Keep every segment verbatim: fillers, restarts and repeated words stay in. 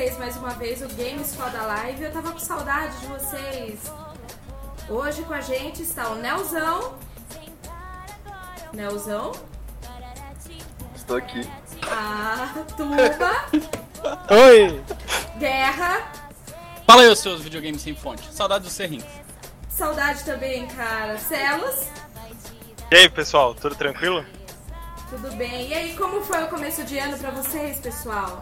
vocês mais uma vez o Games Foda Live. Eu tava com saudade de vocês. Hoje com a gente está o Nelzão. Nelzão? Estou aqui. A Tuba. Oi! Guerra. Fala aí os seus videogames sem fonte. Saudade do Serrinho. Saudade também, cara. Celos. E aí, pessoal, tudo tranquilo? Tudo bem. E aí, como foi o começo de ano pra vocês, pessoal?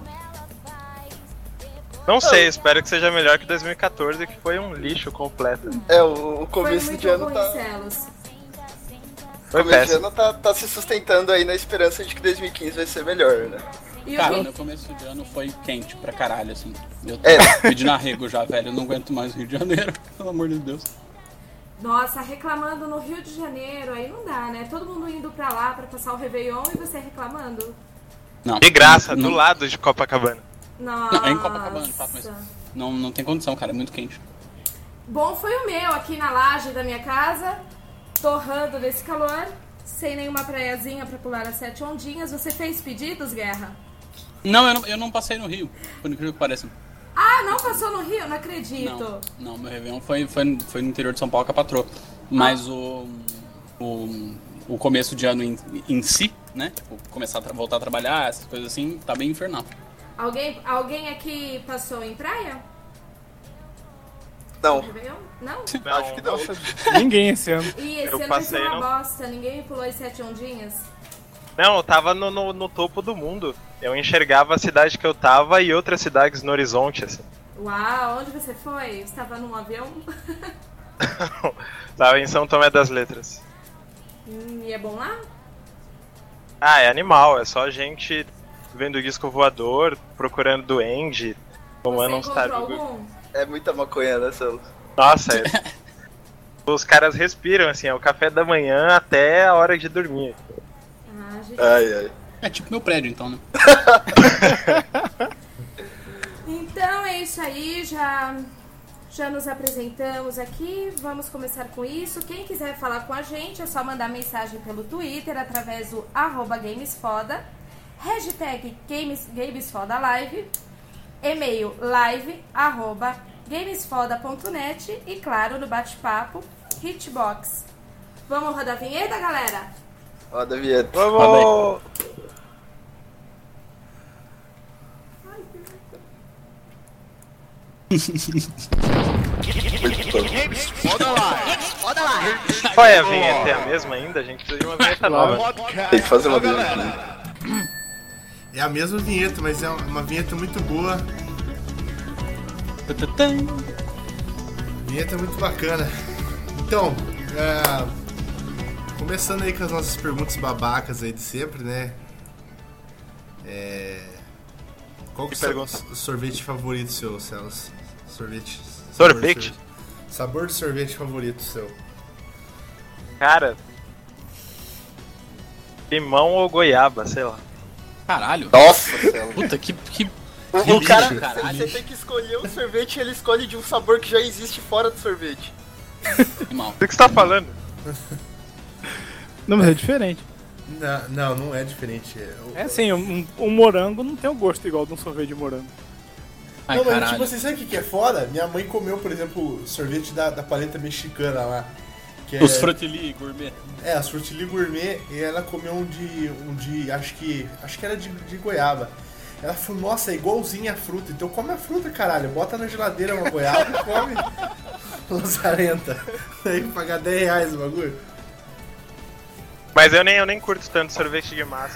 Não sei, espero que seja melhor que dois mil e quatorze, que foi um lixo completo. É, o, o começo foi de ano ruim, tá... Celos. O começo de ano tá, tá se sustentando aí na esperança de que dois mil e quinze vai ser melhor, né? E Cara, o o que... meu começo de ano foi quente pra caralho, assim. Eu tô É. pedindo arrego já, velho. Eu não aguento mais o Rio de Janeiro, pelo amor de Deus. Nossa, reclamando no Rio de Janeiro, aí não dá, né? Todo mundo indo pra lá pra passar o Réveillon e você reclamando? Não, De graça, não, do lado de Copacabana. Nossa. Não, é em Copacabana, de fato, mas não, não tem condição, cara. É muito quente. Bom foi o meu aqui na laje da minha casa, torrando nesse calor, sem nenhuma praiazinha pra pular as sete ondinhas. Você fez pedidos, Guerra? Não, eu não, eu não passei no Rio, por incrível que pareça. Ah, não passou no Rio? Não acredito. Não, não, meu Réveillon foi, foi, foi no interior de São Paulo, com a patroa. Mas o, o, o começo de ano em, em si, né? Tipo, começar a tra- voltar a trabalhar, essas coisas assim, tá bem infernal. Alguém, alguém aqui passou em praia? Não, Réveillon? Não? acho que não. Ninguém esse ano. E esse Eu ano vai ser passei, uma não. bosta. Ninguém pulou as sete ondinhas? Não, eu tava no, no, no topo do mundo. Eu enxergava a cidade que eu tava e outras cidades no horizonte, assim. Uau, onde você foi? Você estava num avião? Tava em São Tomé das Letras. Hum, e é bom lá? Ah, é animal, é só gente vendo disco voador, procurando duende, tomando Você uns encontrou tarugos. algum? É muita maconha, né, Celo? Nossa, é... os caras respiram, assim, é o café da manhã até a hora de dormir. Ah, gente. Ai, ai. É tipo meu prédio, então, né? Então é isso aí, já, já nos apresentamos aqui, vamos começar com isso. Quem quiser falar com a gente é só mandar mensagem pelo Twitter através do arroba Gamesfoda, hashtag Games, GamesFodaLive, e-mail live arroba gamesfoda ponto net e claro, no bate-papo, Hitbox. Vamos rodar a vinheta, galera? Roda a vinheta. Vamos! Qual é a vinheta? É a mesma ainda? A gente precisa de uma vinheta nova. Tem que fazer uma vinheta, né? É a mesma vinheta, mas é uma vinheta muito boa. Vinheta muito bacana. Então, é, começando aí com as nossas perguntas babacas aí de sempre, né? É, qual que é o pergunta? seu sorvete favorito seu, Celos? Sorvete. Sorvete? Sabor, sabor de sorvete favorito seu. Cara, limão ou goiaba, sei lá. Caralho. Nossa, Celo. Puta, que... que... O, que o cara, lixo, caralho. você tem que escolher um sorvete e ele escolhe de um sabor que já existe fora do sorvete. Animal. O que você tá falando? Não, mas é diferente. Não, não, não é diferente. É, o- É assim, um, um morango não tem o gosto igual de um sorvete de morango. Ai, não, mas caralho. tipo, você sabe o que que é foda? Minha mãe comeu, por exemplo, sorvete da, da paleta mexicana lá. Que é, Os frutili gourmet. é, as frutili gourmet, e ela comeu um de. um de. acho que. acho que era de, de goiaba. Ela falou, nossa, é igualzinha a fruta, então come a fruta, caralho. Bota na geladeira uma goiaba e come. Lazarenta. Aí pagar dez reais o bagulho. Mas eu nem, eu nem curto tanto sorvete de massa.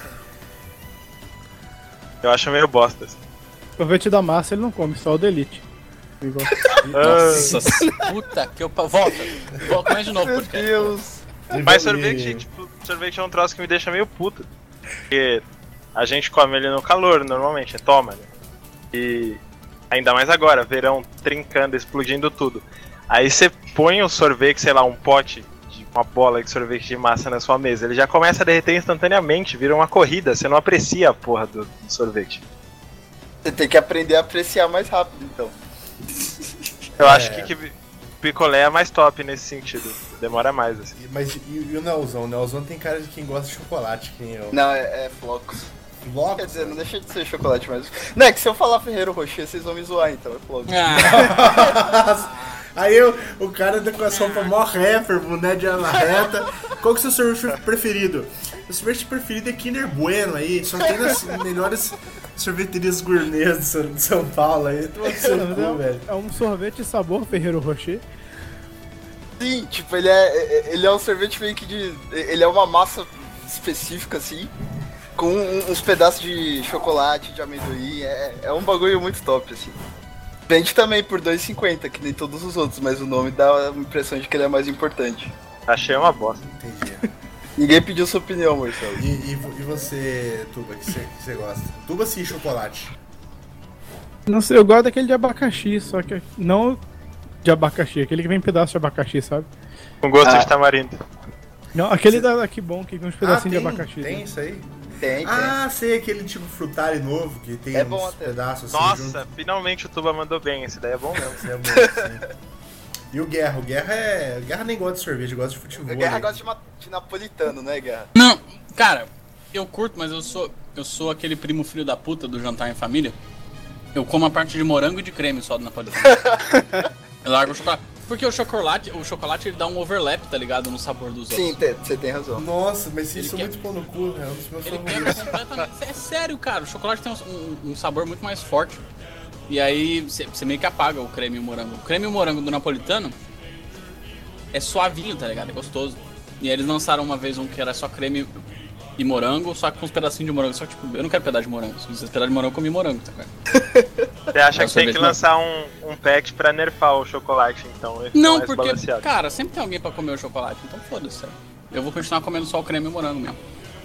Eu acho meio bosta, assim. Sorvete da massa ele não come, só o Delite. Igual. Nossa, puta que eu... Volta. Volta mais de novo, Meu podcast. Deus. Mas E- sorvete, tipo, sorvete é um troço que me deixa meio puto. Porque a gente come ele no calor, normalmente, é toma, né? E ainda mais agora, verão, trincando, explodindo tudo. Aí você põe o sorvete, sei lá, um pote de uma bola de sorvete de massa na sua mesa, ele já começa a derreter instantaneamente, vira uma corrida, você não aprecia a porra do, do sorvete. Você tem que aprender a apreciar mais rápido, então. Eu acho É. que, que picolé é mais top nesse sentido, demora mais, assim. E- Mas e, e o Nelzão? O Nelzão tem cara de quem gosta de chocolate, quem eu. Não, é, é flocos. Logo. Quer dizer, não deixa de ser chocolate, mas... Não, é que se eu falar Ferreiro Rocher, vocês vão me zoar, então é logo. Ah, Aí eu, o cara da equação pra mó rapper, boné de ala reta. Qual que é o seu sorvete preferido? O sorvete preferido é Kinder Bueno aí, só tem nas melhores sorveterias gourmet de São, de São Paulo aí. Tô seu cu, é, velho. é um sorvete sabor Ferreiro Rocher. Sim, tipo, ele é, ele é um sorvete meio que de... Ele é uma massa específica, assim, com uns pedaços de chocolate, de amendoim. É, é um bagulho muito top, assim. Vende também por dois reais e cinquenta, que nem todos os outros, mas o nome dá a impressão de que ele é mais importante. Achei uma bosta. Entendi. Ninguém pediu sua opinião, Marcelo. E, e, e você, Tuba, que você, que você gosta? Tuba sim, chocolate. Não sei, eu gosto daquele de abacaxi, só que não de abacaxi, aquele que vem pedaço de abacaxi, sabe? Com gosto Ah. de tamarindo. Não, aquele da, da Que Bom, que vem uns pedacinhos ah, de tem, abacaxi. tem né? isso aí? Tem, tem. Ah, sei, aquele tipo frutari novo, que tem É uns bom até. pedaços assim Nossa, junto. finalmente o Tuba mandou bem. Esse daí é bom mesmo. Isso é bom, sim. E o Guerra? O Guerra é... O Guerra nem gosta de sorvete, gosta de futebol. A Guerra gosta de, ma- de napolitano, né, Guerra? não, cara, eu curto, mas eu sou, eu sou aquele primo filho da puta do jantar em família. Eu como a parte de morango e de creme só do napolitano. Eu largo o chocolate. Porque o chocolate, o chocolate ele dá um overlap, tá ligado? No sabor dos Sim, outros. te- você tem razão. Nossa, mas isso é quer- muito pão no cu, é um dos meus Ele favoritos. quebra completamente. É sério, cara. O chocolate tem um, um- um sabor muito mais forte. E aí você meio que apaga o creme e o morango. O creme e o morango do napolitano é suavinho, tá ligado? É gostoso. E aí eles lançaram uma vez um que era só creme e morango, só que com uns pedacinhos de morango. Só que, tipo, eu não quero pedaço de morango. Se vocês pedaço de morango, eu comi morango, tá ligado? Você acha É que tem sorvete que não. lançar um, um pack pra nerfar o chocolate, então? e ficar Não, mais porque, balanceado. cara, sempre tem alguém pra comer o chocolate. Então foda-se. sério. Eu vou continuar comendo só o creme e o morango mesmo.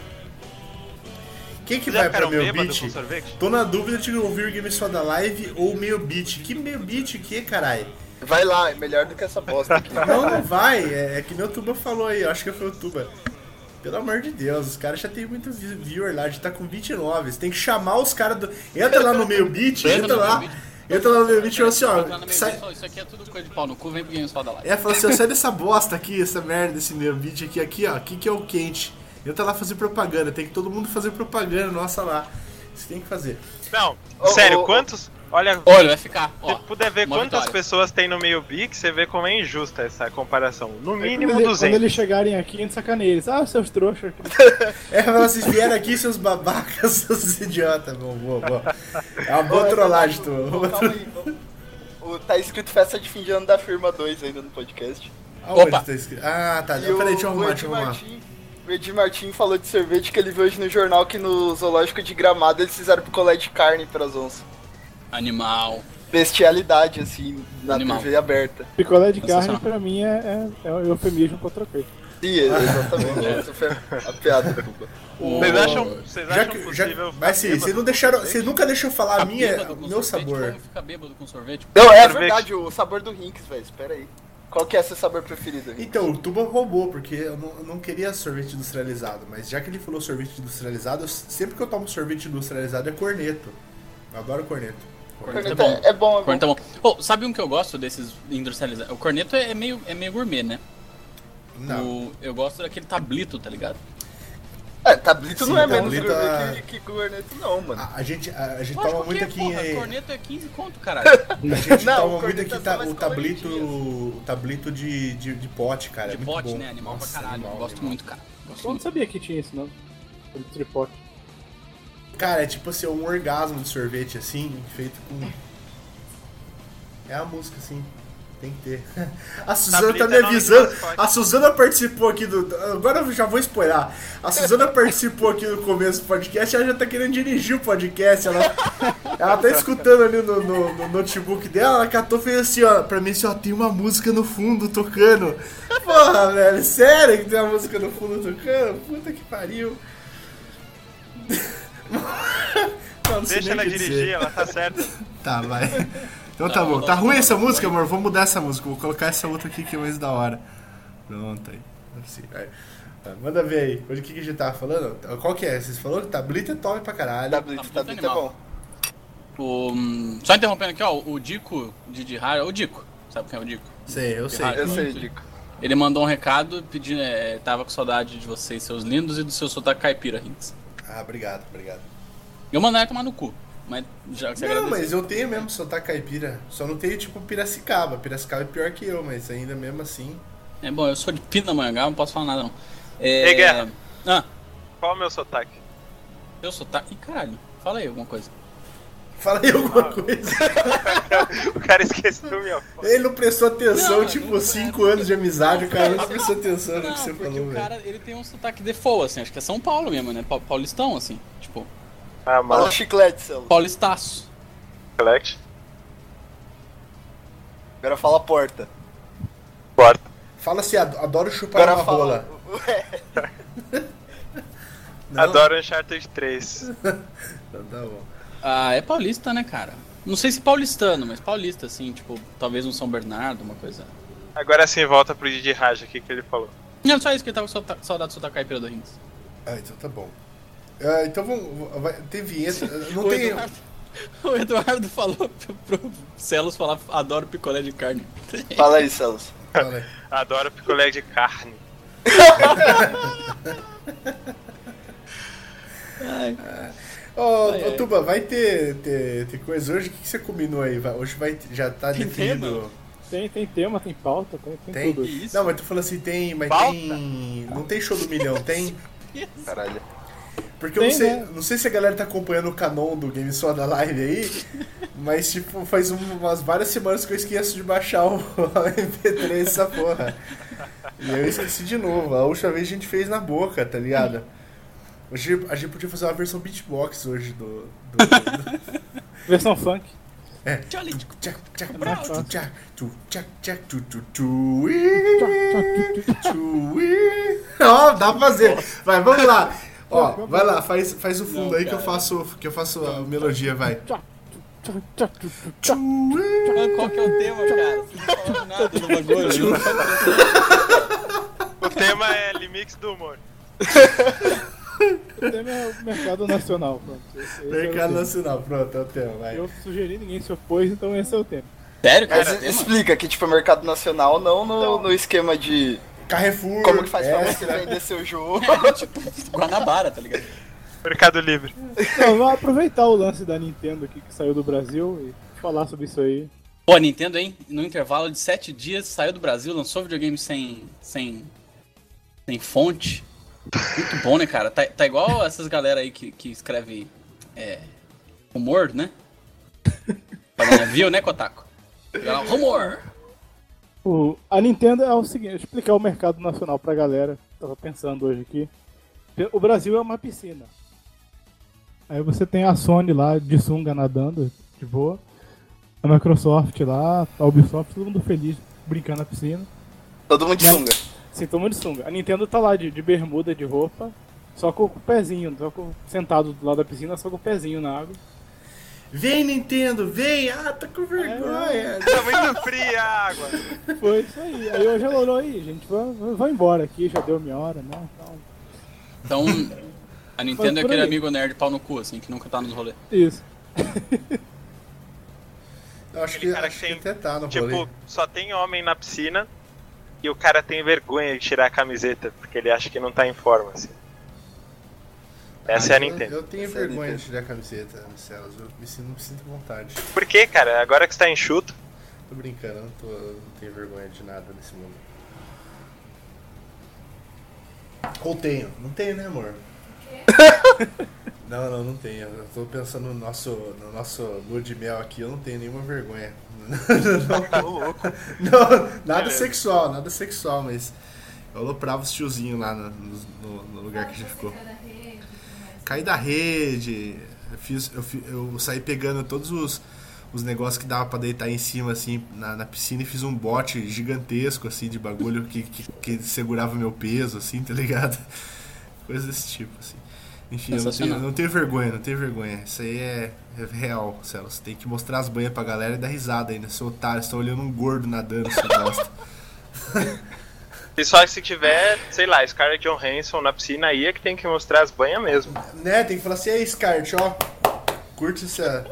Quem que Vocês vai já pra ficaram meu bêbados beat? com sorvete? Tô na dúvida de ouvir o Game Soda Live ou meu beat. Que meu beat que, caralho? Vai lá, é melhor do que essa bosta aqui. Não, não vai. É, é que meu Tuba falou aí, eu acho que foi o Tuba. Pelo amor de Deus, os caras já tem muito vi- viewer lá, a gente tá com vinte e nove. Você tem que chamar os caras do. Entra lá no meu beat, Entra entra no lá. meu beat. Entra lá no meu beat e fala assim, Entrar no ó. meio Sai... disso, Isso aqui é tudo coisa de pau no cu, vem pro Games Soda Live. É, fala assim, ó, sai dessa bosta aqui, essa merda desse meu beat aqui, aqui, ó. Aqui que é o quente. Entra lá fazer propaganda, tem que todo mundo fazer propaganda nossa lá. Você tem que fazer. Não, Ô, sério, ô, ô. quantos... Olha, Olha, vai ficar. Ó, se puder ver uma quantas vitória. pessoas tem no meio Big, você vê como é injusta essa comparação. No mínimo quando, ele- quando duzentos. eles chegarem aqui, a gente sacaneia eles. Ah, seus trouxas. É, mas vocês vieram aqui, seus babacas, seus idiotas. Bom, bom, bom. É uma boa trollagem, tu. Ô, calma aí, vamos- o- Tá escrito festa de fim de ano da firma dois ainda no podcast. Aonde Opa. tá escrito? Ah, tá. E Peraí, o, deixa eu arrumar, o deixa Edir eu arrumar. Martin, o Edir Martin falou de sorvete que ele viu hoje no jornal que no zoológico de Gramado eles fizeram picolé de carne pras onças. Animal. Bestialidade, assim, na Animal. T V aberta. Picolé de carne, Sensacional. pra mim, é, é, é o eufemismo pra outra coisa. Sim, exatamente. Essa foi a piada, desculpa. Vocês acham, vocês Já acham que, já, possível... mas sim, ficar vocês não bêbado deixaram. com Vocês nunca deixaram falar a Ficar minha, bêbado o com meu sorvete, sabor. Como ficar bêbado com sorvete? Não, é Sorvete. verdade, o sabor do Rinks, velho. Espera aí. Qual que é seu sabor preferido? Rinks? Então, o Tuba roubou, porque eu não, eu não queria sorvete industrializado, mas já que ele falou sorvete industrializado, eu- sempre que eu tomo sorvete industrializado é corneto. Eu adoro corneto. Corneto. Corneto é, é bom, é bom. Corneto é bom. Oh, sabe um que eu gosto desses industrializados? O corneto é meio, é meio gourmet, né? Não. O, eu gosto daquele tablito, tá ligado? É, tablito Sim, não é menos tablito gourmet é- que, que corneto, não, mano. A, a gente, a, a gente Lógico toma muito que, aqui porra, em. corneto é quinze conto, caralho. A gente Não, toma o muito corneto aqui é tá, só mais o tablito. coloridinho. O tablito de, de, de pote, cara. De é muito pote, bom. né? Animal Nossa, pra caralho. animal, eu gosto animal. muito, cara. Gosto Eu não muito. sabia que tinha isso, não. Aquele tripote. Cara, é tipo assim, um orgasmo de sorvete assim, feito com. É a música, assim. Tem que ter. A Suzana Tablito tá me é nome de avisando. mascote. A Suzana participou aqui do. Agora eu já vou spoiler. A Suzana participou aqui no começo do podcast e ela já tá querendo dirigir o podcast. Ela, ela tá escutando ali no, no- no notebook dela. Ela catou e fez assim, ó. Pra mim, assim, ó, tem uma música no fundo tocando. Porra, velho, sério que tem uma música no fundo tocando? Puta que pariu. Não, não sei Deixa nem ela o que dirigir, dizer. ela tá certa. Tá, vai. Então tá Tá, bom. tá Tá bom, ruim tá essa bom. música, amor? Vou mudar essa música. Vou colocar essa outra aqui que é mais da hora. Pronto aí. Assim, vai. Tá, manda ver aí. O que que a gente tava falando? Qual que é? Vocês falaram que tablito é top pra caralho. Tablito, Tablito tablito é animal. bom. O, hum, só interrompendo aqui, ó. O Dico de Dihara. O Dico. Sabe quem é o Dico? Sei, eu sei. Eu sei, Muito. Dico. Ele mandou um recado pedindo. É, tava com saudade de vocês, seus lindos, e do seu sotaque caipira, Rinks. Ah, obrigado, obrigado. Eu mando ela tomar no cu. Mas já que você Não, agradeceu. mas eu tenho mesmo sotaque caipira. Só não tenho tipo Piracicaba. Piracicaba é pior que eu, mas ainda mesmo assim. É bom, eu sou de Pindamonhangaba, não posso falar nada não. É... Ei, Guerra. Ah, Qual é o meu sotaque? eu sou tá. Ih, caralho, fala aí alguma coisa. Fala aí alguma coisa. O cara esqueceu minha foto. Ele não prestou atenção, Não, tipo, não- cinco anos de amizade, o cara não prestou atenção no Não, que você porque falou, o velho. cara, ele tem um sotaque default, assim, acho que é São Paulo mesmo, né? Pa- Paulistão, assim, tipo, Ah, Fala mano. chiclete, Celo. paulistaço. Collect. Agora fala porta. Porta. Fala assim, "Ad- adoro chupar Agora uma fala. rola. Não? Adoro Uncharted três. Então tá bom. Ah, é paulista, né, cara? Não sei se paulistano, mas paulista, assim, tipo, talvez um São Bernardo, uma coisa. Agora sim, volta pro Didi Raja aqui que ele falou. Não, só isso que ele tava com sota- saudade do sotaque caipira do Rins. Ah, então tá bom. Ah, então vamos. Vai, tem vinheta. Não O tem. Eduardo, o Eduardo falou pro, pro Celos falar, adoro picolé de carne. Fala aí, Celso. Fala aí. Adoro picolé de carne. Ai, Ô, Ai, ô, ai. Tuba, vai ter, ter, ter coisa hoje? O que, que você combinou aí? Vai- Hoje vai, já tá Tem definido. tema? Tem, tem tema, tem pauta, tem, tem, Tem? tudo. isso? Não, mas tu falando assim, tem. Mas Pauta? tem. Não tem show do milhão, tem? Caralho. Porque eu Tem, não sei, né? não sei se a galera tá acompanhando o canon do Game Soda Live aí, mas tipo, faz um- umas várias semanas que eu esqueço de baixar o M P três dessa porra. E eu esqueci de novo. A última vez a gente fez na boca, tá ligado? Hoje a gente podia fazer uma versão beatbox hoje do. do, do Versão funk. Charlie, tchac, tchac, mais fácil. tchac, tu, tchac, tchac, tu, tu, tu, ui, tu, ui. Ó, dá pra fazer. Vai, vamos lá. Ó, vai lá, faz, faz o fundo Não, aí que eu cara. faço, que eu faço a melodia, vai. qual que é o tema, cara? Você não falou nada do bagulho. O tema é Limix do Humor. O tema é o mercado nacional, pronto. Esse- esse é o Mercado tema. Nacional, pronto, é o tema, vai. Eu sugeri, ninguém se opôs, então esse é o tema. Sério, cara? Mas esse tema? explica que, tipo, é mercado nacional, não no, no esquema de Carrefour. como que faz pra é, você vender seu jogo. tipo, Guanabara, tá ligado? Mercado Livre. Então, vamos aproveitar o lance da Nintendo aqui que saiu do Brasil e falar sobre isso aí. Pô, a Nintendo, hein? No intervalo de sete dias, saiu do Brasil, lançou videogame sem. sem. sem fonte. Muito bom, né, cara? Tá, tá igual essas galera aí que, que escreve. É. Rumor, né? Pra viu, né, Kotaku? Ela, Rumor! O, a Nintendo é o seguinte, deixa eu explicar o mercado nacional pra galera. Tava pensando hoje aqui. O Brasil é uma piscina. Aí você tem a Sony lá de sunga nadando, de boa. A Microsoft lá, a Ubisoft, todo mundo feliz, brincando na piscina. Todo mundo de Não. sunga. Sim, todo mundo de sunga. A Nintendo tá lá de, de bermuda, de roupa, só com o pezinho, só com, sentado do lado da piscina, só com o pezinho na água. Vem, Nintendo, vem! Ah, tá com vergonha! Tá muito fria a água. Foi isso aí. Aí hoje ela olhou aí, gente, vamos vai embora aqui, já deu minha hora, né? Então, Então, a Nintendo é por aquele aí. amigo nerd pau no cu, assim, que nunca tá nos rolês. isso. Eu acho que, Aquele cara acho que que tem, até tá no Tipo, rolê. só tem homem na piscina e o cara tem vergonha de tirar a camiseta porque ele acha que não tá em forma, assim. Essa é a Eu- Nintendo. Eu tenho Essa é a vergonha de Nintendo. tirar a camiseta, Marcelos. Eu me sinto, não me sinto vontade. Por que, cara? Agora que você tá enxuto, Tô brincando, eu não, tô, eu não tenho vergonha de nada nesse mundo. Ou tenho? Não tenho, né, amor? Não, não, não tenho. Eu tô pensando no nosso, no nosso lua de mel aqui, eu não tenho nenhuma vergonha. Ô, louco. Não, nada Beleza. sexual, nada sexual, mas eu aloprava os tiozinhos lá no, no- no lugar que a gente ficou. Caí da rede, eu, fiz, eu, fi- eu saí pegando todos os, os negócios que dava pra deitar em cima, assim, na, na piscina e fiz um bote gigantesco, assim, de bagulho que, que, que segurava meu peso, assim, tá ligado? Coisas desse tipo, assim. Enfim, eu não tenho, Sensacional. não tenho vergonha, não tenho vergonha. Isso aí é, é real, Celo. Você tem que mostrar as banhas pra galera e dar risada ainda. Seu otário, você tá olhando um gordo nadando, seu bosta. e só se tiver, sei lá, Scarlett Johansson na piscina aí é que tem que mostrar as banhas mesmo. Né, tem que falar assim, aí, Scarlett, ó. Curte essa...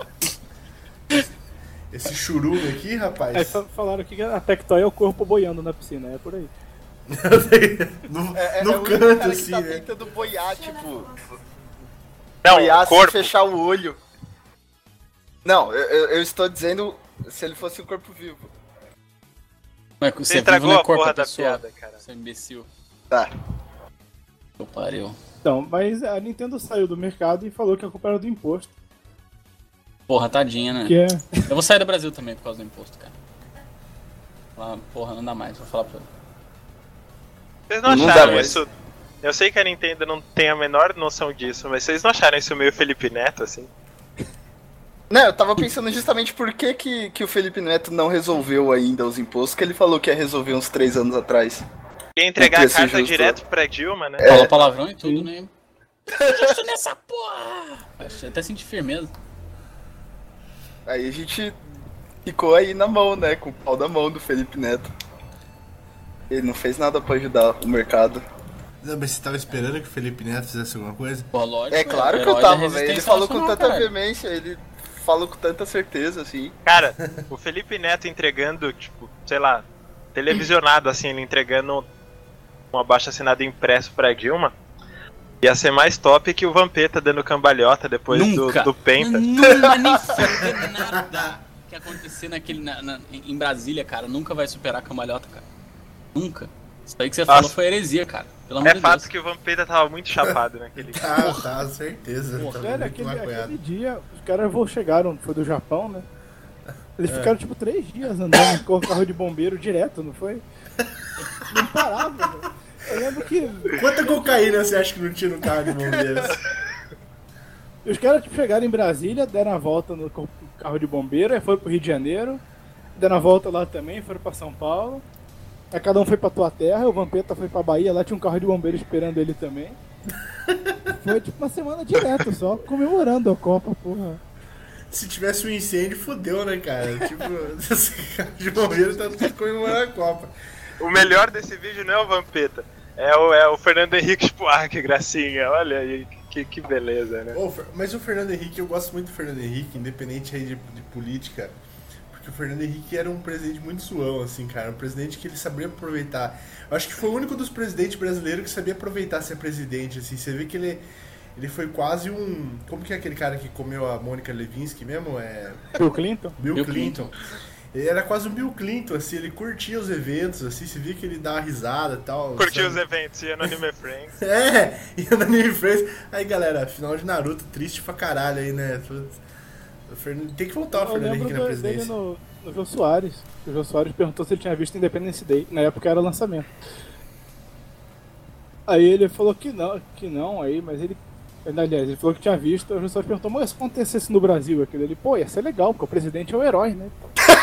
Esse churume aqui, Aí rapaz. fa- falaram aqui que a Tectoy é o corpo boiando na piscina, é por aí. no É, é, no é o único canto, cara assim, que tá né? tentando boiar, tipo... Não, Olhar o corpo. sem fechar o olho. Não, eu, eu- eu estou dizendo se ele fosse um corpo vivo. Mas Você você estragou vive a no corpo porra da da pessoa, piada, cara. seu imbecil. Tá. Eu pariu. Então, mas a Nintendo saiu do mercado e falou que a culpa era do imposto. Porra, tadinha, né? Que é. Eu vou sair do Brasil também por causa do imposto, cara. Lá, porra, não dá mais, vou falar pra ele. Vocês não Não dá acharam mais. isso? Eu sei que a Nintendo não tem a menor noção disso, mas vocês não acharam isso meio Felipe Neto, assim? Não, eu tava pensando justamente por que, que, que o Felipe Neto não resolveu ainda os impostos, que ele falou que ia resolver uns três anos atrás. Ia entregar Não a queria ser carta justo. direto pra Dilma, né? Falou palavrão e tudo, né? Isso nessa porra! Eu até senti firmeza. Aí a gente ficou aí na mão, né? Com o pau na mão do Felipe Neto. Ele não fez nada pra ajudar o mercado. Não, mas você tava esperando que o Felipe Neto fizesse alguma coisa? Pô, lógico. É claro que herói eu da tava, velho. Ele resistência falou com nacional, tanta caralho. veemência, ele falou com tanta certeza, assim. Cara, o Felipe Neto entregando, tipo, sei lá, televisionado assim, ele entregando um abaixo-assinado impresso pra Dilma, ia ser mais top que o Vampeta dando cambalhota depois do, Nunca. do Penta. Nunca, nem fudeu nada que acontecer naquele, na, na- em Brasília, cara. Nunca vai superar a cambalhota, cara. Nunca. Isso aí que você Nossa. falou foi heresia, cara. Pelo amor É de fato Deus. que o Vampeta tava muito chapado naquele dia. Ah, tá, certeza. Porra. Tava Velho, muito aquele, maconhado. aquele dia, os caras vo- chegaram, foi do Japão, né? Eles ficaram tipo três dias andando com o carro de bombeiro direto, não foi? Não parava, velho. Eu lembro que Quanta cocaína você acha que não tinha no carro de bombeiros? os caras tipo, chegaram em Brasília, deram a volta no co- carro de bombeiro, aí foram pro Rio de Janeiro, deram a volta lá também, foram pra São Paulo. Aí cada um foi pra tua terra, o Vampeta foi pra Bahia, lá tinha um carro de bombeiro esperando ele também. Foi tipo uma semana direto só, comemorando a Copa, porra. Se tivesse um incêndio, fodeu, né, cara? Tipo, esse carro de bombeiro tá tudo comemorando a Copa. O melhor desse vídeo não é o Vampeta, é o, é o Fernando Henrique, tipo, ah, que gracinha, olha aí, que, que beleza, né? Ô, Fer- mas o Fernando Henrique, eu gosto muito do Fernando Henrique, independente aí de, de política, porque o Fernando Henrique era um presidente muito suão, assim, cara, um presidente que ele sabia aproveitar. Eu acho que foi o único dos presidentes brasileiros que sabia aproveitar ser presidente, assim, você vê que ele, ele foi quase um... Como que é aquele cara que comeu a Mônica Lewinsky mesmo? É... Bill Clinton? Bill, Bill Clinton. Ele era quase um Bill Clinton, assim, ele curtia os eventos, assim, você via que ele dava risada e tal. Curtiu os sabe? eventos, ia no Anime Friends. É, e o Anime Friends. Aí galera, final de Naruto, triste pra caralho aí, né? O Fernando- Tem que voltar o Eu Fernando lembro Henrique na do- dele presidência. no, no Jô Soares. O Jô Soares perguntou se ele tinha visto Independence Day. Na época era lançamento. Aí ele falou que não, que não, aí, mas ele. Aliás, ele falou que tinha visto. O Jô Soares perguntou, mas se acontecesse no Brasil aquilo ali, pô, ia ser legal, porque o presidente é o herói, né?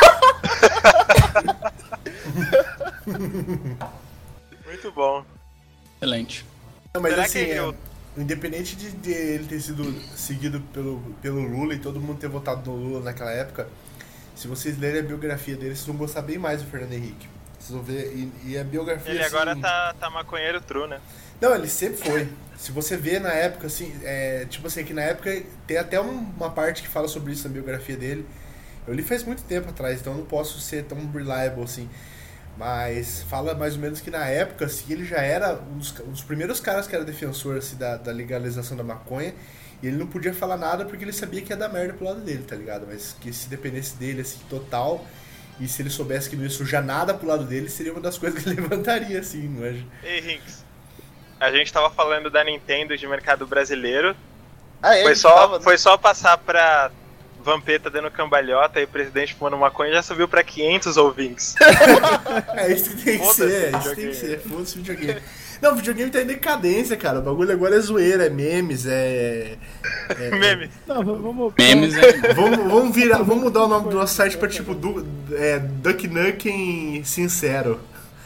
Muito bom. Excelente. Não, mas Será assim, que é, eu- independente de, de ele ter sido seguido pelo, pelo Lula e todo mundo ter votado no Lula naquela época, se vocês lerem a biografia dele, vocês vão gostar bem mais do Fernando Henrique. Vocês vão ver, e, e a biografia Ele assim, agora tá, tá maconheiro true, né? Não, ele sempre foi. Se você vê na época, assim, é, tipo assim, que na época tem até um- uma parte que fala sobre isso na biografia dele. Eu li faz muito tempo atrás, então eu não posso ser tão reliable assim. Mas fala mais ou menos que na época, assim, ele já era um dos, um dos primeiros caras que era defensor assim, da, da legalização da maconha. E ele não podia falar nada porque ele sabia que ia dar merda pro lado dele, tá ligado? Mas que se dependesse dele, assim, total. E se ele soubesse que não ia sujar nada pro lado dele, seria uma das coisas que ele levantaria, assim, não é? Ei, Rinks, a gente tava falando da Nintendo de mercado brasileiro. Ah, é? Foi ele só, tava, né? foi só passar pra Vampeta dando cambalhota e o presidente fumando maconha já subiu pra quinhentos ouvintes. É isso que tem que Foda-se ser, é isso que tem que videogame. ser. Foda-se videogame. Não, o videogame tá em decadência, cara. O bagulho agora é zoeira, é memes, é. é- Meme. Não, v- vamos. Memes é. Vamos, vamos, virar, vamos mudar o nome do nosso site pra tipo du, é, Duck Nukem Sincero.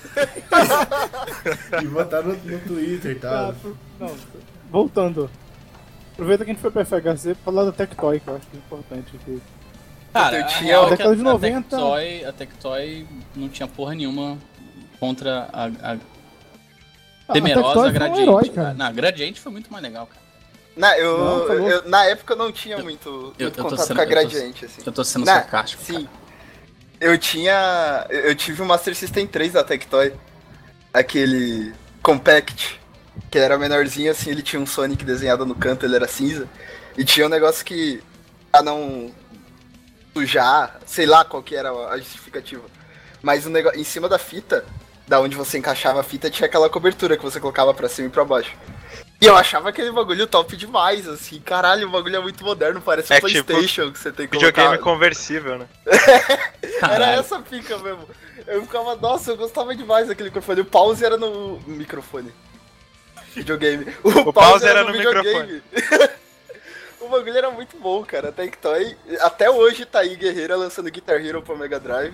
E botar no, no Twitter e Tá, tal. pro- não, voltando. Aproveita que a gente foi pra F H C pra falar da Tectoy, que eu acho que é importante aqui. Cara, Eu a tinha- real é que década de a- noventa. A Tectoy, a Tectoy não tinha porra nenhuma contra a, a Ah, temerosa a Tectoy foi um Gradiente. herói, cara. cara. Não, a Gradiente foi muito mais legal, cara. Na, eu, Não, falou. eu- na época eu não tinha Eu- muito, muito eu tô contato sendo- com a eu tô- Gradiente, assim. Eu tô sendo Na- sarcástico. Sim. Eu tinha. Eu eu tive o Master System três da Tectoy. Aquele Compact. que ele era menorzinho, assim, ele tinha um Sonic desenhado no canto, ele era cinza. E tinha um negócio que, pra não sujar, sei lá qual que era a justificativa. Mas o negócio, em cima da fita, da onde você encaixava a fita, tinha aquela cobertura que você colocava pra cima e pra baixo. E eu achava aquele bagulho top demais, assim. Caralho, o bagulho é muito moderno, parece um É PlayStation tipo que você tem que Videogame colocar. conversível, né? Era Caralho. essa pica mesmo. Eu ficava, nossa, eu gostava demais daquele microfone. O pause era no microfone. Videogame. O, O pause era no microfone. O bagulho era muito bom, cara. A Tectoy, até hoje tá aí guerreira lançando Guitar Hero pro Mega Drive.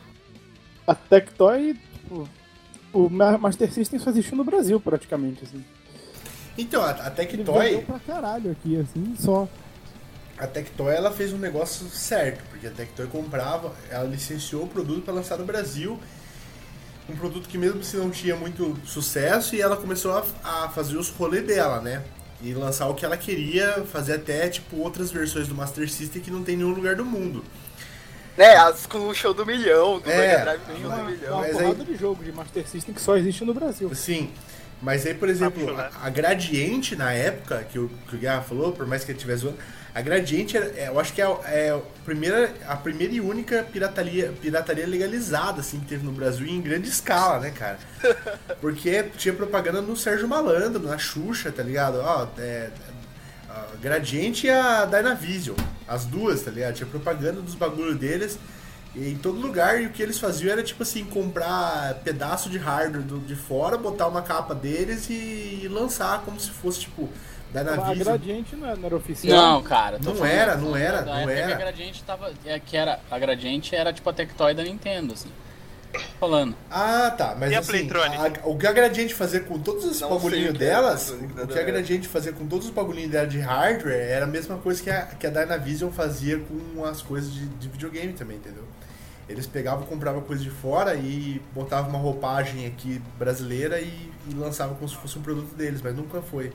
A Tectoy, tipo, o Ma- Master System só existiu no Brasil, praticamente, assim. Então, a, a Ele Tectoy, vendeu pra caralho aqui, assim, só. a Tectoy, ela fez um negócio certo, porque a Tectoy comprava, ela licenciou o produto para lançar no Brasil, um produto que mesmo se não tinha muito sucesso, e ela começou a, a fazer os rolês dela, né? E lançar o que ela queria, fazer até, tipo, outras versões do Master System que não tem em nenhum lugar do mundo. É, as com o show do milhão, do É. Mega Drive com o show Uma, do uma milhão. Mas porrada aí- de jogo de Master System que só existe no Brasil. Sim, mas aí, por exemplo, Papo, né? a, a Gradiente, na época, que o, que o Guerra falou, por mais que ele tivesse zoando, a Gradiente, era- é, eu acho que é, a- é a, primeira, a primeira e única pirataria, pirataria legalizada, assim, que teve no Brasil em grande escala, né, cara? Porque tinha propaganda no Sérgio Malandro, na Xuxa, tá ligado? Ó, é, a Gradiente e a Dynavision, as duas, tá ligado? Tinha propaganda dos bagulhos deles em todo lugar, e o que eles faziam era, tipo assim, comprar pedaço de hardware do, de fora, botar uma capa deles e, e lançar como se fosse, tipo, A Dynavision. Gradiente não era, não era oficial. Não, cara. tô Não falando- era, não era, da não época era. Que a Gradiente tava. É, que era, a Gradiente era tipo a Tectoy da Nintendo, assim. Falando. Ah, tá, mas E a assim, Playtronic? a- o que a Gradiente fazia com todos os Não sei bagulhinhos o que é a delas, Playtronic da o que a Dynavision. Gradiente fazia com todos os bagulhinhos dela de hardware era a mesma coisa que a, que a Dynavision fazia com as coisas de, de videogame também, entendeu? Eles pegavam, compravam coisa de fora e botavam uma roupagem aqui brasileira e, e lançavam como se fosse um produto deles, mas nunca foi.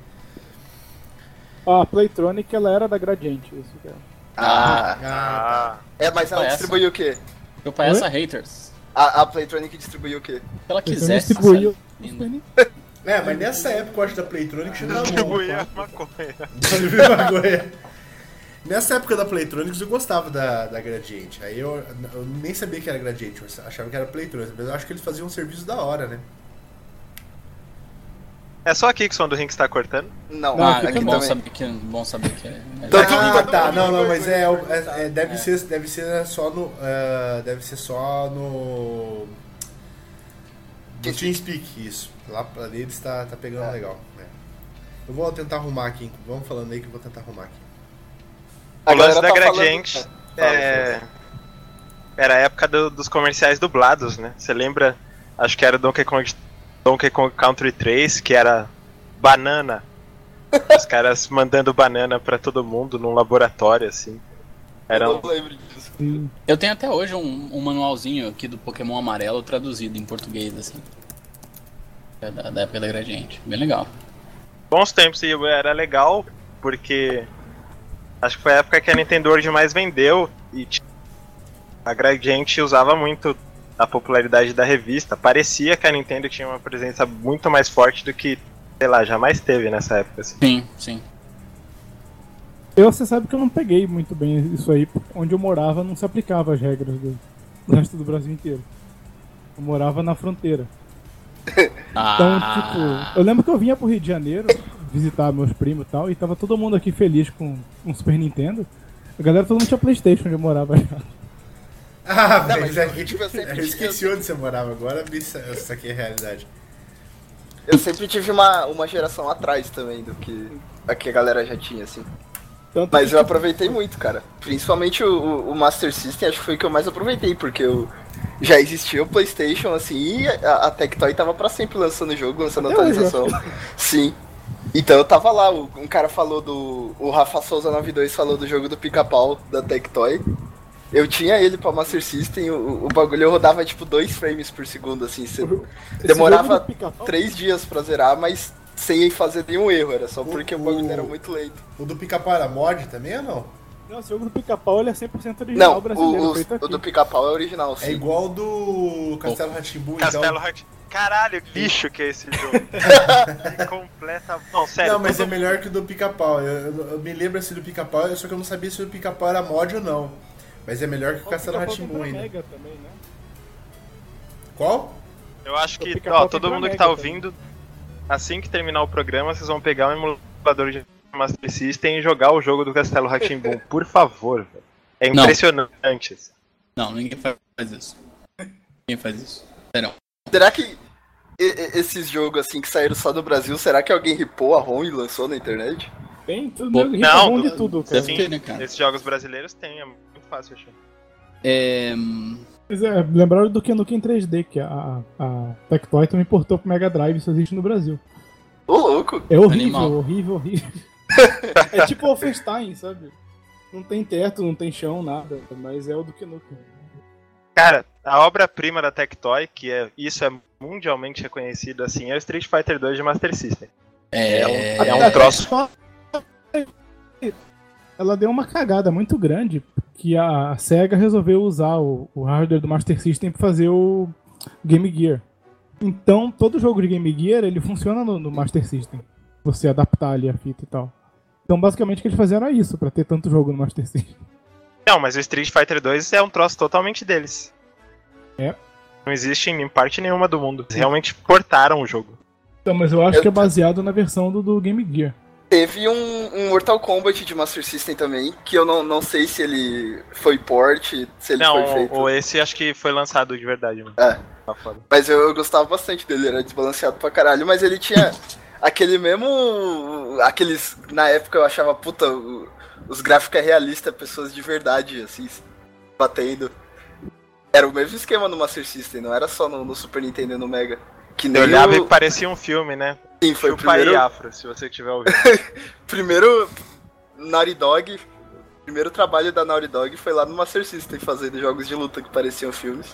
A Playtronic, ela era da Gradiente, isso que é. Ah, Ah, é, mas ela Foi essa? distribuiu o quê? Eu pra essa haters. A, a Playtronic distribuiu o quê? Se ela A Playtronic quisesse. distribuiu sabe? o Super Nintendo. É, mas nessa época eu acho da Playtronic já tava bom. distribuía maconha. Vergonha. Nessa época da Playtronics eu gostava da, da Gradiente. Aí eu, eu nem sabia que era Gradiente, eu achava que era Playtronics, mas eu acho que eles faziam um serviço da hora, né? É só aqui que o som do Rinks tá cortando? Não, Não, Ah, fica que aqui bom também. saber que, bom saber que é. é Todo Ah, mundo- tá, não, não, todo mas mundo é, vai é- cortar. é- deve, É. Ser, deve ser só no. ah, deve ser só no. No TeamSpeak, isso. Lá pra eles tá, tá pegando É. legal. né? Eu vou tentar arrumar aqui, vamos falando aí que eu vou tentar arrumar aqui. A O lance galera da tá falando- Gradiente Fala, é... era a época do- dos comerciais dublados, né? Você lembra? Acho que era Donkey Kong, Donkey Kong Country três, que era banana. Os caras mandando banana pra todo mundo num laboratório, assim. Era Eu um... não lembro disso. Sim. Eu tenho até hoje um, um manualzinho aqui do Pokémon amarelo traduzido em português, assim. É da, da época da Gradiente. Bem legal. bons tempos, e era legal, porque acho que foi a época que a Nintendo World mais vendeu, e t- a Gradiente usava muito a popularidade da revista. Parecia que a Nintendo tinha uma presença muito mais forte do que, sei lá, jamais teve nessa época. Assim. Sim, sim. Eu, você sabe que eu não peguei muito bem isso aí, porque onde eu morava não se aplicava as regras do, do resto do Brasil inteiro. Eu morava na fronteira. Então, Ah, tipo, eu lembro que eu vinha pro Rio de Janeiro visitar meus primos e tal, e tava todo mundo aqui feliz com um Super Nintendo. A galera, todo mundo tinha Playstation onde eu morava já. Ah, Não, mas mas é eu, tipo, eu sempre eu tive- esqueci onde você morava agora, isso isso aqui é a realidade. Eu sempre tive uma, uma geração atrás também do que a que a galera já tinha, assim. Tanto Mas que, eu tipo, aproveitei muito, cara. Principalmente o, o- o Master System, acho que foi o que eu mais aproveitei, porque eu já existia o PlayStation, assim, e a, a Tectoy tava pra sempre lançando jogo, lançando Até hoje, atualização. Sim. Então eu tava lá, o- um cara falou do. O Rafa Souza noventa e dois falou do jogo do Pica-Pau da Tectoy. Eu tinha ele pra Master System, o, o bagulho eu rodava tipo dois frames por segundo, assim. Você esse jogo demorava do Pica-Pau- três dias pra zerar, mas sem fazer nenhum erro, era só porque o, O- bagulho o- era muito lento. O do Pica-Pau era mod também ou não? Não, esse jogo do Pica-Pau ele é cem por cento original Não, brasileiro, o, o, feito aqui. o do Pica-Pau é original, É sim. igual do Castelo Rá-Tim-Bum, então. Castelo Hart... Caralho, que lixo que é esse jogo. É completa... Não, sério. Não, mas todo... é melhor que o do Pica-Pau. Eu, eu, eu me lembro assim do Pica-Pau, só que eu não sabia se o Pica-Pau era mod ou não. Mas é melhor que o Castelo Rá-Tim-Bum ainda. Mega também, né? Qual? Eu acho que, Pica-Pau ó, todo tem pra mundo que Mega tá também. ouvindo, assim que terminar o programa, vocês vão pegar um emulador de Master System e jogar o jogo do Castelo Rá-Tim-Bum. Por favor, velho. É Não. impressionante. isso. Não, ninguém faz isso. Ninguém faz isso. Sério. Será que e- e- esses jogos assim que saíram só do Brasil, será que alguém ripou a ROM e lançou na internet? Tem tudo, Pô, né? não, Não, do- de tudo, cara. Deve ter, né, cara? Esses jogos brasileiros tem, é muito fácil achar. É... Pois é, lembraram do Kenuken em três D, que a, a Tectoy também portou pro Mega Drive, isso existe no Brasil. Ô, louco! É horrível, Animal. horrível, horrível. É tipo o Wolfenstein, sabe? Não tem teto, não tem chão, nada, mas é o do Kenuken. Cara, a obra-prima da Tectoy, que é, isso é mundialmente reconhecido assim, é o Street Fighter dois de Master System. É... É um troço. Só- Ela deu uma cagada muito grande, que a SEGA resolveu usar o, o hardware do Master System para fazer o Game Gear. Então, todo jogo de Game Gear, ele funciona no, no Master System. Você adaptar ali a fita e tal. Então, basicamente, o que eles fizeram é isso, para ter tanto jogo no Master System. Não, mas o Street Fighter dois é um troço totalmente deles. É. Não existe em parte nenhuma do mundo. Eles realmente portaram o jogo. Então, mas eu acho Eu- que é baseado na versão do, do Game Gear. Teve um, um Mortal Kombat de Master System também, que eu não, não sei se ele foi port, se ele Não, foi feito. ou esse acho que foi lançado de verdade, mano. É. Tá foda. Mas eu, eu gostava bastante dele, era desbalanceado pra caralho, mas ele tinha aquele mesmo. Aqueles. Na época eu achava, puta, o- os gráficos é realista, pessoas de verdade, assim, batendo. Era o mesmo esquema no Master System, não era só no, no Super Nintendo e no Mega. Que nem Eu olhava e o... parecia um filme, né? Sim, foi o Chupa aí, primeiro, Afro, se você tiver ouvindo. primeiro Naughty Dog, o primeiro trabalho da Naughty Dog foi lá no Master System, fazendo jogos de luta que pareciam filmes.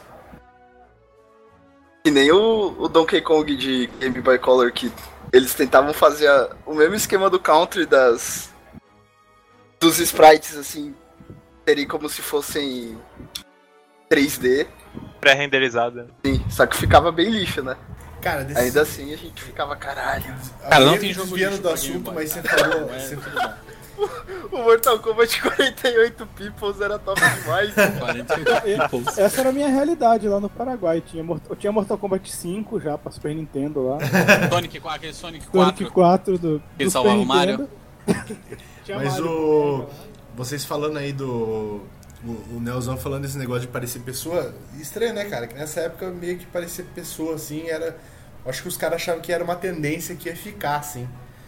Que nem o, o Donkey Kong de Game Boy Color, que eles tentavam fazer a- o mesmo esquema do Country das dos sprites, assim, serem como se fossem três D, Pré-renderizado. sim, só que ficava bem lixo, né? Cara, desses... Ainda assim a gente ficava, caralho. Cara, não Aí, tem jogo desviando lixo do pra Game assunto, Boy, mas você tá? falou... Não é você- tudo bom. O Mortal Kombat quarenta e oito Peoples era top demais. quarenta e oito Peoples. Essa era a minha realidade lá no Paraguai. Tinha, Mort- eu tinha Mortal Kombat cinco já pra Super Nintendo lá. Sonic, aquele Sonic Sonic quatro. quatro do, do Ele Super salvava o Mario. Nintendo. Tinha Mas Mario o... também, cara. Vocês falando aí do... O, o Nelzão falando desse negócio de parecer pessoa... Estranho, né, cara? Que nessa época meio que parecer pessoa, assim, era... Acho que os caras achavam que era uma tendência que ia ficar, assim.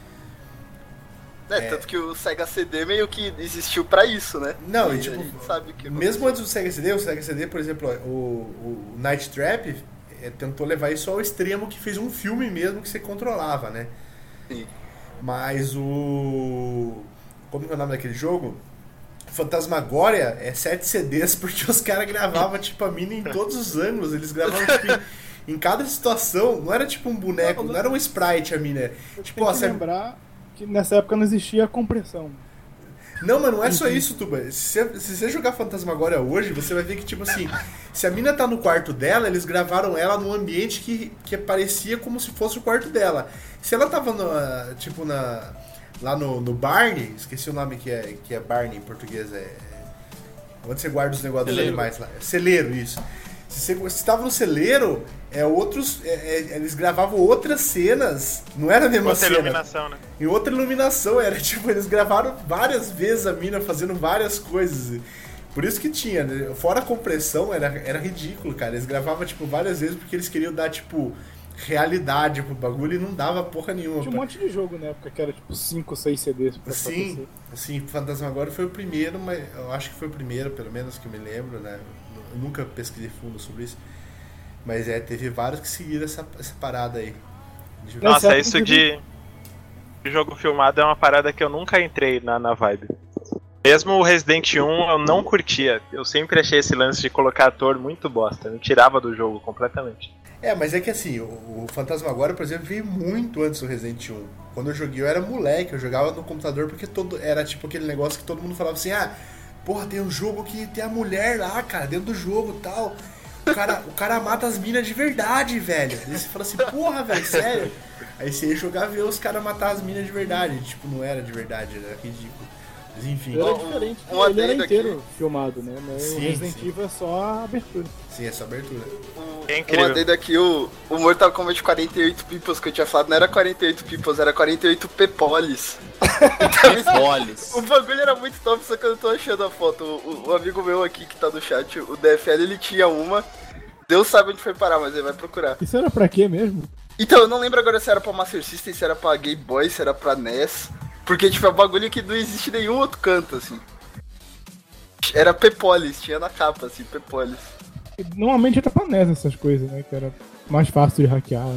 É, tanto que o Sega C D meio que existiu pra isso, né? Não, e a tipo, gente sabe que mesmo antes do Sega C D, o Sega C D, por exemplo, o, o Night Trap é, tentou levar isso ao extremo, que fez um filme mesmo que você controlava, né? Sim. Mas o... Como que é o nome daquele jogo? Fantasmagória é sete C Ds, porque os caras gravavam tipo a mina em todos os ângulos, eles gravavam tipo, em, em cada situação, não era tipo um boneco, não era um sprite a mina. Tipo, Tem ó, que você... lembrar que nessa época não existia compressão. Não, mas não é só isso, Tuba. Se você, se você jogar Fantasmagória hoje, você vai ver que, tipo assim, se a mina tá no quarto dela, eles gravaram ela num ambiente que, que parecia como se fosse o quarto dela. Se ela tava, no, tipo, na, lá no, no Barney, esqueci o nome que é, que é Barney em português, é... Onde você guarda os negócios dos Celeiro. animais lá. Celeiro, isso. Se você estava no celeiro, é outros, é, é, eles gravavam outras cenas, não era a mesma Outra cena. iluminação, né? Em outra iluminação, era tipo, eles gravaram várias vezes a mina fazendo várias coisas. Por isso que tinha, né? Fora a compressão, era, era ridículo, cara. Eles gravavam, tipo, várias vezes porque eles queriam dar, tipo, realidade pro bagulho e não dava porra nenhuma. Tinha um monte de jogo na época que era tipo cinco, seis C Ds pra Sim, assim, Fantasmagória foi o primeiro, mas eu acho que foi o primeiro, pelo menos que eu me lembro, né? Eu nunca pesquisei fundo sobre isso. Mas é, teve vários que seguiram essa, essa parada aí. De- Nessa Nossa, época isso eu de... de jogo filmado é uma parada que eu nunca entrei na, na vibe. Mesmo o Resident um eu não curtia. Eu sempre achei esse lance de colocar ator muito bosta. Me tirava do jogo completamente. É, mas é que assim, o, o Fantasmagória, por exemplo, veio muito antes do Resident um. Quando eu joguei, eu era moleque, eu jogava no computador porque todo era tipo aquele negócio que todo mundo falava assim, ah, porra, tem um jogo que tem a mulher lá, cara, dentro do jogo e tal. o cara, o cara mata as minas de verdade, velho. Daí você fala assim, porra, velho, sério? Aí você ia jogar ver os caras matar as minas de verdade. Tipo, não era de verdade, era ridículo. Mas enfim. Era diferente, um ele era adendo inteiro aqui. filmado, né? Mas Sim, o Resident sim. Evil é só a abertura. Sim, essa abertura. É Um incrível. adendo aqui, o, o Mortal Kombat quarenta e oito Peoples que eu tinha falado não era quarenta e oito Peoples, era quarenta e oito Pepolis. Pepolis. O bagulho era muito top, só que eu não tô achando a foto. O, o amigo meu aqui que tá no chat, o D F L, ele tinha uma. Deus sabe onde foi parar, mas ele vai procurar. Isso era pra quê mesmo? Então, eu não lembro agora se era pra Master System, se era pra Game Boy, se era pra N E S. Porque, tipo, é um bagulho que não existe em nenhum outro canto, assim. Era Pepolis, tinha na capa, assim, Pepolis. E normalmente era pra N E S essas coisas, né? Que era mais fácil de hackear.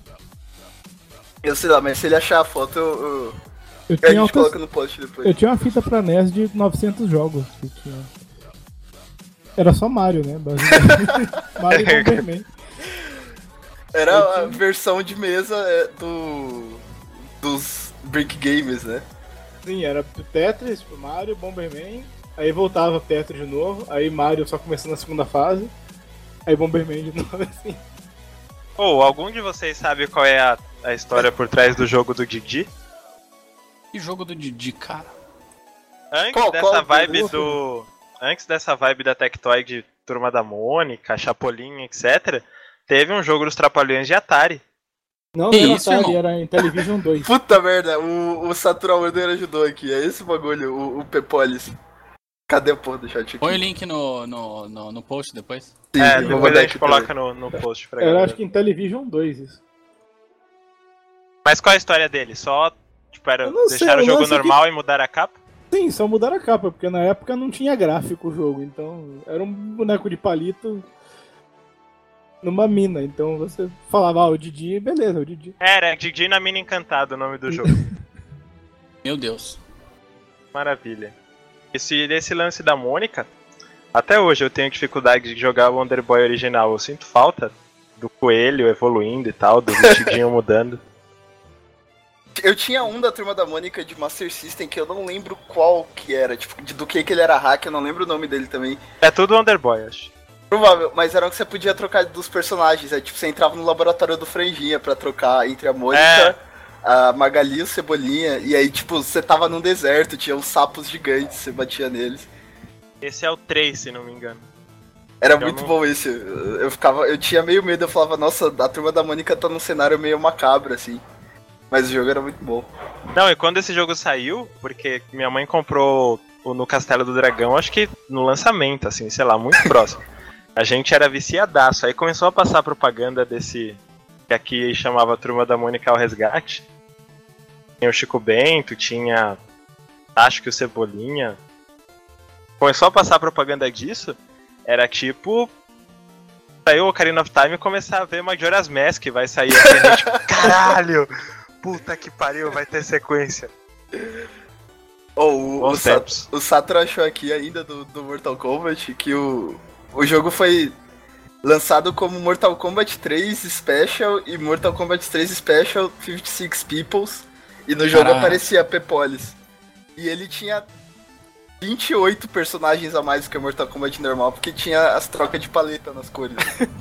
Eu sei lá, mas se ele achar a foto, eu, eu- Eu a tinha, gente outras- coloca no post depois. eu tinha uma fita pra N E S de novecentos jogos. Que tinha... Era só Mario, né? Basicamente. Mario e Bomberman. Era a versão de mesa é, do... dos Brick Games, né? Sim, era Tetris, Mario, Bomberman. Aí voltava Tetris de novo. Aí Mario só começando a segunda fase. Aí Bomberman de novo, assim. Ou algum de vocês sabe qual é a, a história por trás do jogo do Didi? Que jogo do Didi, cara. Antes Qual- dessa qual vibe jogo? do. Antes dessa vibe da Tectoy de Turma da Mônica, Chapolin, etcétera, teve um jogo dos Trapalhões de Atari. Não, Que não era isso, Atari, irmão? era em Television dois. Puta merda, o, o Saturn Order ajudou aqui, é esse bagulho, o, o Pepolis. Cadê a porra do chat aqui? Põe o link no, no, no, no post depois. Sim, É, eu vou depois mandar a gente aqui coloca também. no, no post pra Era galera. acho que em Television dois isso. Mas qual é a história dele? Só, tipo, era Eu não sei, deixar o o jogo lance é que- normal e mudar a capa? Sim, só mudaram a capa, porque na época não tinha gráfico o jogo, então era um boneco de palito numa mina, então você falava, ah, o Didi, beleza, o Didi. Era Didi na Mina Encantada o nome do jogo. Meu Deus. Maravilha. Esse, esse lance da Mônica, até hoje eu tenho dificuldade de jogar o Wonder Boy original. Eu sinto falta do coelho evoluindo e tal, do vestidinho mudando. Eu tinha um da Turma da Mônica de Master System que eu não lembro qual que era, tipo, de- do que que ele era hack, eu não lembro o nome dele também. É tudo Wonder Boy, acho. Provável, mas era um que você podia trocar dos personagens, é tipo, você entrava no laboratório do Franjinha pra trocar entre a Mônica, É. a Magali e o Cebolinha, e aí, tipo, você tava num deserto, tinha uns sapos gigantes, você batia neles. Esse é o três, se não me engano. Era Eu muito não- bom esse. Eu eu ficava. Eu tinha meio medo, eu falava, nossa, a Turma da Mônica tá num cenário meio macabro, assim. Mas o jogo era muito bom. Não, e quando esse jogo saiu, porque minha mãe comprou o no Castelo do Dragão, acho que no lançamento, assim, sei lá, muito próximo. A gente era viciadaço, aí começou a passar propaganda desse, que aqui chamava Turma da Mônica ao Resgate. Tinha o Chico Bento, tinha, acho que o Cebolinha. Começou a passar propaganda disso, era tipo... Saiu o Ocarina of Time e começar a ver Majora's Mask, vai sair assim, a gente, caralho! Puta que pariu, vai ter sequência. Oh, o, o, Bons Sa- tempos. o Sato achou aqui ainda do, do Mortal Kombat que o, o jogo foi lançado como Mortal Kombat três Special e Mortal Kombat três Special cinquenta e seis Peoples. E no jogo Caraca. aparecia Pepolis. E ele tinha vinte e oito personagens a mais que o Mortal Kombat normal, porque tinha as trocas de paleta nas cores.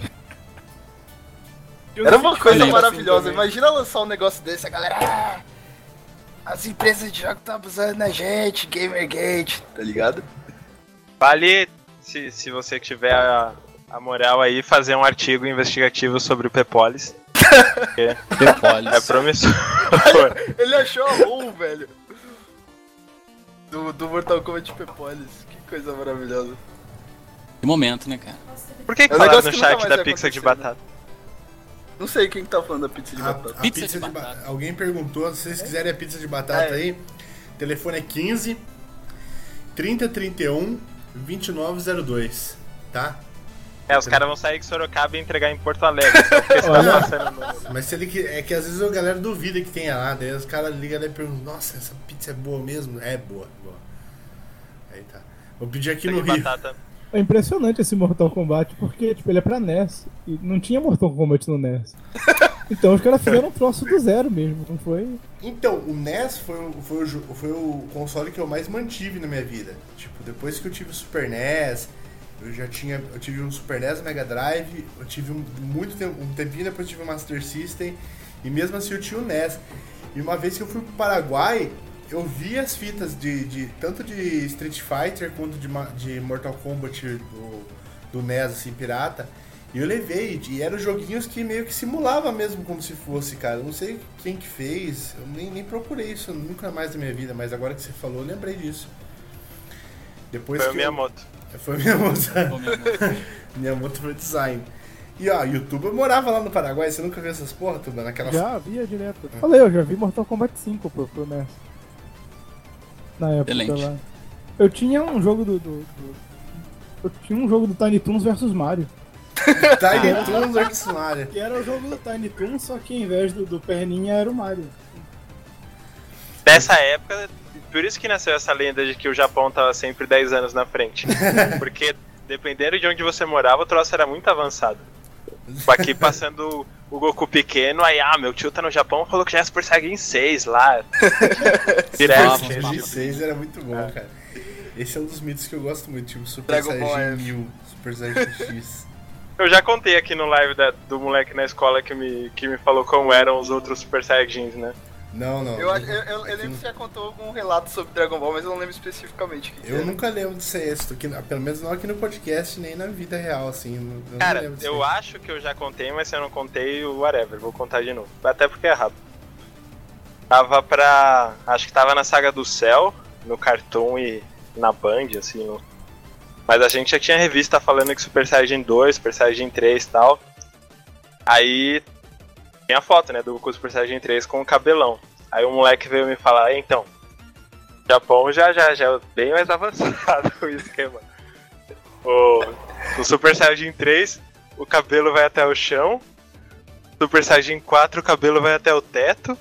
Era uma coisa Assim maravilhosa. também. Imagina lançar um negócio desse, a galera. "Ah, as empresas de jogo estão abusando da gente, Gamergate, tá ligado? Vale, se, se você tiver a, a moral aí, fazer um artigo investigativo sobre o Pepolis. Pepolis. É promissor. Ele achou a ROM, velho. Do, do Mortal Kombat Pepolis. Que coisa maravilhosa. Que momento, né, cara? Por que, que É um falaram negócio no que nunca chat mais da vai pizza de acontecer, batata? Não sei quem que tá falando da pizza de A, batata. a Pizza pizza, de de ba- batata. Alguém perguntou, se vocês quiserem a pizza de batata É. aí, telefone é quinze, trinta, trinta e um, vinte e nove zero dois, tá? É, os caras vão sair de Sorocaba e entregar em Porto Alegre. Só porque você tá Olha. passando no... Mas se ele que- é que às vezes a galera duvida que tenha lá, daí os caras ligam lá e perguntam, nossa, essa pizza é boa mesmo? É boa, boa. Aí tá. Vou pedir aqui no de Rio. batata. É impressionante esse Mortal Kombat, porque tipo, ele é pra N E S, e não tinha Mortal Kombat no N E S. Então os caras fizeram um troço do zero mesmo, não foi? Então, o N E S foi, o- foi, o, jo- foi o console que eu mais mantive na minha vida. Tipo, depois que eu tive o Super N E S Eu já tinha, eu tive um Super NES Mega Drive, eu tive um, muito tempo, um tempinho depois eu tive um Master System, e mesmo assim eu tinha o N E S. E uma vez que eu fui pro Paraguai, eu vi as fitas de, de tanto de Street Fighter quanto de, de Mortal Kombat do, do N E S, assim, pirata, e eu levei, e eram joguinhos que meio que simulava mesmo como se fosse, cara. Eu não sei quem que fez, eu nem, nem procurei isso nunca mais na minha vida, mas agora que você falou, eu lembrei disso. Depois Foi que a minha eu... moto. Foi minha moto. Pô, meu irmão. Minha moto foi design. E ó, YouTube, eu morava lá no Paraguai, você nunca viu essas porra, Tuba? Naquelas... Já via direto. Falei, eu já vi Mortal Kombat cinco pro, pro N E S. Na época Excelente. lá. Eu tinha um jogo do, do, do- Eu tinha um jogo do Tiny Toons versus Mario. Tiny Toons versus Mario. Que era o jogo do Tiny Toons, só que em vez do, do Perninha era o Mario. Dessa época, por isso que nasceu essa lenda de que o Japão tava sempre dez anos na frente. Porque dependendo de onde você morava, o troço era muito avançado. Aqui passando o Goku pequeno, aí, ah, meu tio tá no Japão, falou que já é Super Saiyajin seis lá. Direto. Nossa, tinha Super esse- seis era muito bom, cara. Esse é um dos mitos que eu gosto muito, tipo Super Dragon Ball Saiyajin F. mil, Super Saiyajin X. Eu já contei aqui no live da- do moleque na escola que me, que me falou como eram os outros Super Saiyajins, né? Não, não. Eu, acho- eu, eu, eu lembro que você já contou algum relato sobre Dragon Ball, mas eu não lembro especificamente o que que Eu era. nunca lembro de ser isso, aqui, pelo menos não aqui no podcast, nem na vida real, assim. Eu não Cara, lembro disso eu aí. acho que eu já contei, mas se eu não contei, whatever, vou contar de novo. Até porque é rápido. Tava pra. Acho que tava na Saga do Céu, no Cartoon e na Band, assim. No... Mas a gente já tinha revista falando que Super Saiyajin dois, Super Saiyajin três e tal. Aí tinha a foto, né, do Goku Super Saiyajin três com o cabelão. Aí o moleque veio me falar, então, Japão já, já, já é bem mais avançado o esquema. O, o Super Saiyajin três, o cabelo vai até o chão. Super Saiyajin quatro, o cabelo vai até o teto.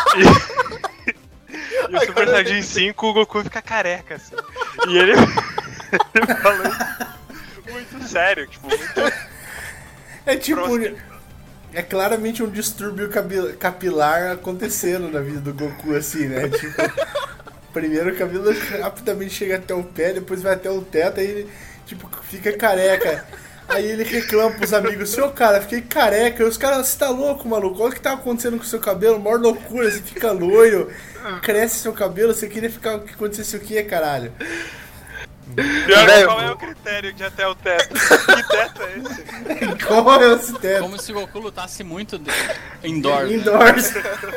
E, e o Super Saiyajin cinco, o Goku fica careca, assim. E ele, ele falou isso muito sério, tipo, muito... É tipo. Próximo. É claramente um distúrbio cabi- capilar acontecendo na vida do Goku, assim, né? Tipo, primeiro o cabelo rapidamente chega até o pé, depois vai até o teto, aí ele, tipo, fica careca. Aí ele reclama pros amigos, seu cara, fiquei careca. E os caras, você tá louco, maluco? Olha o que tá acontecendo com o seu cabelo, maior loucura, você fica loiro, cresce seu cabelo, você queria ficar, que acontecesse o quê, caralho? Pior, Velho, qual é o critério de até o teto? Que teto é esse? Qual é esse teto? Como se o Goku lutasse muito de... indoor, né? Indoors.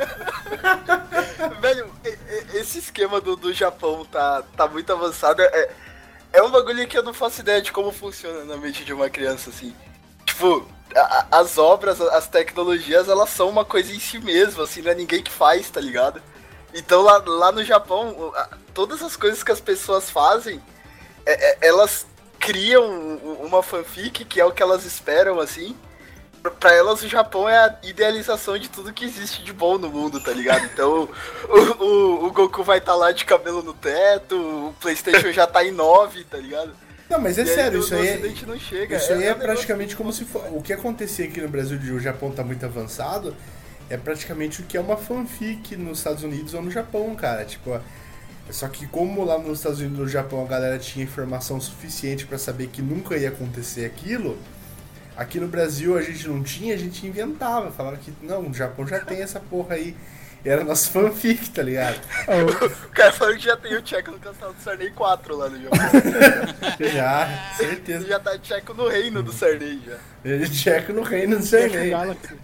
Velho, e- e- esse esquema do, do Japão tá, tá muito avançado. É, é um bagulho que eu não faço ideia de como funciona na mente de uma criança, assim. Tipo, a- a- as obras, as tecnologias, elas são uma coisa em si mesmo, assim, não é ninguém que faz, tá ligado? Então lá, lá no Japão, o- a- todas as coisas que as pessoas fazem, é- é- elas criam u- uma fanfic, que é o que elas esperam, assim. Pra- Pra elas, o Japão é a idealização de tudo que existe de bom no mundo, tá ligado? Então, o, o, o Goku vai estar lá de cabelo no teto, o PlayStation já tá em nove, tá ligado? Não, mas é E aí, sério, no- isso no aí é, Ocidente não chega. isso aí é um negócio praticamente como se for. O que acontecia aqui no Brasil de o Japão tá muito avançado é praticamente o que é uma fanfic nos Estados Unidos ou no Japão, cara. Tipo, só que como lá nos Estados Unidos e no Japão a galera tinha informação suficiente pra saber que nunca ia acontecer aquilo, aqui no Brasil a gente não tinha, a gente inventava. Falava que não, o Japão já tem essa porra aí. Era nosso fanfic, tá ligado? O cara falou que já tem o Tcheco no Castelo do Sarney quatro lá no Japão. Já, Ele certeza. já tá Tcheco no reino do Sarney já. Ele checa no reino do Check Sarney. Galaxy.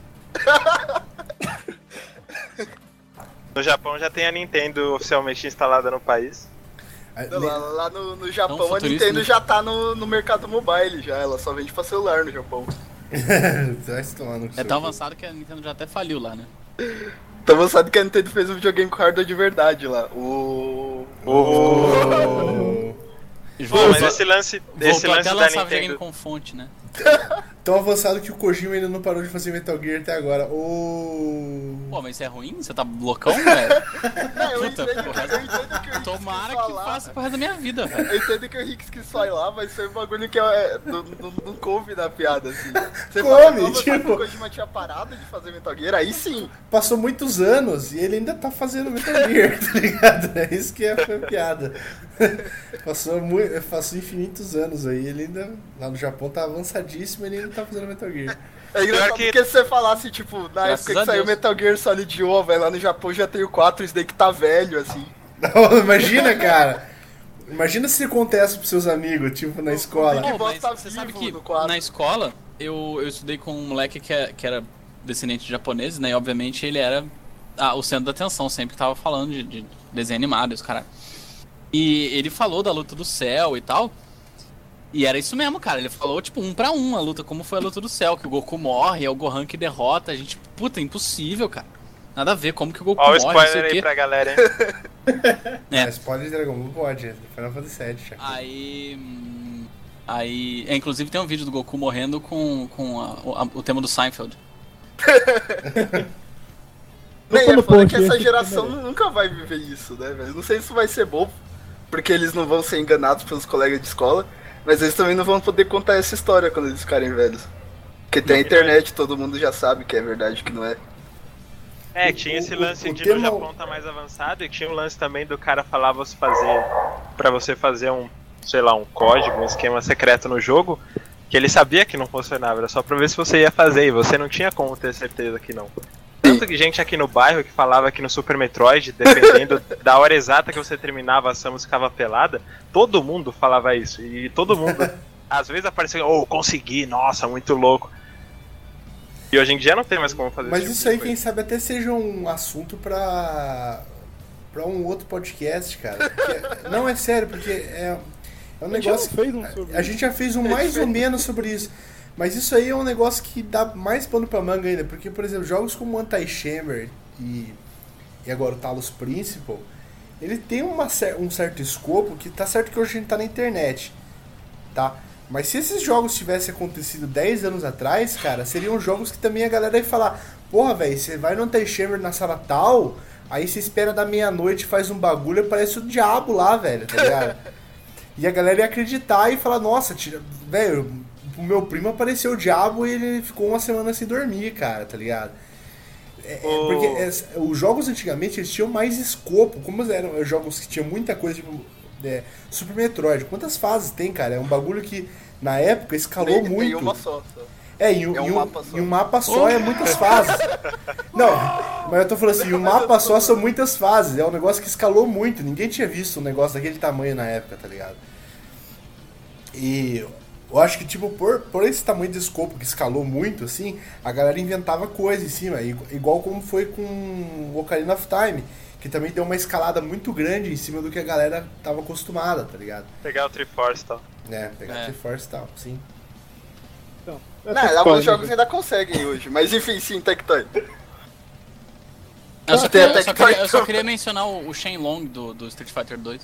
No Japão já tem a Nintendo oficialmente instalada no país. Lá, lá no, no Japão, Tão a futurista, Nintendo né? já tá no, no mercado mobile já. Ela só vende pra celular no Japão. Vai se tomar no É seu tão cu. avançado que a Nintendo já até faliu lá, né? Tá avançado que a Nintendo fez um videogame com hardware de verdade lá. O... Oh. E Pô, mas voltou- esse lance, voltou esse lance até da lançar videogame Nintendo... com fonte, né? tão avançado que o Kojima ainda não parou de fazer Metal Gear até agora. Ô... Pô, mas isso é ruim? Você tá loucão, velho? Não, eu Puta, entendo, porra. eu entendo que o Hicks Tomara quis que falar, faça pro resto da minha vida, velho. Eu entendo que o Hicks quis falar, mas foi um bagulho que é, não, não, não coube na piada, assim. Você Come, fala, "Não, tipo- que o Kojima tinha parado de fazer Metal Gear", aí sim. Passou muitos anos e ele ainda tá fazendo Metal Gear, tá ligado? É isso que é a piada. Passou, muito, passou infinitos anos aí, ele ainda, lá no Japão, tá avançadíssimo e ele ainda tá fazendo Metal Gear. É engraçado que- porque se você falasse, tipo, na Graças época a que saiu Deus. Metal Gear Solid um, velho, lá no Japão já tem o quatro, isso daí que tá velho, assim. Não, imagina, cara. Imagina se acontece pros seus amigos, tipo, na escola. Big Pô, Boss mas tá você vivo sabe que no quadro. na escola eu, eu estudei com um moleque que, é- que era descendente de japoneses, né? E obviamente ele era ah, o centro da atenção, sempre que tava falando de, de desenho animado, os caras. E ele falou da luta do céu e tal. E era isso mesmo, cara. Ele falou, tipo, um pra um a luta, como foi a luta do céu, que o Goku morre, é o Gohan que derrota. A gente, puta, impossível, cara. Nada a ver, como que o Goku Ó o morre, não sei spoiler o aí quê. pra galera, hein? É. Mas pode Dragon Ball pode, é Final Fantasy sete, já. Aí. hum, Aí. É, inclusive tem um vídeo do Goku morrendo com, com a- o, a- o tema do Seinfeld. Nem, Quando é foda post que essa esse geração primeiro. nunca vai viver isso, né, velho? Não sei se isso vai ser bom, porque eles não vão ser enganados pelos colegas de escola, mas eles também não vão poder contar essa história quando eles ficarem velhos. Porque tem a internet, todo mundo já sabe que é verdade, que não é. É, tinha esse O- lance o de tema- no Japão tá mais avançado e tinha um lance também do cara falar você fazer pra você fazer um, sei lá, um código, um esquema secreto no jogo, que ele sabia que não funcionava, era só pra ver se você ia fazer e você não tinha como ter certeza que não. Tanto que gente aqui no bairro que falava que no Super Metroid, dependendo da hora exata que você terminava a Samus ficava pelada, todo mundo falava isso e todo mundo às vezes aparecia, oh, consegui, nossa, muito louco. E hoje em dia não tem mais como fazer Mas esse isso tipo aí, de quem coisa. sabe, até seja um assunto pra. pra um outro podcast, cara. Porque- não, é sério, porque é, é um A gente já negócio. fez um sobre A gente já fez um mais ou menos sobre isso. Mas isso aí é um negócio que dá mais pano pra manga ainda. Porque, por exemplo, jogos como Anti-Chamber e, e agora o Talos Principal, ele tem uma, cer- um certo escopo que tá certo que hoje a gente tá na internet, tá? Mas se esses jogos tivessem acontecido dez anos atrás, cara, seriam jogos que também a galera ia falar: porra, velho, você vai no Anti-Chamber na sala tal, aí você espera da meia-noite, faz um bagulho, parece o diabo lá, velho, tá ligado? E a galera ia acreditar e falar: nossa, tira, velho, o meu primo apareceu o diabo e ele ficou uma semana sem dormir, cara, tá ligado? É, é Oh. porque é, os jogos antigamente eles tinham mais escopo, como eram jogos que tinham muita coisa, tipo é, Super Metroid, quantas fases tem, cara? É um bagulho que na época escalou Tem, muito. tem uma só. só. É, em, um- É um em um, mapa só. em um mapa só é muitas fases. Não, mas eu tô falando assim, em um mapa só são muitas fases. É um negócio que escalou muito. Ninguém tinha visto um negócio daquele tamanho na época, tá ligado? E eu acho que, tipo, por, por esse tamanho de escopo que escalou muito, assim, a galera inventava coisa em cima. i- Igual como foi com o Ocarina of Time, que também deu uma escalada muito grande em cima do que a galera tava acostumada, tá ligado? Pegar o Triforce e tal. É, pegar É. a Triforce e tal, sim. Então, Não, essa alguns história, jogos né? ainda conseguem hoje, mas enfim, sim, Tectoy. Eu só, Ah, tem queria, até eu só que vai- queria- eu só queria mencionar o, o Shenlong do, do Street Fighter dois.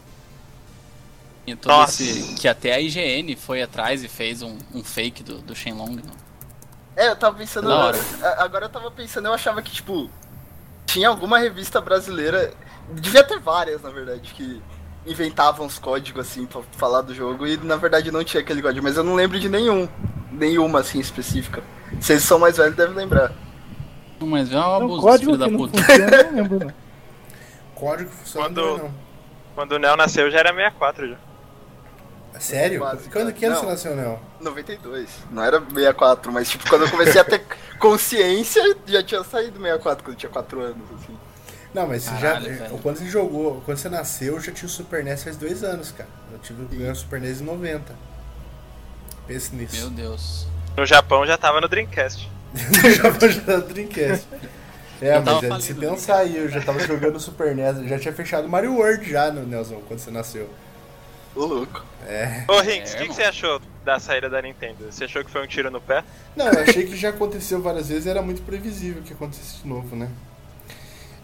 E todo Nossa. esse, que até a I G N foi atrás e fez um, um fake do, do Shenlong. Né? É, eu tava pensando. Da hora. a- Agora eu tava pensando, eu achava que, tipo, tinha alguma revista brasileira. Devia ter várias, na verdade, que inventavam uns códigos assim pra falar do jogo e na verdade não tinha aquele código, mas eu não lembro de nenhum. Nenhuma assim específica. Vocês são mais velhos, devem lembrar. Mas é um Não, abuso, código filho da que não puta. funciona, eu não lembro, não. Código funciona Quando- não. Quando o Neo nasceu já era sessenta e quatro já. Sério? Quase, Quando, quase. que ano Não. você nasceu, Nel? noventa e dois. Não era sessenta e quatro, mas tipo, quando eu comecei a ter consciência, já tinha saído sessenta e quatro, quando eu tinha quatro anos, assim. Não, mas você Caralho, já. velho. Quando você jogou, quando você nasceu, eu já tinha o Super N E S faz dois anos, cara. Eu tive o primeiro Super N E S em noventa. Pense nisso. Meu Deus. No Japão já tava no Dreamcast. já vou jogar no Dreamcast. É, Eu tava mas é de se falido, pensar aí, eu já tava jogando o Super N E S, eu já tinha fechado Mario World já, no Nelson, quando você nasceu. Ô louco. É. Ô Rinks, o É, que, que irmão. você achou da saída da Nintendo? Você achou que foi um tiro no pé? Não, eu achei que já aconteceu várias vezes e era muito previsível que acontecesse de novo, né?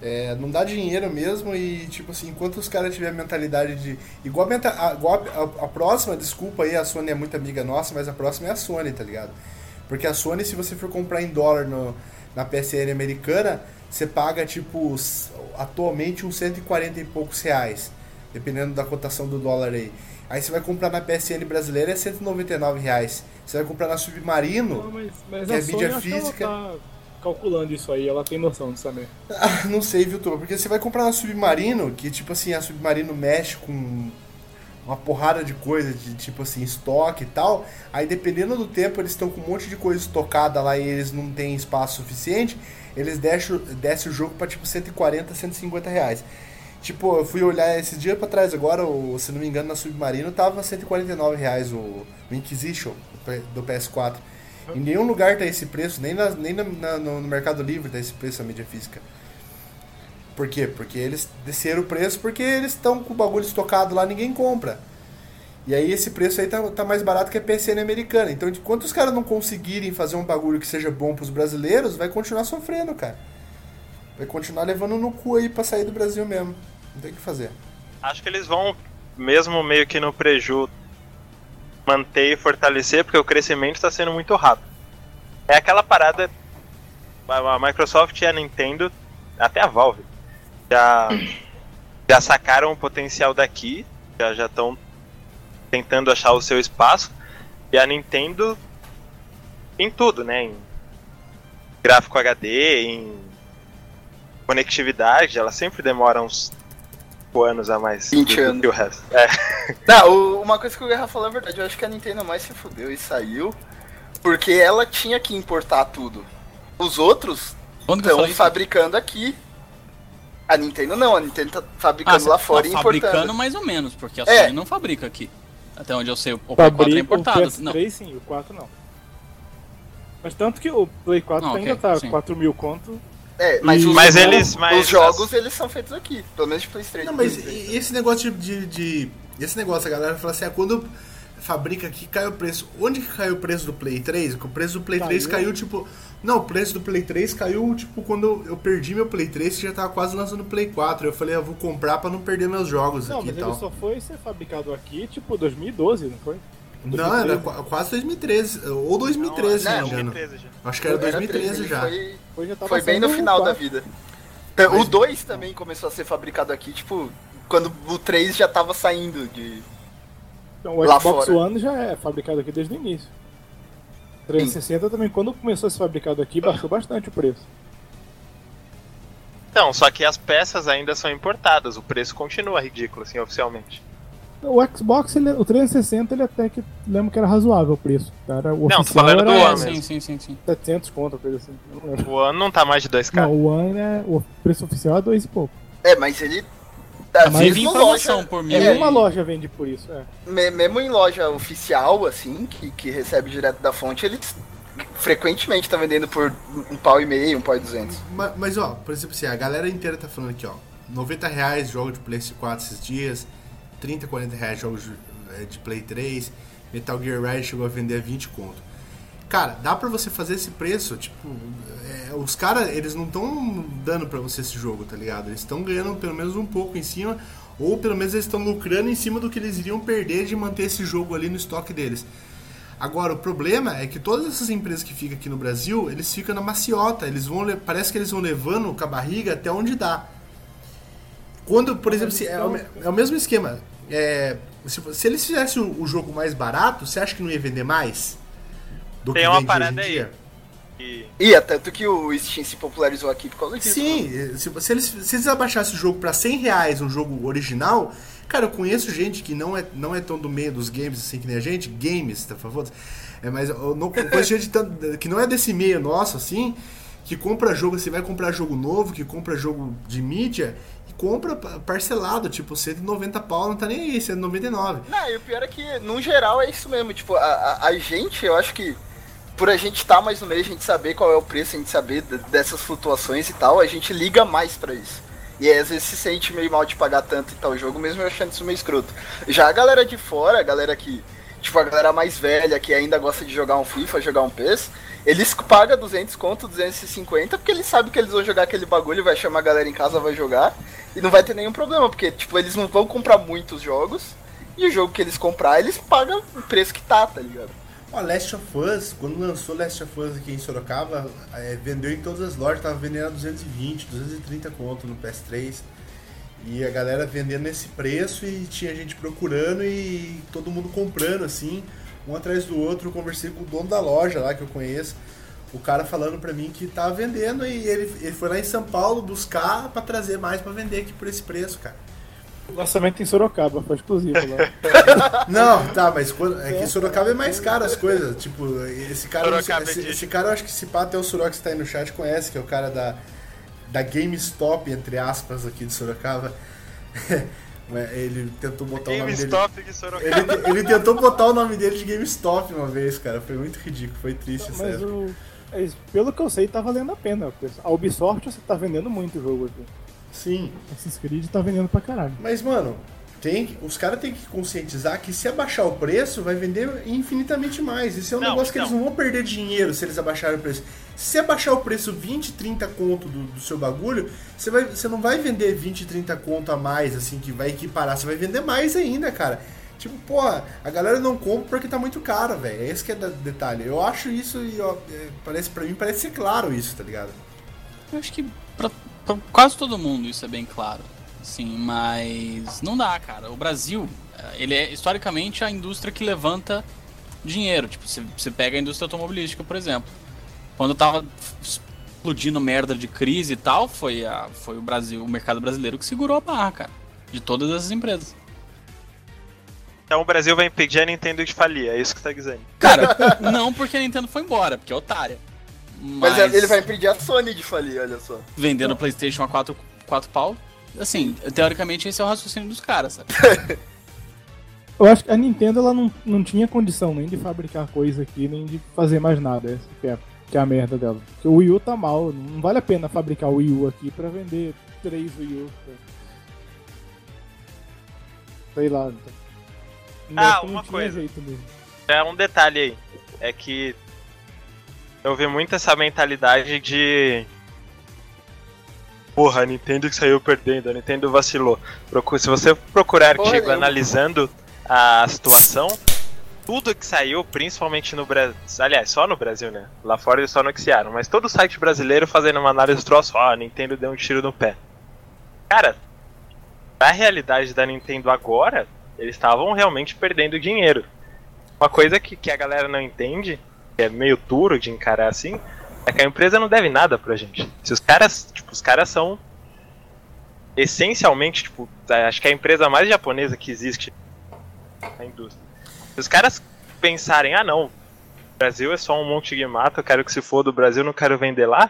É, não dá dinheiro mesmo e, tipo assim, enquanto os caras tiverem a mentalidade de... Igual, a, menta- a, igual a, a próxima, desculpa aí, a Sony é muito amiga nossa, mas a próxima é a Sony, tá ligado? Porque a Sony, se você for comprar em dólar no, na P S N americana, você paga, tipo, atualmente uns cento e quarenta e poucos reais, dependendo da cotação do dólar aí. Aí você vai comprar na P S N brasileira é cento e noventa e nove reais. Você vai comprar na Submarino, Não, mas, mas que a é Sony, mídia acho que ela física... tá calculando isso aí, ela tem noção disso também. Ah, não sei, viu, Tuba? Porque você vai comprar na Submarino, que tipo assim, a Submarino mexe com uma porrada de coisa, de tipo assim, estoque e tal. Aí dependendo do tempo, eles estão com um monte de coisa estocada lá e eles não têm espaço suficiente. Eles descem, descem o jogo pra tipo cento e quarenta, cento e cinquenta reais. Tipo, eu fui olhar esses dias pra trás agora, o, se não me engano, na Submarino tava cento e quarenta e nove reais o, o Inquisition do P S quatro. Em nenhum lugar tá esse preço, nem, na, nem na, na, no Mercado Livre tá esse preço a mídia física. Por quê? Porque eles desceram o preço porque eles estão com o bagulho estocado lá, ninguém compra. E aí esse preço aí tá, tá mais barato que a P S N americana. Então, enquanto os caras não conseguirem fazer um bagulho que seja bom pros brasileiros, vai continuar sofrendo, cara. Vai continuar levando no cu aí pra sair do Brasil mesmo. Não tem o que fazer. Acho que eles vão, mesmo meio que no preju, manter e fortalecer, porque o crescimento está sendo muito rápido. É aquela parada, a Microsoft e a Nintendo, até a Valve, já, já sacaram o potencial daqui, já já estão tentando achar o seu espaço, e a Nintendo em tudo, né, em gráfico H D, em conectividade, ela sempre demora uns anos a mais vinte do anos. que o resto. É. Não, o- uma coisa que o Guerra falou é verdade. Eu acho que a Nintendo mais se fudeu e saiu porque ela tinha que importar tudo. Os outros Quando que eu estão falei isso? fabricando aqui. A Nintendo não, a Nintendo tá fabricando Ah, lá cê- fora não, e fabricando importando. mais ou menos, porque a É. Sony não fabrica aqui. Até onde eu sei, o Play quatro é Fabrica o importado. P S Não, três sim, o quatro não. Mas tanto que o Play quatro Não, ainda ok, tá sim. quatro mil conto. É, mas, E- os, Mas os- eles- mas os jogos eles são feitos aqui, pelo menos de PlayStation. Não, mas e- esse negócio de, de, de- Esse negócio, a galera fala assim, ah, quando fabrica aqui, cai o preço. Onde que caiu o preço do Play três? O preço do Play Caiu. três caiu, tipo... Não, o preço do Play três caiu, tipo, quando eu perdi meu Play três, que já tava quase lançando o Play quatro. Eu falei, eu vou comprar pra não perder meus jogos Não, aqui mas e ele tal. só foi ser fabricado aqui, tipo, dois mil e doze, não foi? Não, era qu- quase dois mil e treze. Ou dois mil e treze, se não me não, engano. dois mil e treze já. Acho que era dois mil e treze ele já. Foi, Foi, já tava foi bem no saindo final o da quatro. vida. Então, Mas- o dois também começou a ser fabricado aqui, tipo, quando o três já tava saindo de... Então, o lá Xbox fora. One já é fabricado aqui desde o início. trezentos e sessenta também, quando começou a ser fabricado aqui, baixou bastante o preço. Então, só que as peças ainda são importadas, o preço continua ridículo, assim, oficialmente. O Xbox, ele, o trezentos e sessenta, ele até que lembro que era razoável o preço. Era, o Não, tô oficial falando do era One sim, mesmo. sim, sim, sim. setecentos conto, coisa assim. Eu não lembro. O ano não tá mais de dois K. Não, o One, é, o preço oficial é dois e pouco. É, mas ele... Às Mas vezes Teve em informação loja, por mim. É, É, uma loja vende por isso, é. me- mesmo em loja oficial, assim, que, que recebe direto da fonte, eles frequentemente tá vendendo por um pau e meio, um pau e duzentos. Mas, mas, ó, por exemplo assim, a galera inteira tá falando aqui, ó. noventa reais jogo de Play quatro esses dias. trinta, quarenta reais jogos de, é, de Play três. Metal Gear Rise chegou a vender a vinte conto. Cara, dá pra você fazer esse preço, tipo... é, os caras, eles não estão dando pra você esse jogo, tá ligado? Eles estão ganhando pelo menos um pouco em cima, ou pelo menos eles estão lucrando em cima do que eles iriam perder de manter esse jogo ali no estoque deles. Agora, o problema é que todas essas empresas que ficam aqui no Brasil, eles ficam na maciota, eles vão, le- parece que eles vão levando com a barriga até onde dá. Quando, por exemplo, se, é, o, me- é o mesmo esquema. É, se, se eles fizessem o, o jogo mais barato, você acha que não ia vender mais? Do Tem que uma vende hoje em parada aí. dia? E E é tanto que o Steam se popularizou aqui por causa disso. Sim, se, se eles, se eles abaixassem o jogo pra cem reais, um jogo original, cara, eu conheço gente que não é, não é tão do meio dos games assim que nem a gente, games, tá favor? É, mas eu não eu conheço gente tão- que não é desse meio nosso, assim, que compra jogo, você vai comprar jogo novo, que compra jogo de mídia, e compra pa- parcelado, tipo, cento e noventa pau, não tá nem aí, cento e noventa e nove. Não, e o pior é que, no geral, é isso mesmo. Tipo, a, a, a gente, eu acho que por a gente estar mais no meio, a gente saber qual é o preço, a gente saber d- dessas flutuações e tal, a gente liga mais pra isso. E aí, às vezes se sente meio mal de pagar tanto e tal jogo, mesmo eu achando isso meio escroto. Já a galera de fora, a galera que, tipo, a galera mais velha que ainda gosta de jogar um FIFA, jogar um P E S, eles pagam duzentos conto, duzentos e cinquenta, porque eles sabem que eles vão jogar aquele bagulho, vai chamar a galera em casa, vai jogar, e não vai ter nenhum problema, porque, tipo, eles não vão comprar muitos jogos, e o jogo que eles comprar, eles pagam o preço que tá, tá ligado? Ó, Last of Us, quando lançou Last of Us aqui em Sorocaba, é, vendeu em todas as lojas, tava vendendo a duzentos e vinte, duzentos e trinta conto no P S três. E a galera vendendo nesse preço e tinha gente procurando e todo mundo comprando, assim, um atrás do outro. Eu conversei com o dono da loja lá que eu conheço, o cara falando pra mim que tava vendendo e ele, ele foi lá em São Paulo buscar pra trazer mais pra vender aqui por esse preço, cara. O lançamento em Sorocaba, foi exclusivo lá. Não, tá, mas quando, é que em Sorocaba é mais caro as coisas. Tipo, esse cara, Sorocaba esse, é esse cara eu acho que se pá, até o Sorox tá aí no chat conhece, que é o cara da, da GameStop, entre aspas, aqui de Sorocaba. Ele tentou botar o nome dele. GameStop de Sorocaba. Ele, ele tentou botar o nome dele de GameStop uma vez, cara. Foi muito ridículo, foi triste, Mas sério. o, é isso, pelo que eu sei, tá valendo a pena. A Ubisoft você tá vendendo muito o jogo aqui. Sim. Assassin's Creed tá vendendo pra caralho. Mas, mano, tem, os caras têm que conscientizar que se abaixar o preço, vai vender infinitamente mais. Isso é um Não, negócio que não. eles não vão perder dinheiro se eles abaixarem o preço. Se abaixar o preço vinte, trinta conto do, do seu bagulho, você, vai, você não vai vender vinte, trinta conto a mais, assim, que vai equiparar. Você vai vender mais ainda, cara. Tipo, porra, a galera não compra porque tá muito caro, velho. É esse que é o detalhe. Eu acho isso e, ó, é, parece, pra mim parece ser claro isso, tá ligado? Eu acho que pra, pra quase todo mundo isso é bem claro. Sim, mas não dá, cara. O Brasil, ele é historicamente a indústria que levanta dinheiro. Tipo, você, você pega a indústria automobilística, por exemplo. Quando tava explodindo merda de crise e tal, foi, a, foi o Brasil, o mercado brasileiro que segurou a barra, cara. De todas essas empresas. Então o Brasil vai impedir a Nintendo de falir, é isso que você tá dizendo. Cara, não porque a Nintendo foi embora, porque é otária. Mas, Mas, ele vai impedir a Sony de falir, olha só. vendendo o PlayStation a quatro pau, assim, teoricamente esse é o raciocínio dos caras, sabe? Eu acho que a Nintendo ela não, não tinha condição nem de fabricar coisa aqui, nem de fazer mais nada. Essa que é, que é a merda dela. Porque o Wii U tá mal, não vale a pena fabricar o Wii U aqui pra vender três Wii U. Sei lá. Então. Ah, Acho que não uma tinha coisa. jeito mesmo. É um detalhe aí, é que eu vi muito essa mentalidade de... Porra, a Nintendo que saiu perdendo, a Nintendo vacilou. Procu- Se você procurar Porra, artigo eu- analisando a situação, tudo que saiu, principalmente no Brasil, aliás, só no Brasil, né? Lá fora eles só noticiaram, mas todo site brasileiro fazendo uma análise do troço, ó, a Nintendo deu um tiro no pé. Cara, a realidade da Nintendo agora, eles estavam realmente perdendo dinheiro. Uma coisa que, que a galera não entende, que é meio duro de encarar assim, é que a empresa não deve nada pra gente. Se os caras, tipo, os caras são essencialmente, tipo, acho que é a empresa mais japonesa que existe na indústria. Se os caras pensarem, ah não, o Brasil é só um monte de mato, eu quero que se for do Brasil, não quero vender lá,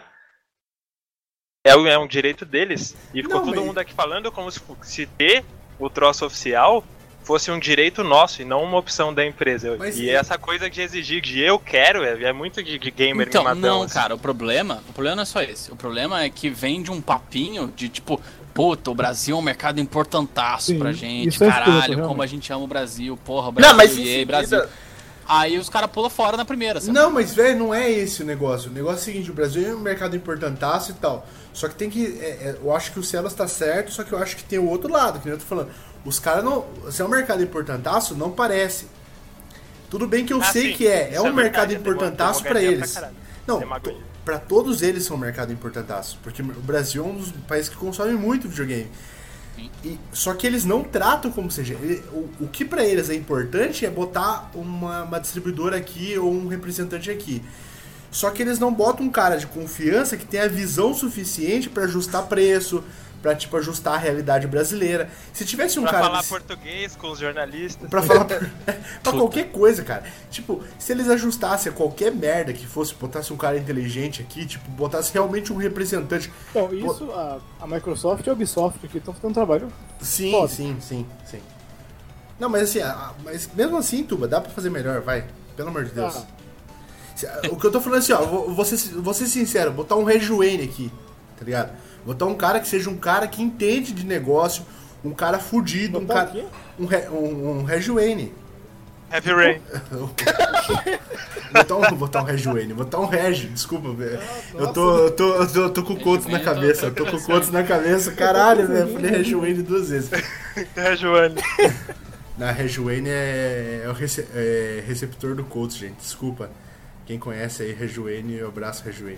é, um- é um direito deles. E ficou Não, todo mas- mundo aqui falando como se, se ter o troço oficial fosse um direito nosso e não uma opção da empresa. Mas e e- essa coisa de exigir de eu quero, é, é muito de, de gamer Então, mimadão, não, assim. cara, o problema, o problema não é só esse. O problema é que vem de um papinho de tipo, puta, o Brasil é um mercado importantaço Sim, pra gente, isso é escroto, caralho, realmente. como a gente ama o Brasil, porra, Brasil, Não, mas em e aí, seguida... Brasil. Aí os caras pulam fora na primeira, sabe? Não, mas, velho, não é esse o negócio. O negócio é o seguinte, o Brasil é um mercado importantaço e tal. Só que tem que... é, é, eu acho que o Celas tá certo, só que eu acho que tem o outro lado, que nem eu tô falando. Os caras não... Se é um mercado importantaço, não parece. Tudo bem que eu Ah, sei sim, que é. É isso um é mercado verdade, é importantaço pra demagogia eles. pra caralho. Não, Demagogia. to- pra todos eles são um mercado importantaço. Porque o Brasil é um dos países que consome muito videogame. E, só que eles não tratam como seja. Ele- o, o que pra eles é importante é botar uma, uma distribuidora aqui ou um representante aqui. Só que eles não botam um cara de confiança que tenha visão suficiente pra ajustar preço, pra tipo ajustar a realidade brasileira. Se tivesse um Pra cara falar desse- português com os jornalistas. Pra falar pra, pra qualquer coisa, cara. Tipo, se eles ajustassem a qualquer merda que fosse, botasse um cara inteligente aqui, tipo, botasse realmente um representante. Então, isso, a, a Microsoft e a Ubisoft aqui estão fazendo um trabalho. Sim, Foda. sim, sim, sim. Não, mas assim, a- a- mas mesmo assim, Tuba, dá pra fazer melhor, vai. Pelo amor de Deus. Ah. Se- O que eu tô falando assim, ó, vou, vou, ser, vou ser sincero, botar um Rejuene aqui, tá ligado? Botar um cara que seja um cara que entende de negócio, um cara fudido, um Botar cara. o quê? Um, re- um, um Rejuene. Heavy Rain. botar, um, botar um Reg Wayne, botar um Reg, desculpa, velho. Eu tô, eu tô, eu tô, eu tô com o Coates na cabeça, eu tô com o Coates na cabeça, caralho, velho. Falei Reg Wayne duas vezes. Reg Wayne. Na Reg Wayne é, é o rece, é receptor do Coates, gente, desculpa. Quem conhece aí Reg Wayne, eu abraço Reg Wayne.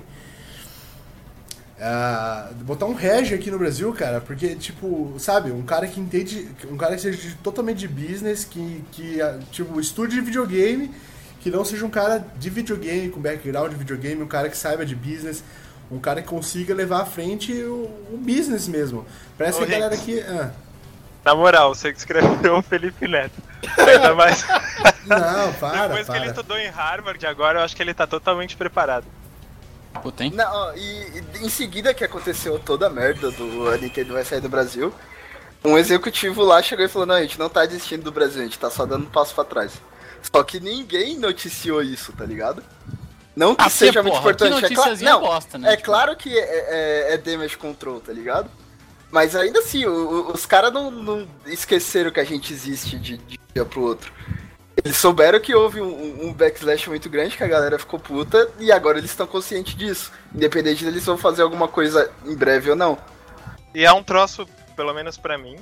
Uh, botar um Reg aqui no Brasil, cara, porque, tipo, sabe, um cara que entende, um cara que seja totalmente de business, que, que tipo, estude videogame, que não seja um cara de videogame, com background de videogame, um cara que saiba de business, um cara que consiga levar à frente o, o business mesmo. Parece Ô, que a galera aqui... Ah. Na moral, você que escreveu o Felipe Neto. Ainda mais... Não, para, Depois para. que ele estudou em Harvard, agora eu acho que ele tá totalmente preparado. Puta, hein? Não, ó, e, e em seguida que aconteceu toda a merda do a Nintendo vai sair do Brasil, um executivo lá chegou e falou, não, a gente não tá desistindo do Brasil, a gente tá só dando um passo pra trás. Só que ninguém noticiou isso, tá ligado? Não que Ah, seja porra, muito importante. que É, cla noticiazinha não, bosta, né? é Tipo... claro que é, é, é damage control, tá ligado? Mas ainda assim, o, o, os caras não, não esqueceram que a gente existe de, de um dia pro outro. Eles souberam que houve um, um backslash muito grande, que a galera ficou puta, e agora eles estão conscientes disso. Independente deles vão fazer alguma coisa em breve ou não. E é um troço, pelo menos pra mim,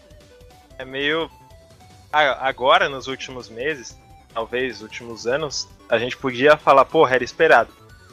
é meio... Agora, nos últimos meses, talvez últimos anos, a gente podia falar, porra, era esperado.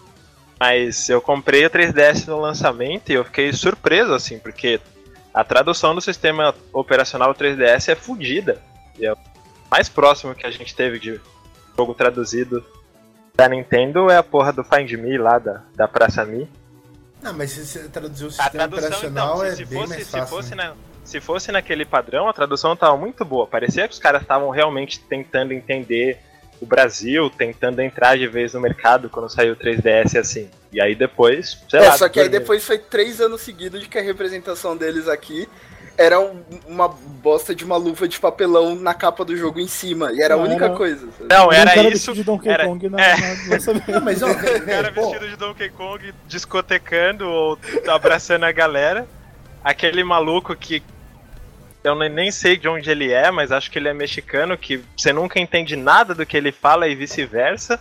Mas eu comprei o três D S no lançamento e eu fiquei surpreso, assim, porque a tradução do sistema operacional do três D S é fodida. E é o mais próximo que a gente teve de jogo traduzido da Nintendo é a porra do Find Me lá da, da Praça Me. Não, mas se você traduzir o A sistema tradução, operacional então, se, é se bem fosse, mais se fácil. fosse né? na, se fosse naquele padrão, a tradução tava muito boa. Parecia que os caras estavam realmente tentando entender o Brasil, tentando entrar de vez no mercado quando saiu o três D S assim. E aí depois, sei É, lá... só que aí dormiu. depois foi três anos seguidos de que a representação deles aqui era um, uma bosta de uma luva de papelão na capa do jogo em cima. E era a Não, única era- coisa. sabe? Não, Era um era cara isso... vestido de Donkey era, Kong na, é. na lançamento. Não, mas ó, O cara pô, vestido de Donkey Kong discotecando ou abraçando a galera. Aquele maluco que eu nem- nem sei de onde ele é, mas acho que ele é mexicano, que você nunca entende nada do que ele fala e vice-versa.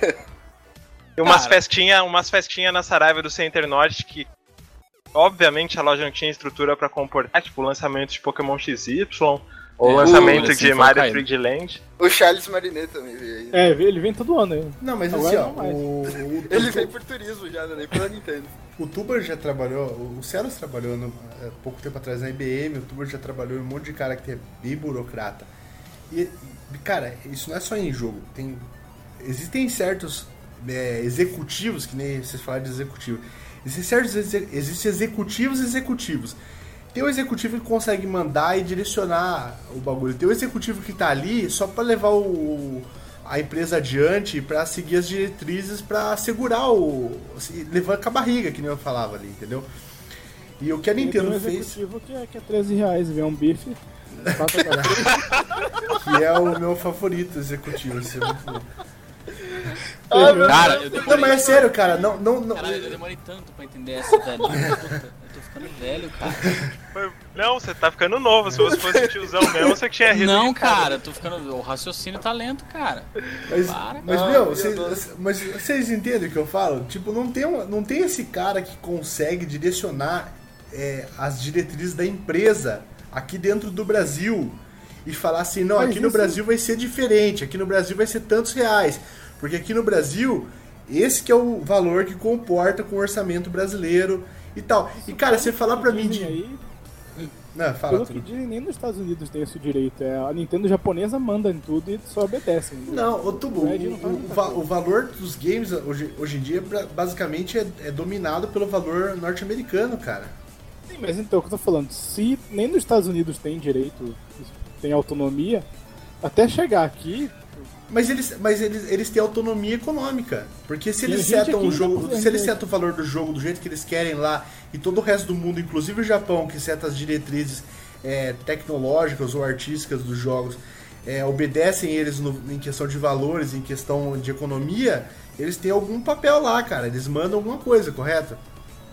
E umas Cara. festinhas umas festinha na Saraiva do Center Norte que, obviamente, a loja não tinha estrutura pra comportar, tipo o lançamento de Pokémon X Y, ou o É, lançamento o- assim, de foi Mario caído. três D Land. O Charles Marinet também veio aí. É, ele vem todo ano aí. não, mas Agora assim, ó, não mais. o, o, Ele veio por turismo já, né? Nem pela Nintendo. o Tuber já trabalhou, o Celos trabalhou no, há pouco tempo atrás na I B M, o Tuber já trabalhou em um monte de cara que é bem burocrata. E, cara, isso não é só em jogo, tem, existem certos é, executivos, que nem vocês falaram de executivo, existem certos exe, existem executivos e executivos. Tem o executivo que consegue mandar e direcionar o bagulho. Tem o executivo que tá ali só pra levar o, a empresa adiante, pra seguir as diretrizes, pra segurar o... assim, levando com a barriga, que nem eu falava ali, entendeu? E o que a Tem Nintendo um fez, executivo que é, que é treze reais, vem um bife, passa a cara. que é o meu favorito executivo, esse é muito bom. Ah, meu Cara, eu Não, demorei, mas é sério, cara, não... não, não caralho, eu demorei tanto pra entender essa, velho. Puta, eu tô ficando velho, cara. Foi- Não, você tá ficando novo. Se você fosse tiozão mesmo, você tinha rido. Não, de cara. cara, eu tô ficando... O raciocínio tá lento, cara. Mas, Para. mas Ah, meu, meu vocês, Deus. mas vocês entendem o que eu falo? Tipo, não tem, um- não tem esse cara que consegue direcionar é, as diretrizes da empresa aqui dentro do Brasil e falar assim, não, Mas aqui no isso- Brasil vai ser diferente, aqui no Brasil vai ser tantos reais, porque aqui no Brasil esse que é o valor que comporta com o orçamento brasileiro e tal. E cara, você falar pra mim Dizem de... aí, Não, fala pelo que tudo. dizem, nem nos Estados Unidos tem esse direito. É, a Nintendo japonesa manda em tudo e só obedece. Não, o Tubo, O Red não o, tá o, muita va- coisa. o valor dos games hoje, hoje em dia pra- basicamente é, é dominado pelo valor norte-americano, cara. Sim, mas então, o que eu tô falando, se nem nos Estados Unidos tem direito, tem autonomia, até chegar aqui, Mas eles, mas eles, eles têm autonomia econômica. Porque se E a eles gente setam aqui o não jogo, tá fazendo se eles isso. setam o valor do jogo do jeito que eles querem lá, e todo o resto do mundo, inclusive o Japão, que seta as diretrizes é, tecnológicas ou artísticas dos jogos, é, obedecem eles no- em questão de valores, em questão de economia, eles têm algum papel lá, cara. Eles mandam alguma coisa, correto?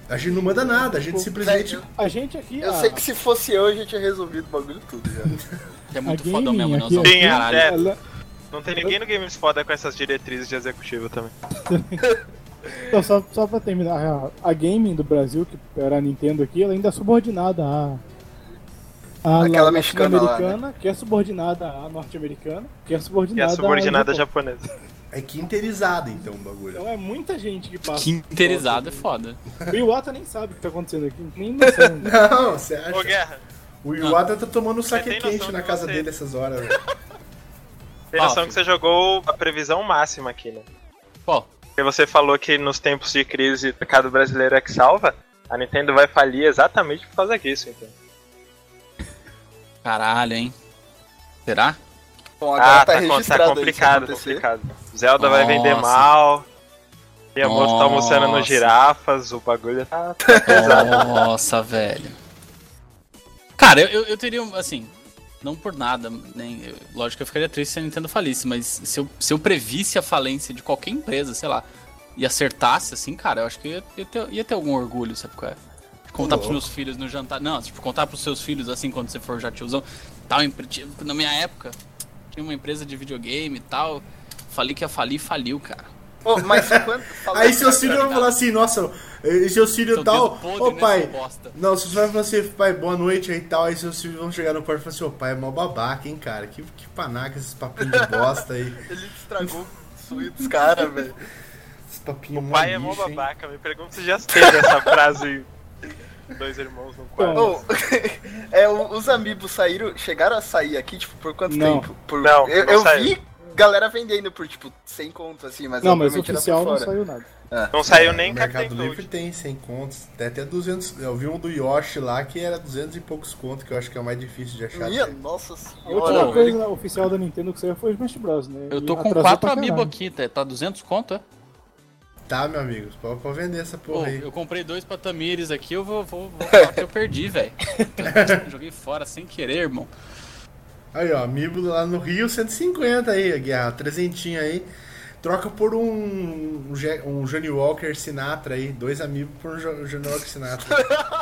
A gente não manda nada, a gente simplesmente... A gente aqui... Eu a- sei que se fosse eu, a gente tinha resolvido o bagulho tudo já. É muito a fodão gaming mesmo, aqui, não. aqui, Sim, é, Caralho. é. ela- Não tem ninguém no Games foda com essas diretrizes de executivo também. Então, só, só pra terminar, a, a gaming do Brasil, que era a Nintendo aqui, ela ainda é subordinada à, à Aquela la- mexicana lá, latino-americana, que é subordinada à norte-americana, que é E subordinada a subordinada ao Japão. japonesa. É quinterizada, então, o bagulho. Então é muita gente que passa. Quinterizado é foda. O Iwata nem sabe o que tá acontecendo aqui, nem noção. Não, você acha? Ô, Guerra, O Iwata tá tomando um saque tem noção quente na que casa você- dele essas horas, velho. tem Ah, noção filho. que você jogou a previsão máxima aqui, né? Pô, Porque você falou que nos tempos de crise o mercado brasileiro é que salva, a Nintendo vai falir exatamente por causa disso, então. caralho, hein? Será? Bom, agora Ah, tá tá, com- registrado tá aí, se complicado, acontecer. complicado. Zelda vai vender Nossa. mal. Miyamoto tá almoçando Nossa. nos girafas, o bagulho tá, tá pesado. Nossa, velho. Cara, eu, eu, eu teria, assim, não por nada, nem. eu- lógico que eu ficaria triste se a Nintendo falisse, mas se eu, se eu previsse a falência de qualquer empresa, sei lá, e acertasse, assim, cara, eu acho que eu ia, ia ter, ia ter algum orgulho, sabe qual é? Contar pros meus filhos no jantar. Não, tipo, contar pros seus filhos, assim, quando você for já tiozão. Tal, empre- tipo, na minha época, tinha uma empresa de videogame e tal. Falei que ia falir, faliu, cara. Ô, mas quando... falando- Aí seus filhos vão falar assim, nossa, e seus filhos Seu tal, dedo podre ô nessa pai, bosta. não, se você vai falar assim, pai, boa noite aí e tal, aí seus filhos vão chegar no quarto e falar assim, ô pai, é mó babaca, hein, cara, que, que panaca esses papinhos de bosta aí, Ele estragou o sonho dos caras, velho. esses papinhos O mó pai é mó lixo, hein. babaca, me pergunto se já teve essa frase. Dois irmãos no quarto. Ô, é, o- os amigos saíram, chegaram a sair aqui, tipo, por quanto Não. tempo? Por, Não, eu, não eu saiu. vi galera vendendo por, tipo, cem conto, assim, mas Não, mas obviamente era oficial por não fora. saiu nada. Não saiu nem No Mercado Captain Livre Toad. tem cem contos, até até duzentos, eu vi um do Yoshi lá que era duzentos e poucos contos, que eu acho que é o mais difícil de achar. Minha nossa A última senhora, Ô, coisa oficial da Nintendo que saiu foi o Smash Bros, né? Eu E tô com atrasou quatro pra amiibo caralho. aqui, tá, tá duzentos conto, é? Tá, meu amigo, pode, pode vender essa Pô, porra aí. eu comprei dois pra Tamires aqui, eu vou, vou, vou falar que eu perdi, velho. Joguei fora sem querer, irmão. Aí, ó, amiibo lá no Rio, cento e cinquenta aí, Guerra, trezentinho aí. Troca por um, um, Je- um Johnny Walker Sinatra aí, dois amigos por um Jo- Johnny Walker Sinatra.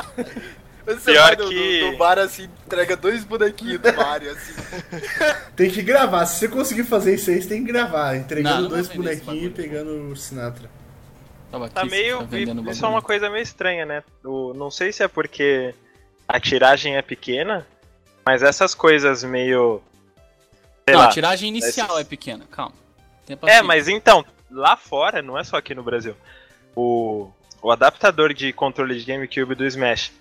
Você Pior vai no, que- no, no bar, assim, entrega dois bonequinhos do Mario, assim. Tem que gravar, se você conseguir fazer isso aí, você tem que gravar, entregando Não, não dois vou vender esse bonequinhos e bagulho. pegando o Sinatra. Tava aqui, Tá meio. tá vendendo Isso é bagulho. uma coisa meio estranha, né? O, não sei se é porque a tiragem é pequena, mas essas coisas meio. Sei Não, lá. a tiragem inicial esses- é pequena, calma. Tenha É, paciência. mas então, lá fora, não é só aqui no Brasil. O, o adaptador de controle de GameCube do Smash.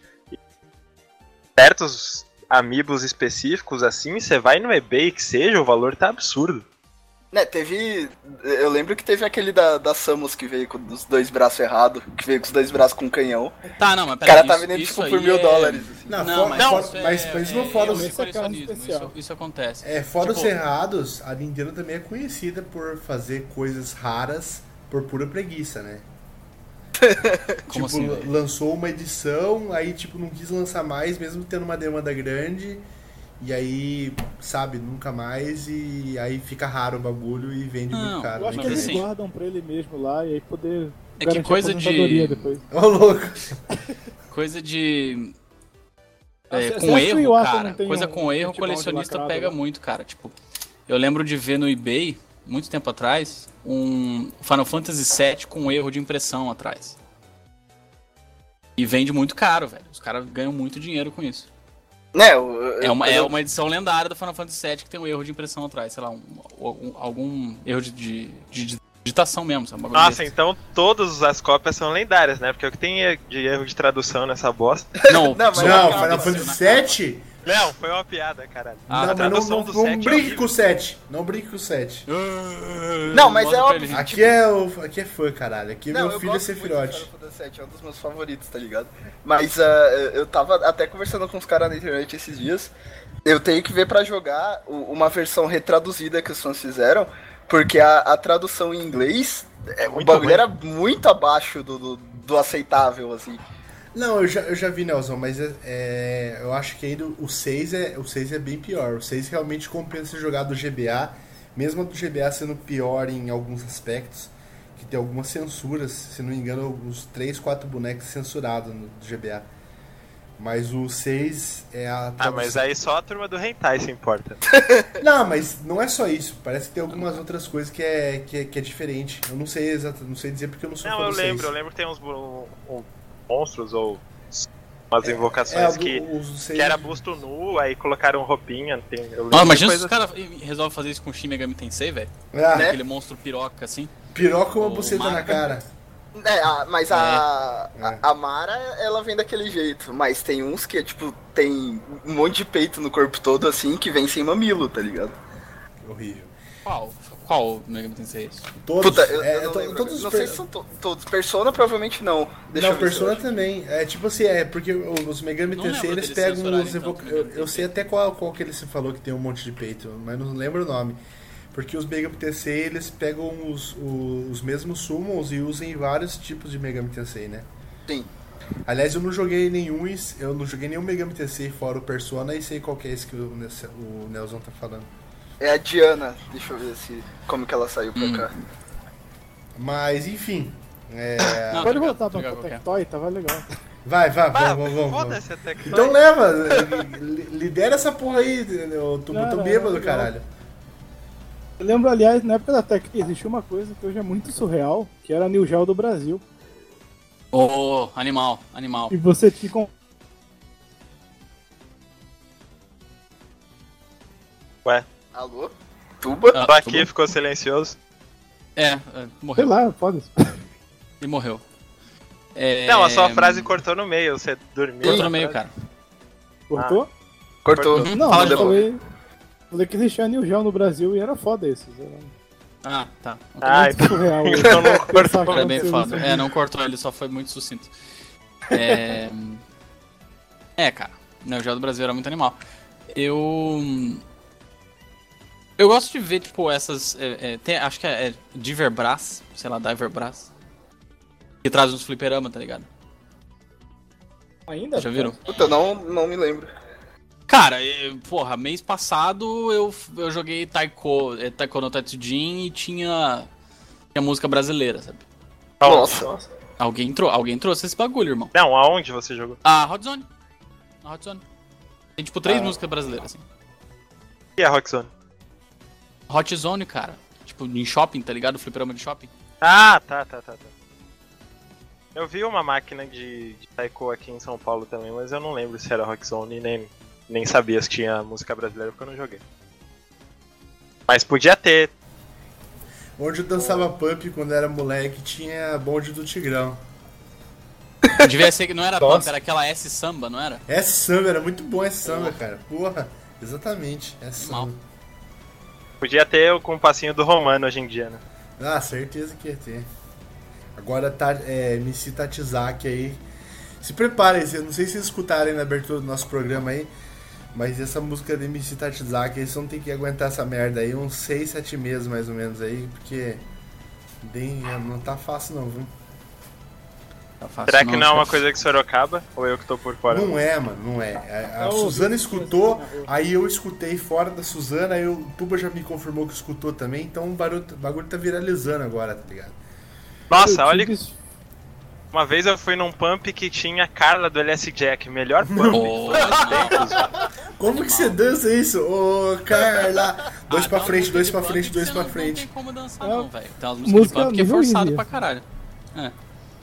Certos amiibos específicos assim, você vai no eBay que seja, o valor tá absurdo. Né, teve... Eu lembro que teve aquele da, da Samus que veio com os dois braços errados, que veio com os dois braços com canhão. Tá, não, mas O peraí. cara tá isso- vendendo, isso tipo, aí por mil é- dólares, assim. Não, Não, for- mas, for- isso é, mas, mas não é, fora é os, um esse é caso colecionismo, especial. isso, isso acontece. é, fora os Tipo, errados, a Nintendo também é conhecida por fazer coisas raras por pura preguiça, né? Como tipo, assim, lan- velho? lançou uma edição, aí tipo, não quis lançar mais, mesmo tendo uma demanda grande, e aí, sabe, nunca mais, e aí fica raro o bagulho e vende Não, muito caro. Eu acho na que eles assim- internet. guardam pra ele mesmo lá e aí poder É que garantir coisa a aposentadoria de- depois. Ô, louco! Coisa de. Ah, É, você- com você acha que o erro, Iwata cara. não tem Coisa um com erro, o futebol de colecionista lacrado pega lá? muito, cara. Tipo, eu lembro de ver no eBay, muito tempo atrás, um Final Fantasy sete com erro de impressão atrás. E vende muito caro, velho. Os caras ganham muito dinheiro com isso. Né, o- É uma, eu- é uma edição lendária do Final Fantasy sete que tem um erro de impressão atrás. Sei lá, um- algum, algum erro de, de, de digitação mesmo. Sabe? Um bagulho Nossa, desse. então todas as cópias são lendárias, né? Porque o que tem é de erro de tradução nessa bosta. Não, Não, mas- Não, Não, Final não, Fantasy não. sete? Não, foi uma piada, caralho. Ah, não, a mas não, tradução não, do não sete é brinque horrível. com o sete. Não brinque com o sete. Não, mas Mostra é pra óbvio. ele. Aqui é, o, aqui é fã, caralho. Aqui Não, meu eu filho é gosto muito de Sephiroth. Final Fantasy sete, é um dos meus favoritos, tá ligado? Mas ah, eu tava até conversando com os caras na internet esses dias. Eu tenho que ver pra jogar o- uma versão retraduzida que os fãs fizeram, porque a, a tradução em inglês, é, o muito bagulho ruim. era muito abaixo do, do, do aceitável, assim. Não, eu já, eu já vi, Nelson, mas é, é, eu acho que ainda o seis é, o seis é bem pior. O seis realmente compensa jogar do G B A, mesmo do G B A sendo pior em alguns aspectos, que tem algumas censuras, se não me engano, os três, quatro bonecos censurados no G B A. Mas o seis é a... Ah, mas aí só a turma do Hentai se importa. Não, mas não é só isso. Parece que tem algumas outras coisas que é, que é, que é diferente. Eu não sei exato, não sei dizer porque eu não sou Não, fã eu do lembro, seis. eu lembro que tem uns um, um, monstros ou umas invocações é, do- que, os seis- que era busto nu, aí colocaram roupinha. Tem, eu lembro Mano, imagina de se os coisa- caras resolvem fazer isso com o Shin Megami Tensei, velho. Ah, Né? Aquele monstro piroca assim. piroca com uma O buceta na Mara. cara. É, a- mas a, É. a, a Mara, ela vem daquele jeito. Mas tem uns que, tipo, tem um monte de peito no corpo todo, assim, que vem sem mamilo, tá ligado? Horrível. Qual? Qual Megami Tensei é esse? Todos, Puta, eu, é, eu não to- lembro. todos os Não per- sei se são to- todos. Persona, provavelmente não. Deixa não, eu ver se eu Persona acho. também. É tipo assim, é porque os Megami Não Tensei lembro eles deles pegam censurarem os tanto evoca... Megami eu, eu sei até qual, qual que ele se falou que tem um monte de peito, mas não lembro o nome. Porque os Megami Tensei eles pegam os, os, os mesmos summons e usam em vários tipos de Megami Tensei, né? Sim. Aliás, eu não joguei nenhum, eu não joguei nenhum Megami Tensei fora o Persona e sei qual que é esse que o, Nesse- o Nelson tá falando. É a Diana. Deixa eu ver se, como que ela saiu pra Hum. cá. Mas enfim. É... Não, Pode tô ligado, voltar tô pra ligado qual que é. Tectoy, tava legal. Vai, vai, Ah, vamos, vamos, vamos. foda-se até que Então leva, li- lidera essa porra aí, eu tô Não, muito não, bêbado, não. caralho. Eu lembro, aliás, na época da Tec existia uma coisa que hoje é muito surreal, que era a New Geo do Brasil. Ô, animal, animal. E você tinha com... Ué, Alô? Tuba? Ah, tô aqui, tudo? ficou silencioso. É, é, Sei morreu. lá, foda-se. E morreu. É... Não, a sua frase cortou no meio, você dormiu. Cortou na no meio, frase. cara. Cortou? Cortou. Uhum. Não, Fala eu de novo. falei, falei que existia a New Geo no Brasil e era foda isso. Era Ah, tá. Ah, muito então, surreal. então não cortou. Pensar que Foi bem aconteceu foda. isso. É, não cortou, ele só foi muito sucinto. É, é cara. O Geo do Brasil era muito animal. Eu. Eu gosto de ver, tipo, essas. é, é, tem- acho que é, é Diverbras, sei lá, Diverbras. Que traz uns fliperama, tá ligado? Ainda? Já viram? Puta, não, não me lembro. Cara, eu- porra, mês passado eu, eu joguei Taiko, é, Taiko no Tatsujin e tinha, tinha música brasileira, sabe? Nossa. Alguém, trou alguém trouxe esse bagulho, irmão. Não, aonde você jogou? Ah, Hot Zone. Na Hot Zone. Tem tipo três Ah. músicas brasileiras, assim. O que é Rockzone? Hot Zone, cara. Tipo, em shopping, tá ligado? Fliperama de shopping. Ah, tá, tá, tá, tá. Eu vi uma máquina de, de Taiko aqui em São Paulo também, mas eu não lembro se era Rockzone e nem, nem sabia se tinha música brasileira porque eu não joguei. Mas podia ter. Onde eu dançava pump quando era moleque tinha bonde do Tigrão. Devia ser que não era Nossa. pump, era aquela S samba, não era? Esse samba era muito bom, esse samba, cara. Porra, exatamente, esse Mal. samba. Podia ter o compassinho do Romano hoje em dia, né? Ah, certeza que ia ter. Agora tá, é, M C Tatizaki aí. Se preparem, eu não sei se vocês escutarem na abertura do nosso programa aí, mas essa música de M C Tatizaki aí, vocês vão ter que aguentar essa merda aí uns seis, sete meses mais ou menos aí, porque bem, não tá fácil não, viu? Tá fácil, Será que não é uma cara. coisa que Sorocaba? Ou eu que tô por fora? Não é, mano, não é. A, a Eu ouvi Suzana isso escutou, na rua. aí eu escutei fora da Suzana, aí o Tuba já me confirmou que escutou também, então o barulho, o bagulho tá viralizando agora, tá ligado? Nossa, Eu olha, tive isso- uma vez eu fui num pump que tinha a Carla do L S Jack, melhor pump Oh, de todos os tempos, velho. Como que você dança isso? Ô, Carla! Dois Ah, pra não, frente, música dois de pra pump frente, que dois você pra não- frente. Não tem como dançar, É, não, velho. Tem umas músicas música de pump que é nível forçado easy. pra caralho. É.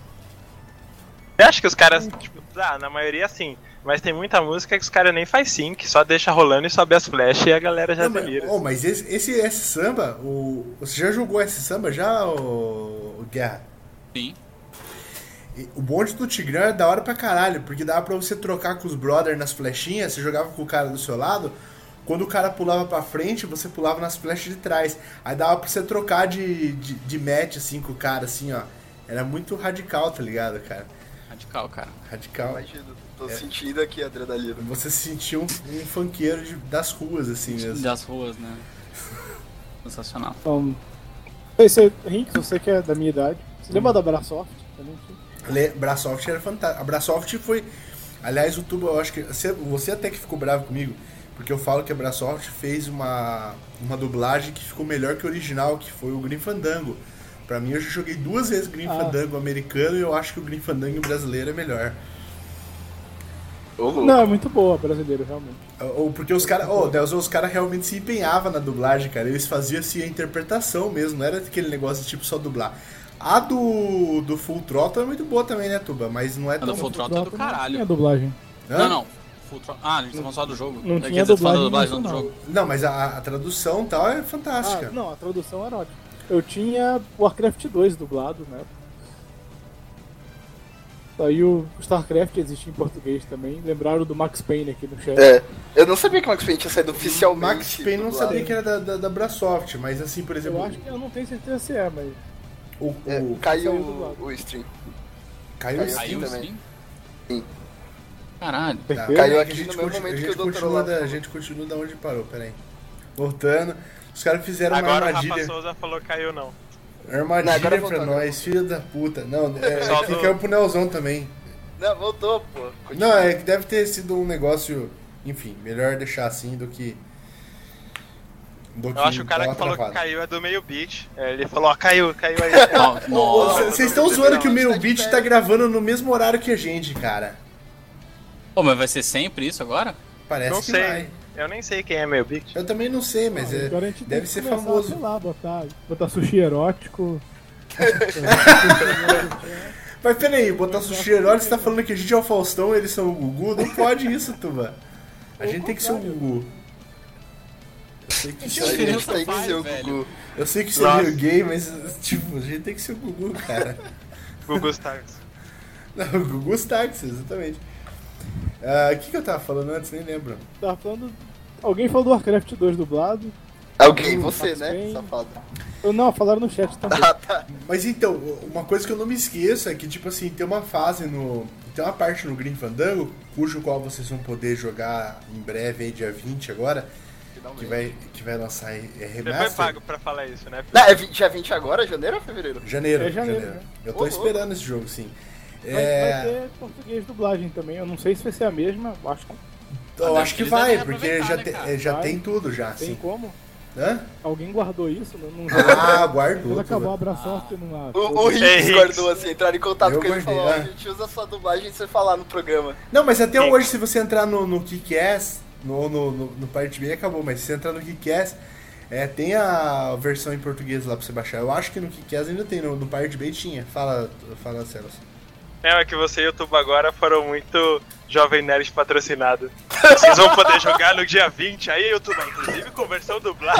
Eu acho que os caras, tipo, ah, na maioria sim, mas tem muita música que os caras nem faz sync, só deixa rolando e sobe as flashes e a galera já Não, mas, delira. oh, mas esse, esse S samba, o, você já jogou esse samba já, o, Guerra? Sim. E o bonde do Tigrão é da hora pra caralho, porque dava pra você trocar com os brothers nas flechinhas, você jogava com o cara do seu lado, quando o cara pulava pra frente, você pulava nas flechas de trás. Aí dava pra você trocar de, de, de match, assim, com o cara, assim, ó. Era muito radical, tá ligado, cara? Radical, cara. Radical. Imagina, tô É. sentindo aqui a adrenalina. Você se sentia um, um funkeiro de- das ruas, assim mesmo. Das ruas, né? Sensacional. Então, esse Henrique, você que é da minha idade, você lembra da Brasoft? Também tinha. Le- Brasoft era fantástico. A Brasoft foi. Aliás, o Tuba, eu acho que. Você, você até que ficou bravo comigo, porque eu falo que a Brasoft fez uma, uma dublagem que ficou melhor que o original, que foi o Grim Fandango. Pra mim, eu já joguei duas vezes Grim Ah. Fandango americano e eu acho que o Grim Fandango brasileiro é melhor. Ô, louco. Não, é muito boa brasileiro, realmente. Ou porque os caras, oh, Deus, os caras realmente se empenhavam na dublagem, cara. Eles faziam assim a interpretação mesmo, não era aquele negócio de tipo só dublar. A do, do Full Throttle é muito boa também, né, Tuba? Mas não é A do tão. Full Throttle é do Não caralho. tinha dublagem. Hã? Não, não. Full Throttle. Ah, a gente tá falando só do jogo. Não É, tinha quer dizer, falando da dublagem dublagem, não do nacional. jogo. Não, mas a, a tradução e tal é Ah, fantástica. não, a tradução era ótima. Eu tinha Warcraft dois dublado, né? Saiu o StarCraft, existe em português também. Lembraram do Max Payne aqui no chat. É, eu não sabia que o Max Payne tinha saído O oficialmente. Max Payne não dublado. sabia que era da, da, da Brasoft, mas assim, por exemplo, Eu acho que eu não tenho certeza se é, mas. o, É, o, caiu saiu o, dublado. o stream. caiu caiu sim. Caiu também. sim? Sim. Caralho. Tá, Perfeito. Caiu a aqui gente no mesmo continua- momento a que gente o doutor continua Olavo da, A falou. gente continua da onde parou, peraí. Voltando. Os caras fizeram uma Agora o armadilha. Rafa Souza falou caiu não. Armadilha Não, agora pra voltou, agora nós, filho da puta. Não, é, Só que do- caiu pro Nelzão também. Não, voltou, pô. Continua. Não, é que deve ter sido um negócio. Enfim, melhor deixar assim do que. Do Eu acho que o cara dar que uma falou que travada. caiu é do meio beat. É, ele falou, ó, caiu, caiu aí. Ó, Ô, Nossa. Vocês estão zoando que o meu Tá de beat pé. tá gravando no mesmo horário que a gente, cara. Pô, mas vai ser sempre isso agora? Parece Não que sei. vai. Eu nem sei quem é meio beat. Eu também não sei, mas Ah, é, agora a gente tem deve que ser começar, famoso. Sei lá, botar, botar sushi erótico. Mas peraí, botar sushi erótico, você tá falando que a gente é o Faustão e eles são o Gugu? Não pode isso, Tuba. A gente tem que ser o Gugu. Eu sei que A isso aí- gente tem que faz, ser o velho. Gugu. eu sei que isso é Nossa. meio gay, mas tipo, a gente tem que ser o Gugu, cara. Google Stars. Não, o Gugu Starks, exatamente. Ah, O que, que eu tava falando antes? Nem lembro. Tava falando. Alguém falou do Warcraft dois dublado. Alguém, O você, Max né, Payne. safado? Eu não, falaram no chat também. Ah, tá. Mas então, uma coisa que eu não me esqueço é que, tipo assim, tem uma fase no. Tem uma parte no Grim Fandango, cujo qual vocês vão poder jogar em breve, aí, dia vinte agora, que vai, que vai lançar é, Você foi remaster. pago pra falar isso, né? Não, é vi- dia vinte agora? Janeiro ou fevereiro? Janeiro, É janeiro, janeiro. né? Eu tô Ô, esperando esse jogo, sim. Vai, vai É, ter português dublagem também. Eu não sei se vai ser a mesma, acho que eu Ah, acho que eles vai, devem porque aproveitar, já, né, te- cara? é, já Vai. tem tudo já, tem sim. como. Hã? Alguém guardou isso, não, não Ah, guardou. Quando acabar tudo. a Abraçorte numa. O, o Ei, Riggs Riggs. guardou assim, entraram em contato Eu com ele e guardei, falou, ó, é. a gente usa a sua dublagem e você falar no programa. Não, mas até Sim. hoje, se você entrar no, no Kick-Ass, no, no, no, no Pirate Bay, acabou, mas se você entrar no Kick-Ass, é, tem a versão em português lá pra você baixar. Eu acho que no Kick-Ass ainda tem, no, no Pirate Bay tinha. Fala, fala, Celos. É, é que você e o YouTube agora foram muito Jovem Nerd patrocinado. Vocês vão poder jogar no dia vinte aí, YouTube, inclusive com versão dublada.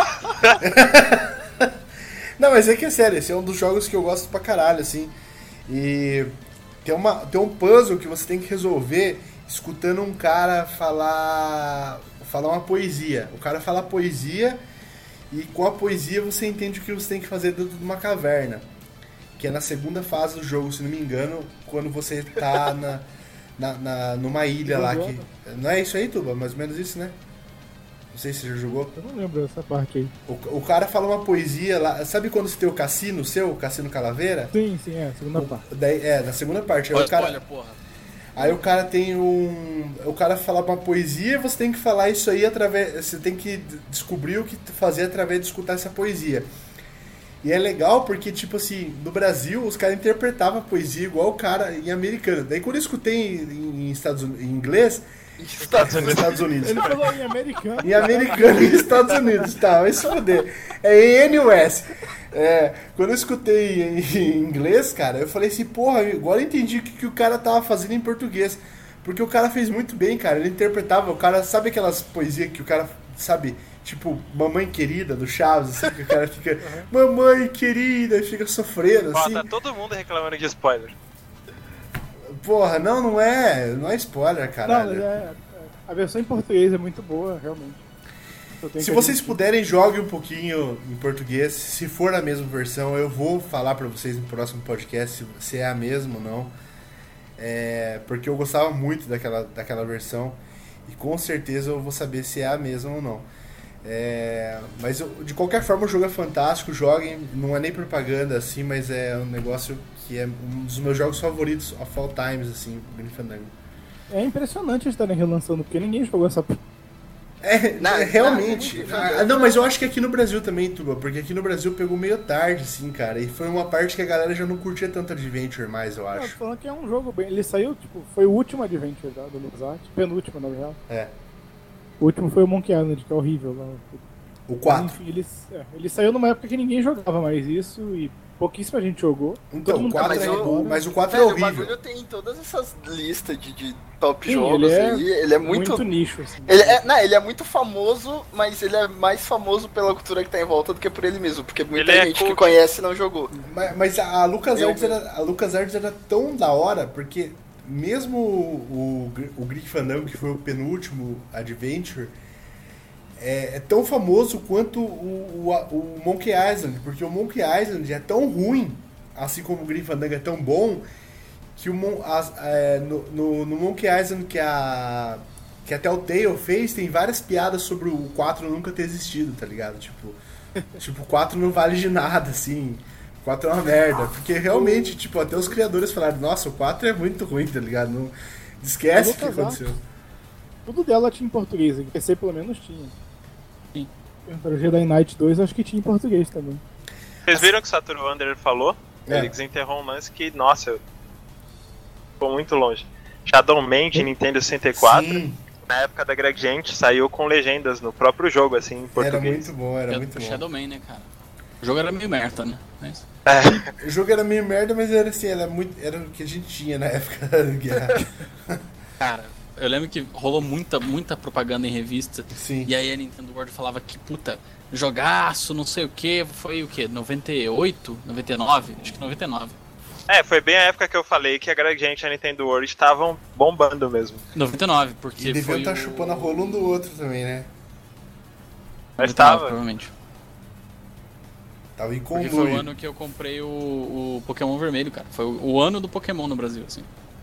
Não, mas é que é sério, esse é um dos jogos que eu gosto pra caralho, assim. E tem, uma, tem um puzzle que você tem que resolver escutando um cara falar, falar uma poesia. O cara fala poesia e com a poesia você entende o que você tem que fazer dentro de uma caverna. Que é na segunda fase do jogo, se não me engano, quando você tá na, na, na- numa ilha lá que... Não é isso aí, Tuba? Mais ou menos isso, né? Não sei se você já jogou. Eu não lembro dessa parte aí. O, o cara fala uma poesia lá. Sabe quando você tem o cassino seu, o Cassino Calaveira? Sim, sim, é, a segunda parte. Daí, é, na segunda parte. Aí Olha o, cara, spoiler, porra. aí o cara tem um. O cara fala uma poesia e você tem que falar isso aí através. Você tem que d- descobrir o que fazer através de escutar essa poesia. E é legal porque, tipo assim, no Brasil os caras interpretavam a poesia igual o cara em americano. Daí quando eu escutei em, em Estados Unidos, em inglês, Estados nos Unidos. Estados Unidos. Ele falou em americano. Em americano e Estados Unidos, tá, vai se foder. É em N U S. É, quando eu escutei em, em inglês, cara, eu falei assim, porra, agora eu entendi o que, que o cara tava fazendo em português. Porque o cara fez muito bem, cara. Ele interpretava, o cara, sabe aquelas poesias que o cara, sabe, tipo, mamãe querida do Chaves, assim, que o cara fica, mamãe querida, e fica sofrendo, Ó, assim. tá todo mundo reclamando de spoiler. Porra, não, não é, não é spoiler, Não, caralho. mas é, a versão em português é muito boa, realmente. Eu tenho Se que vocês admitir. puderem, joguem um pouquinho em português. Se for a mesma versão, eu vou falar pra vocês no próximo podcast se- se é a mesma ou não. É, porque eu gostava muito daquela, daquela versão. E com certeza eu vou saber se é a mesma ou não. É, mas eu- de qualquer forma o jogo é fantástico. Joguem, não é nem propaganda assim, mas é um negócio que é um dos meus jogos favoritos of all times, assim, Grim Fandango. É impressionante eles estarem relançando, porque ninguém jogou essa. p- É, Não, é, realmente. não, Ah, não, mas eu acho que aqui no Brasil também, Tuba, porque aqui no Brasil pegou meio tarde, assim, cara. E foi uma parte que a galera já não curtia tanto Adventure mais, eu Não, tô acho. falando que é um jogo bem. Ele saiu, tipo, foi o último Adventure da, do LucasArts, penúltimo, na real. É. O último foi o Monkey Island, que é horrível lá. O quatro. Enfim, ele, é, ele saiu numa época que ninguém jogava mais isso e pouquíssima gente jogou. Então, Todo mundo o quatro tá é agora. bom, mas o quatro é Velho, o horrível. bagulho tem todas essas listas de, de top Sim, jogos ele é aí. Ele é muito. muito nicho, assim. Ele é, não, ele é muito famoso, mas ele é mais famoso pela cultura que tá em volta do que por ele mesmo. Porque muita Ele é gente que cult. conhece não jogou. Mas, mas a LucasArts Eu- era, a LucasArts era tão da hora, porque mesmo o, o, o Grim Fandango, que foi o penúltimo Adventure, é, é tão famoso quanto o, o, o Monkey Island, porque o Monkey Island é tão ruim, assim como o Grim Fandango é tão bom, que o, Mon- as- é, no, no, no Monkey Island que a, que a Telltale fez, tem várias piadas sobre o quatro nunca ter existido, tá ligado? Tipo, tipo o quatro não vale de nada, assim. O quatro é uma merda. Porque realmente, tipo, até os criadores falaram, nossa, o quatro é muito ruim, tá ligado? Não, esquece o que LucasArts. aconteceu. Tudo dela tinha em português, em P C pelo menos tinha. Sim. Para o Jedi Knight dois, acho que tinha em português também. Vocês viram que o Satoru Wanderer falou? É. Ele desenterrou um lance que, nossa, eu... ficou muito longe. Shadow Man de Nintendo sessenta e quatro, Sim, na época da Greg Gente, saiu com legendas no próprio jogo, assim, em era português. muito bom, era Shadow- muito bom. Shadowman, né, cara? O jogo era meio merda, né? Mas... É, O jogo era meio merda, mas era assim, era, muito, era o que a gente tinha na época da guerra. Cara, eu lembro que rolou muita, muita propaganda em revista. Sim. E aí a Nintendo World falava que, puta, jogaço, não sei o que. Foi o que? noventa e oito? noventa e nove? Acho que noventa e nove. é, foi bem a época que eu falei que a Greg Gente e a Nintendo World estavam bombando mesmo. noventa e nove, porque E deviam foi estar o... chupando a rola um do outro também, né? Mas noventa e nove, tava. provavelmente. Tava em Porque foi o conluio. ano que eu comprei o, o Pokémon vermelho, cara. Foi o, o ano do Pokémon no Brasil, assim.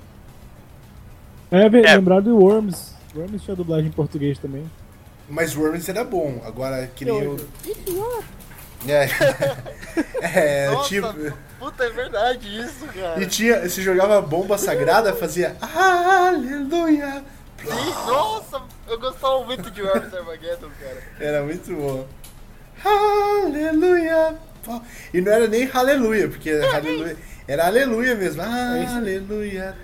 É, É. lembrar do Worms. Worms tinha dublagem em português também. Mas Worms era bom, agora que nem o. Eu- É, é Nossa, tipo. puta, é verdade isso, cara. E tinha, se jogava bomba sagrada, fazia aleluia. Sim, nossa, eu gostava muito de Worms Armageddon, cara. Era muito bom. Aleluia. E não era nem aleluia, porque aleluia, era aleluia mesmo. Aleluia.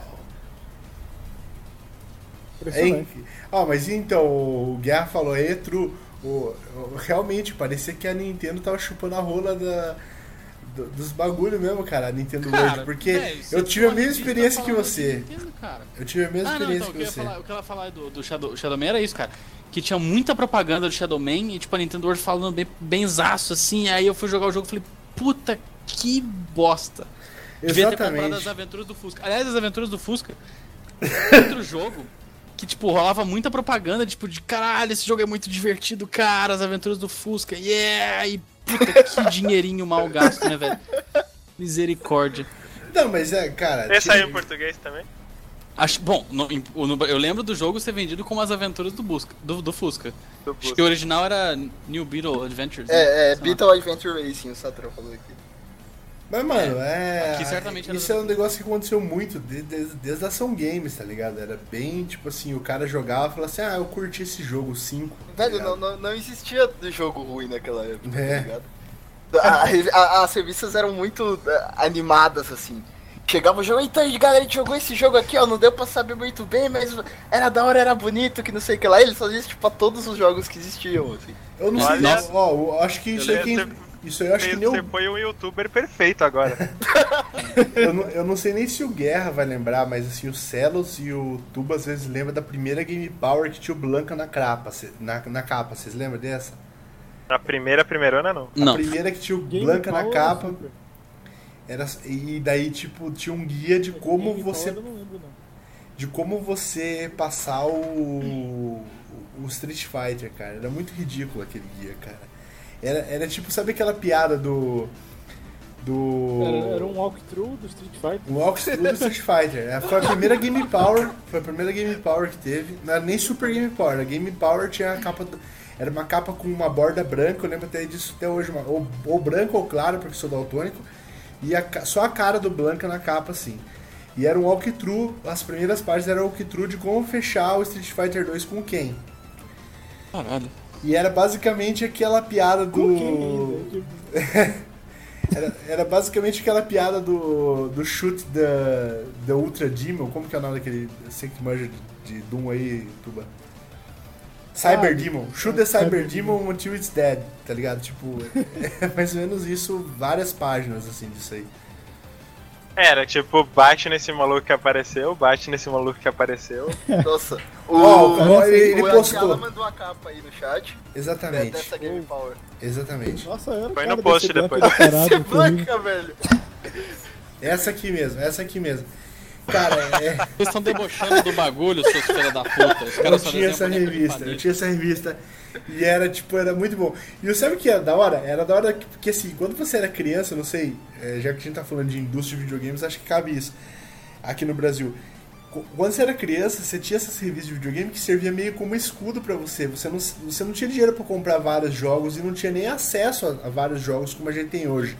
Impressionante. Enfim. Ah, mas então, o Guerra falou aí, é true. O, o- realmente, parecia que a Nintendo tava chupando a rola da, do- dos bagulho mesmo, cara, a Nintendo World. Porque velho, você eu tive a tinha uma mesma revista experiência que falando você. de Nintendo, cara. Eu tive a mesma Ah, não, experiência então, o que, eu que ia você. falar, o que ela falar do, do Shadow, Shadowman era isso, cara. Que tinha muita propaganda do Shadowman e, tipo, a Nintendo World falando bem, benzaço, assim. Aí eu fui jogar o jogo e falei, puta, que bosta. Devia ter comprado as Exatamente. aventuras do Fusca. Aliás, as aventuras do Fusca, outro jogo que, tipo, rolava muita propaganda, tipo, de caralho, esse jogo é muito divertido, cara, as aventuras do Fusca, yeah! E puta, que dinheirinho mal gasto, né, velho? Misericórdia. Não, mas é, cara. Esse tinha- saiu em português também? Acho, bom, no- em- no- eu lembro do jogo ser vendido como as aventuras do, Busca, do, do Fusca. Do Acho Fusca. que o original era New Beetle Adventures. né? É, é, Sei lá. Beetle Adventure Racing, o Satrão falou aqui. Mas, mano, é. Aqui certamente era isso é um do- negócio que aconteceu muito desde, desde, desde a Ação Games, tá ligado? Era bem tipo assim: o cara jogava e falava assim, ah, eu curti esse jogo cinco. tá Velho, ligado? não, não, não existia jogo ruim naquela época, É. tá ligado? A- a revi- a- as revistas eram muito eh, animadas, assim. Chegava o jogo, então galera, a gente jogou esse jogo aqui, ó, não deu pra saber muito bem, mas era da hora, era bonito, que não sei o que lá. Eles faziam isso, tipo, pra todos os jogos que existiam, assim. Eu não sei, Olha- ó, eu acho que isso Eu aí quem. lembro- Isso aí eu acho que Você nem você o, foi um youtuber perfeito agora. eu, não, eu não sei nem se o Guerra vai lembrar, mas assim, o Celos e o Tuba às vezes lembram da primeira Game Power que tinha o Blanca na capa, cê- na, na capa, vocês lembram dessa? Na primeira, primeirona não. A Não. primeira que tinha o Game Blanca na Power capa, é super. era, e daí tipo, tinha um guia de como Game você Power eu não lembro, não. de como você passar o, o Street Fighter, cara. Era muito ridículo aquele guia, cara. Era, era tipo, sabe aquela piada do. Do. Era, era um walkthrough do Street Fighter. Um walkthrough do Street Fighter. É, foi a primeira Game Power. Foi a primeira Game Power que teve. Não era nem Super Game Power. A Game Power tinha a capa. do- Era uma capa com uma borda branca. Eu lembro até disso até hoje. Uma, ou, ou branco ou claro, porque sou daltônico. E a ca- só a cara do Blanca na capa, assim. E era um walkthrough. As primeiras partes eram walkthrough de como fechar o Street Fighter dois com quem. Caralho. E era basicamente aquela piada do... Cookie ainda, tipo, Era, era basicamente aquela piada do, do shoot da, da Ultra Demon. Como que é o nome daquele... Eu sei que manja de, de Doom aí, Tuba. Cyber Ah, Demon. Shoot the Cyber Demon until it's dead, tá ligado? Tipo, é mais ou menos isso, várias páginas, assim, disso aí. Era tipo, bate nesse maluco que apareceu, bate nesse maluco que apareceu. Nossa, o, Ó, ó, ele- ele o postou. Atiala mandou a capa aí no chat. Exatamente. Dessa Game Power. Exatamente. Nossa, eu era Foi cara no post desse depois. branco descarado, Você horrível. banca, velho. Essa aqui mesmo, essa aqui mesmo. Cara, é... Vocês estão debochando do bagulho, seus filhos da puta. Os Eu caras só tinha desenham essa boneco de revista, eu família. tinha essa revista e era tipo, era muito bom. E eu sabe o que era da hora? Era da hora que, porque assim, quando você era criança, eu não sei, é, já que a gente tá falando de indústria de videogames, acho que cabe isso aqui no Brasil. Qu- Quando você era criança, você tinha essas revistas de videogame que servia meio como escudo pra você. Você não, você não tinha dinheiro pra comprar vários jogos e não tinha nem acesso a, a vários jogos como a gente tem hoje.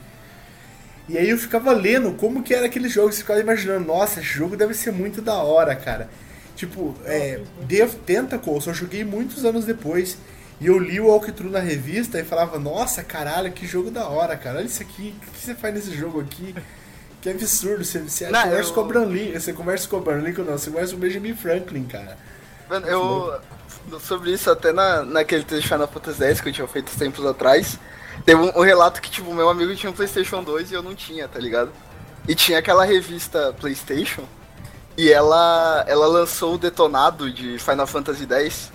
E aí eu ficava lendo como que era aqueles jogos, você ficava imaginando, nossa, esse jogo deve ser muito da hora, cara. Tipo, é, Day of Tentacle, eu só joguei muitos anos depois. E eu li o walkthrough na revista e falava, nossa, caralho, que jogo da hora, cara. Olha isso aqui, o que você faz nesse jogo aqui? Que absurdo, você, você Não, conversa eu- com o Abraham Lincoln, você conversa com o Abraham Lincoln, não, você conversa com o Benjamin Franklin, cara. Mano, eu. Sobre isso, até na, naquele texto de Final Fantasy X que eu tinha feito tempos atrás, teve um, um relato que, tipo, meu amigo tinha um PlayStation dois e eu não tinha, tá ligado? E tinha aquela revista PlayStation e ela, ela lançou o detonado de Final Fantasy X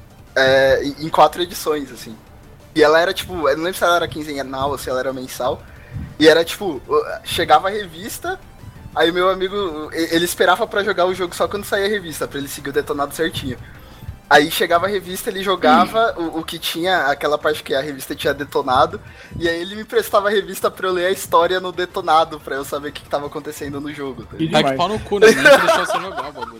é, em, em quatro edições, assim. E ela era, tipo, eu não lembro se ela era quinzenal ou se ela era mensal. E era, tipo, chegava a revista, aí meu amigo, ele esperava pra jogar o jogo só quando saía a revista, pra ele seguir o detonado certinho. Aí chegava a revista, ele jogava o, o que tinha, aquela parte que a revista tinha detonado, e aí ele me prestava a revista pra eu ler a história no detonado, pra eu saber o que, que tava acontecendo no jogo. Tá E ligado? Tá demais. de pau no cu, né? Nem deixou você jogar o bagulho.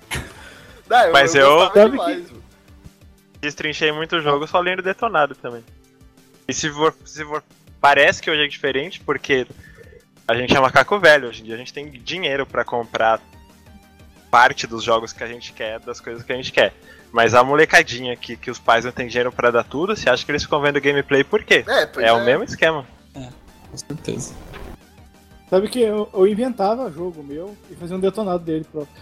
Não, Mas eu- gostava Sabe demais, mano. Destrinchei muito o jogo só lendo detonado também. E se for, se for. Parece que hoje é diferente, porque a gente é macaco velho. Hoje em dia a gente tem dinheiro pra comprar parte dos jogos que a gente quer, das coisas que a gente quer. Mas a molecadinha que, que os pais não têm dinheiro pra dar tudo, você acha que eles ficam vendo gameplay por quê? É, pois É o mesmo esquema. Com certeza. Sabe que eu, eu inventava jogo meu e fazia um detonado dele próprio.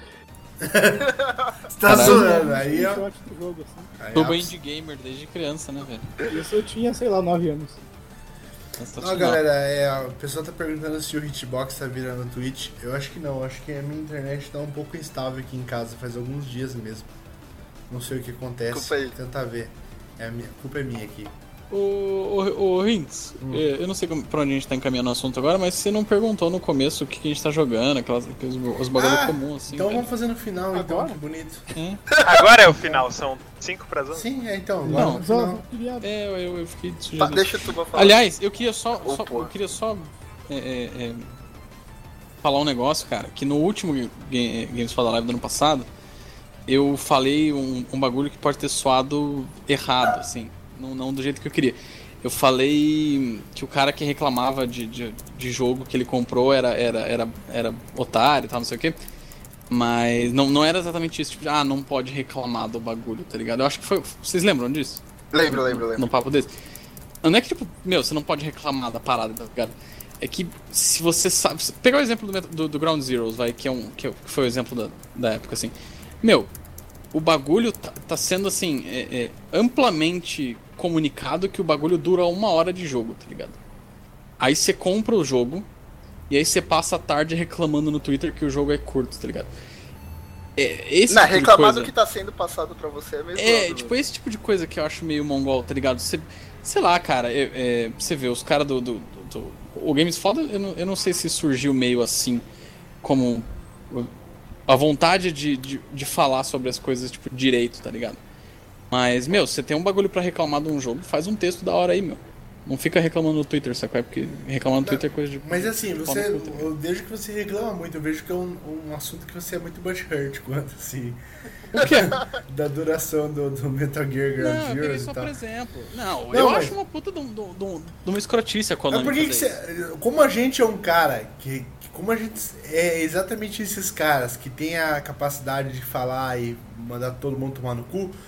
Você tá Caralho. zoando, aí ó. Screenshot do jogo, assim. Aí, Tubo ó. indie gamer desde criança, né, velho? Isso eu tinha, sei lá, nove anos. Não, Sensacional. galera, é, a pessoa tá perguntando se o Hitbox tá virando Twitch. Eu acho que não, acho que a minha internet tá um pouco instável aqui em casa, faz alguns dias mesmo. Não sei o que acontece, Culpa aí. vou tentar ver. É a minha, a culpa é minha aqui. O, o, o Rinks, eh, eu não sei como- pra onde a gente tá encaminhando o assunto agora, mas você não perguntou no começo o que, que a gente tá jogando, aquelas, aqueles, os bagulhos Ah, comuns, assim. então velho. vamos fazer no final, então, Agora? que bonito. É, Agora é o final, são cinco para as onze. Sim, é então, agora Não, no Só final. queria... é eu, eu, eu fiquei Tá, sugerindo. deixa o Tuba falar. Aliás, eu queria só, Ô, só- porra. eu queria só é, é, é, falar um negócio, cara, que no último Ga- Games for the Live do ano passado, eu falei um, um bagulho que pode ter soado errado, assim, não, não do jeito que eu queria. Eu falei que o cara que reclamava de, de, de jogo que ele comprou era, era, era, era otário e tal, não sei o quê. Mas não, não era exatamente isso, tipo, de, ah, não pode reclamar do bagulho, tá ligado? Eu acho que foi. Vocês lembram disso? Lembro, lembro, lembro. No papo desse? Não é que, tipo, meu, você não pode reclamar da parada, tá ligado? É que se você sabe. Pegar o exemplo do, do, do Ground Zeroes, vai, que, é um, que foi o exemplo da, da época, assim. Meu, o bagulho tá, tá sendo, assim, é, é, amplamente comunicado que o bagulho dura uma hora de jogo, tá ligado? Aí você compra o jogo e aí você passa a tarde reclamando no Twitter que o jogo é curto, tá ligado? É, esse Não, tipo de reclamar coisa... do que tá sendo passado pra você é mesmo. É, tipo, esse tipo de coisa que eu acho meio mongol, tá ligado? Você, sei lá, cara, é, é, você vê, os caras do, do, do, do- O Games Foda, eu não, eu não sei se surgiu meio assim, como a vontade de, de, de falar sobre as coisas, tipo, direito, tá ligado? Mas, meu, você tem um bagulho pra reclamar de um jogo, faz um texto da hora aí, meu. Não fica reclamando no Twitter, sabe? Porque reclamar no Twitter é coisa de... Mas assim, pau você, no cu, tá ligado? eu vejo que você reclama muito, eu vejo que é um, um assunto que você é muito butthurt quanto, assim, O quê? da duração do, do Metal Gear Ground Não, eu peguei Zeroes só e tal. por exemplo. Não, Não, eu mas- acho uma puta de, um- de, um- de, um- de uma escrotice a Mas Konami por que que fazer isso. você, como a gente é um cara que, que- como a gente é exatamente esses caras que tem a capacidade de falar e mandar todo mundo tomar no cu,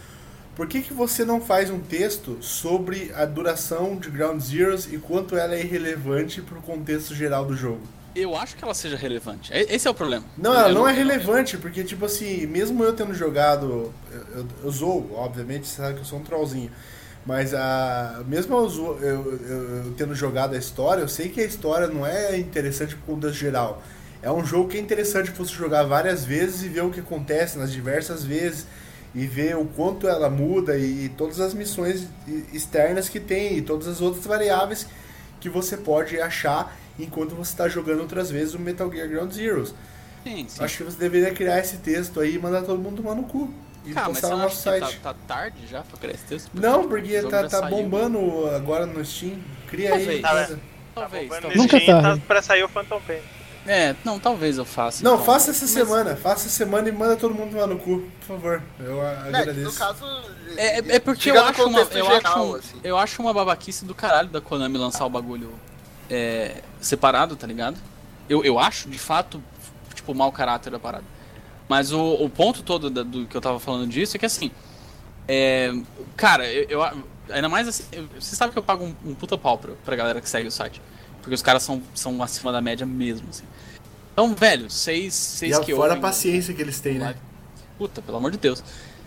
Por que, que você não faz um texto sobre a duração de Ground Zeroes e quanto ela é irrelevante pro contexto geral do jogo? Eu acho que ela seja relevante. E- Esse é o problema. Não, ela Eu não é relevante, porque, tipo assim, mesmo eu tendo jogado. Eu, eu, eu zoo, obviamente, você sabe que eu sou um trollzinho. Mas a, mesmo eu, zoo- eu, eu- eu tendo jogado a história, eu sei que a história não é interessante pro contexto geral. É um jogo que é interessante você jogar várias vezes e ver o que acontece nas diversas vezes. E ver o quanto ela muda e, e todas as missões externas que tem e todas as outras variáveis que você pode achar enquanto você está jogando outras vezes o Metal Gear Ground Zeroes. Sim, sim. Acho que você deveria criar esse texto aí e mandar todo mundo tomar no cu. E Cara, mas postar você no não nosso acha que site. tá, tá tarde já pra criar esse texto? Não, porque o jogo tá, já tá saiu. bombando agora no Steam. Cria aí. Talvez. coisa. Talvez, Tá talvez. no Nunca Steam, tarde. tá pra sair o Phantom Pain. É, não, talvez eu faça. Não, então. faça essa Mas- semana. Faça essa semana e manda todo mundo tomar no cu, por favor. Eu a- Né, agradeço. no caso. É, é- é porque fica eu no acho, uma, contexto eu, geral, acho, assim. eu acho uma babaquice do caralho da Konami lançar o bagulho é, separado, tá ligado? Eu, eu acho, de fato, tipo, mau caráter da parada. Mas o, o ponto todo da- do que eu tava falando disso é que, assim, é, cara, eu, eu- ainda mais assim, eu- você sabe que eu pago um, um puta pau pra, pra galera que segue o site. Porque os caras são, são acima da média mesmo, assim. Então, velho, vocês, vocês E que fora a ouvem- paciência que eles têm, né? Puta, pelo amor de Deus.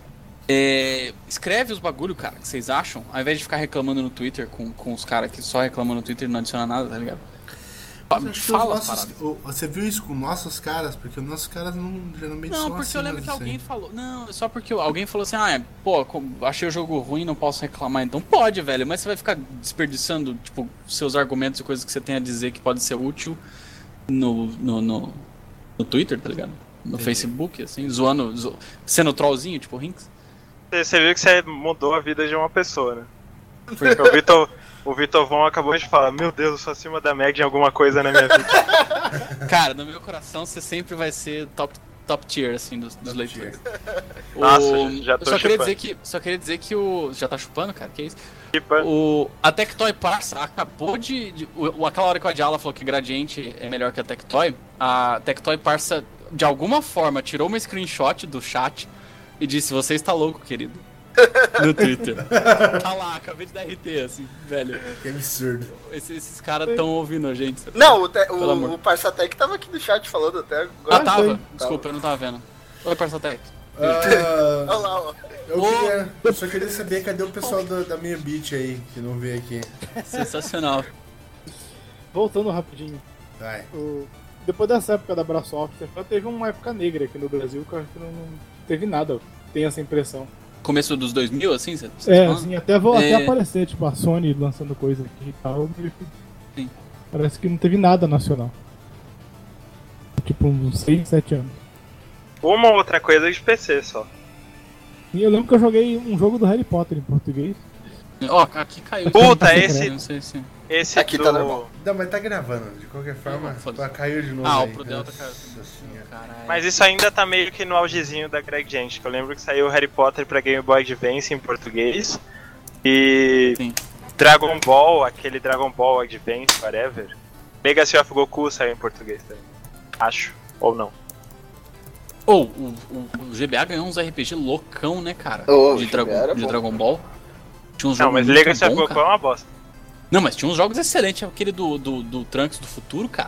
É, escreve os bagulho, cara, que vocês acham, ao invés de ficar reclamando no Twitter com, com os caras que só reclamam no Twitter e não adiciona nada, tá ligado? Fa- Acho que os Fala as nossos- paradas. o- você viu isso com nossos caras? Porque os nossos caras não, geralmente Não, são porque assim, eu lembro mas que isso aí. alguém falou. Não, só porque alguém falou assim, ah, é, pô, com- achei o jogo ruim, não posso reclamar. Então pode, velho, mas você vai ficar desperdiçando, tipo, seus argumentos e coisas que você tem a dizer que pode ser útil no, no, no, no Twitter, tá ligado? No Facebook, assim, zoando, zo... sendo trollzinho, tipo Rinks. Você, você viu que você mudou a vida de uma pessoa, né? Porque o Vitor, o Vitor Von acabou de falar, meu Deus, eu sou acima da média em alguma coisa na minha vida. Cara, no meu coração você sempre vai ser top, top tier, assim, dos, dos leitores. O- Nossa, já tô eu só queria, chupando. dizer que, só queria dizer que o... Já tá chupando, cara? Que isso? Tipo, O, a Tectoy Parça acabou de... de o, aquela hora que o Adiala falou que Gradiente é melhor que a Tectoy, a Tectoy Parça, de alguma forma, tirou uma screenshot do chat e disse, você está louco, querido. No Twitter. Tá lá, acabei de dar R T, assim, velho. Que absurdo. Esses, esses caras estão ouvindo a gente. sabe? Não, o, te, Pelo amor. o, o Parçatec tava aqui no chat falando até agora. Ah, Ah, tava? foi. Desculpa, eu não tava vendo. Oi, Parçatec. Ah, Olha lá, ó. eu, queria, eu só queria saber cadê o pessoal da, da minha beat aí, que não veio aqui. Sensacional. Voltando rapidinho. Vai. o- Depois dessa época da Brasoft, teve uma época negra aqui no Brasil que eu acho que não, não teve nada. Tem essa impressão. Começo dos dois mil, assim? Você você tá É, falando? assim, até, vou, É. até aparecer, tipo, a Sony lançando coisa aqui e tal. meio que- Sim. Parece que não teve nada nacional. Tipo, uns seis, sete anos. uma ou outra coisa de P C só. E eu lembro que eu joguei um jogo do Harry Potter em português. Ó, aqui caiu. Puta, Tá esse, Não sei se... esse Aqui do... tá normal. Não, mas tá gravando, de qualquer forma. Não, foda-se. Tá, caiu de novo. Ah, aí. o pro Delta Nossa caiu. senhora. Caralho. Mas isso ainda tá meio que no augezinho da Greg Gente, que eu lembro que saiu Harry Potter pra Game Boy Advance em português. E Sim. Dragon Ball, aquele Dragon Ball Advance, whatever. Legacy of Goku saiu em português também. Acho, ou não. Ou, o, o, o G B A ganhou uns R P G loucão, né, cara? Ô, de, o G B A Dragon, era de bom. Dragon Ball. Tinha uns Não, jogos mas muito Legacy of bom, Goku cara. é uma bosta. Não, mas tinha uns jogos excelentes. Aquele do, do, do Trunks do futuro, cara.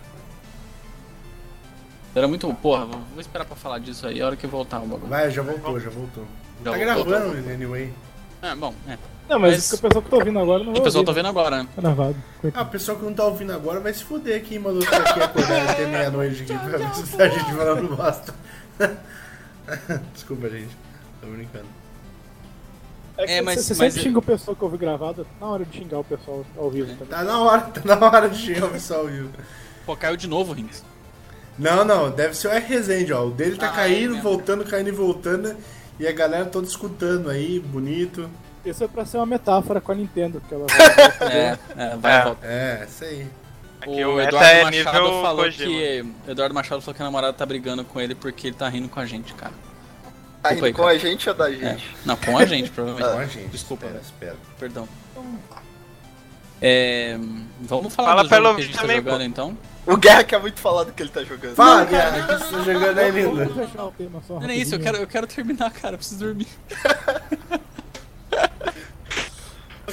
Era muito... Porra, vou vou esperar pra falar disso aí, a hora que voltar o bagulho. Vai, já voltou, já voltou. Já tá voltou. gravando, anyway. É, bom, é. Não, mas, Mas- o pessoal que tá ouvindo agora não vai O pessoal tá ouvir, vendo agora, né? tá gravado. Ah, o pessoal que não tá ouvindo agora vai se fuder aqui, mandou ficar aqui acordar até meia-noite aqui pra ver se a gente falando bosta. Desculpa, gente. Tô brincando. É, que É, mas- você, você mas- sempre xinga o pessoal que ouve gravado, tá na hora de xingar o pessoal ao vivo também. Tá na hora, tá na hora de chegar o pessoal ao vivo. Pô, caiu de novo, Rings. Não, não, deve ser o R Resende, ó. O dele tá Ah, é caindo, mesmo. voltando, caindo e voltando. E a galera toda escutando aí, bonito. Isso é pra ser uma metáfora com a Nintendo, que ela vai É, é, vai É. e volta. É, isso aí. Aqui O o meta Eduardo é Machado nível falou Kojima. que. Eduardo Machado falou que a namorada tá brigando com ele porque ele tá rindo com a gente, cara. Tá Desculpa aí, indo com cara. a gente ou da É. gente? Não, com a gente, provavelmente. Ó, gente. Desculpa, espera, velho. espera. Perdão. É, vamos falar Fala do pelo jogo que a gente tá também, jogando pô. então. O Guerra quer muito falar do que ele tá jogando. Fala, Guerra, o que você tá jogando aí, Vamos lindo? fechar o tema só Não é isso, eu rapidinho. quero, eu quero terminar, cara, eu preciso dormir.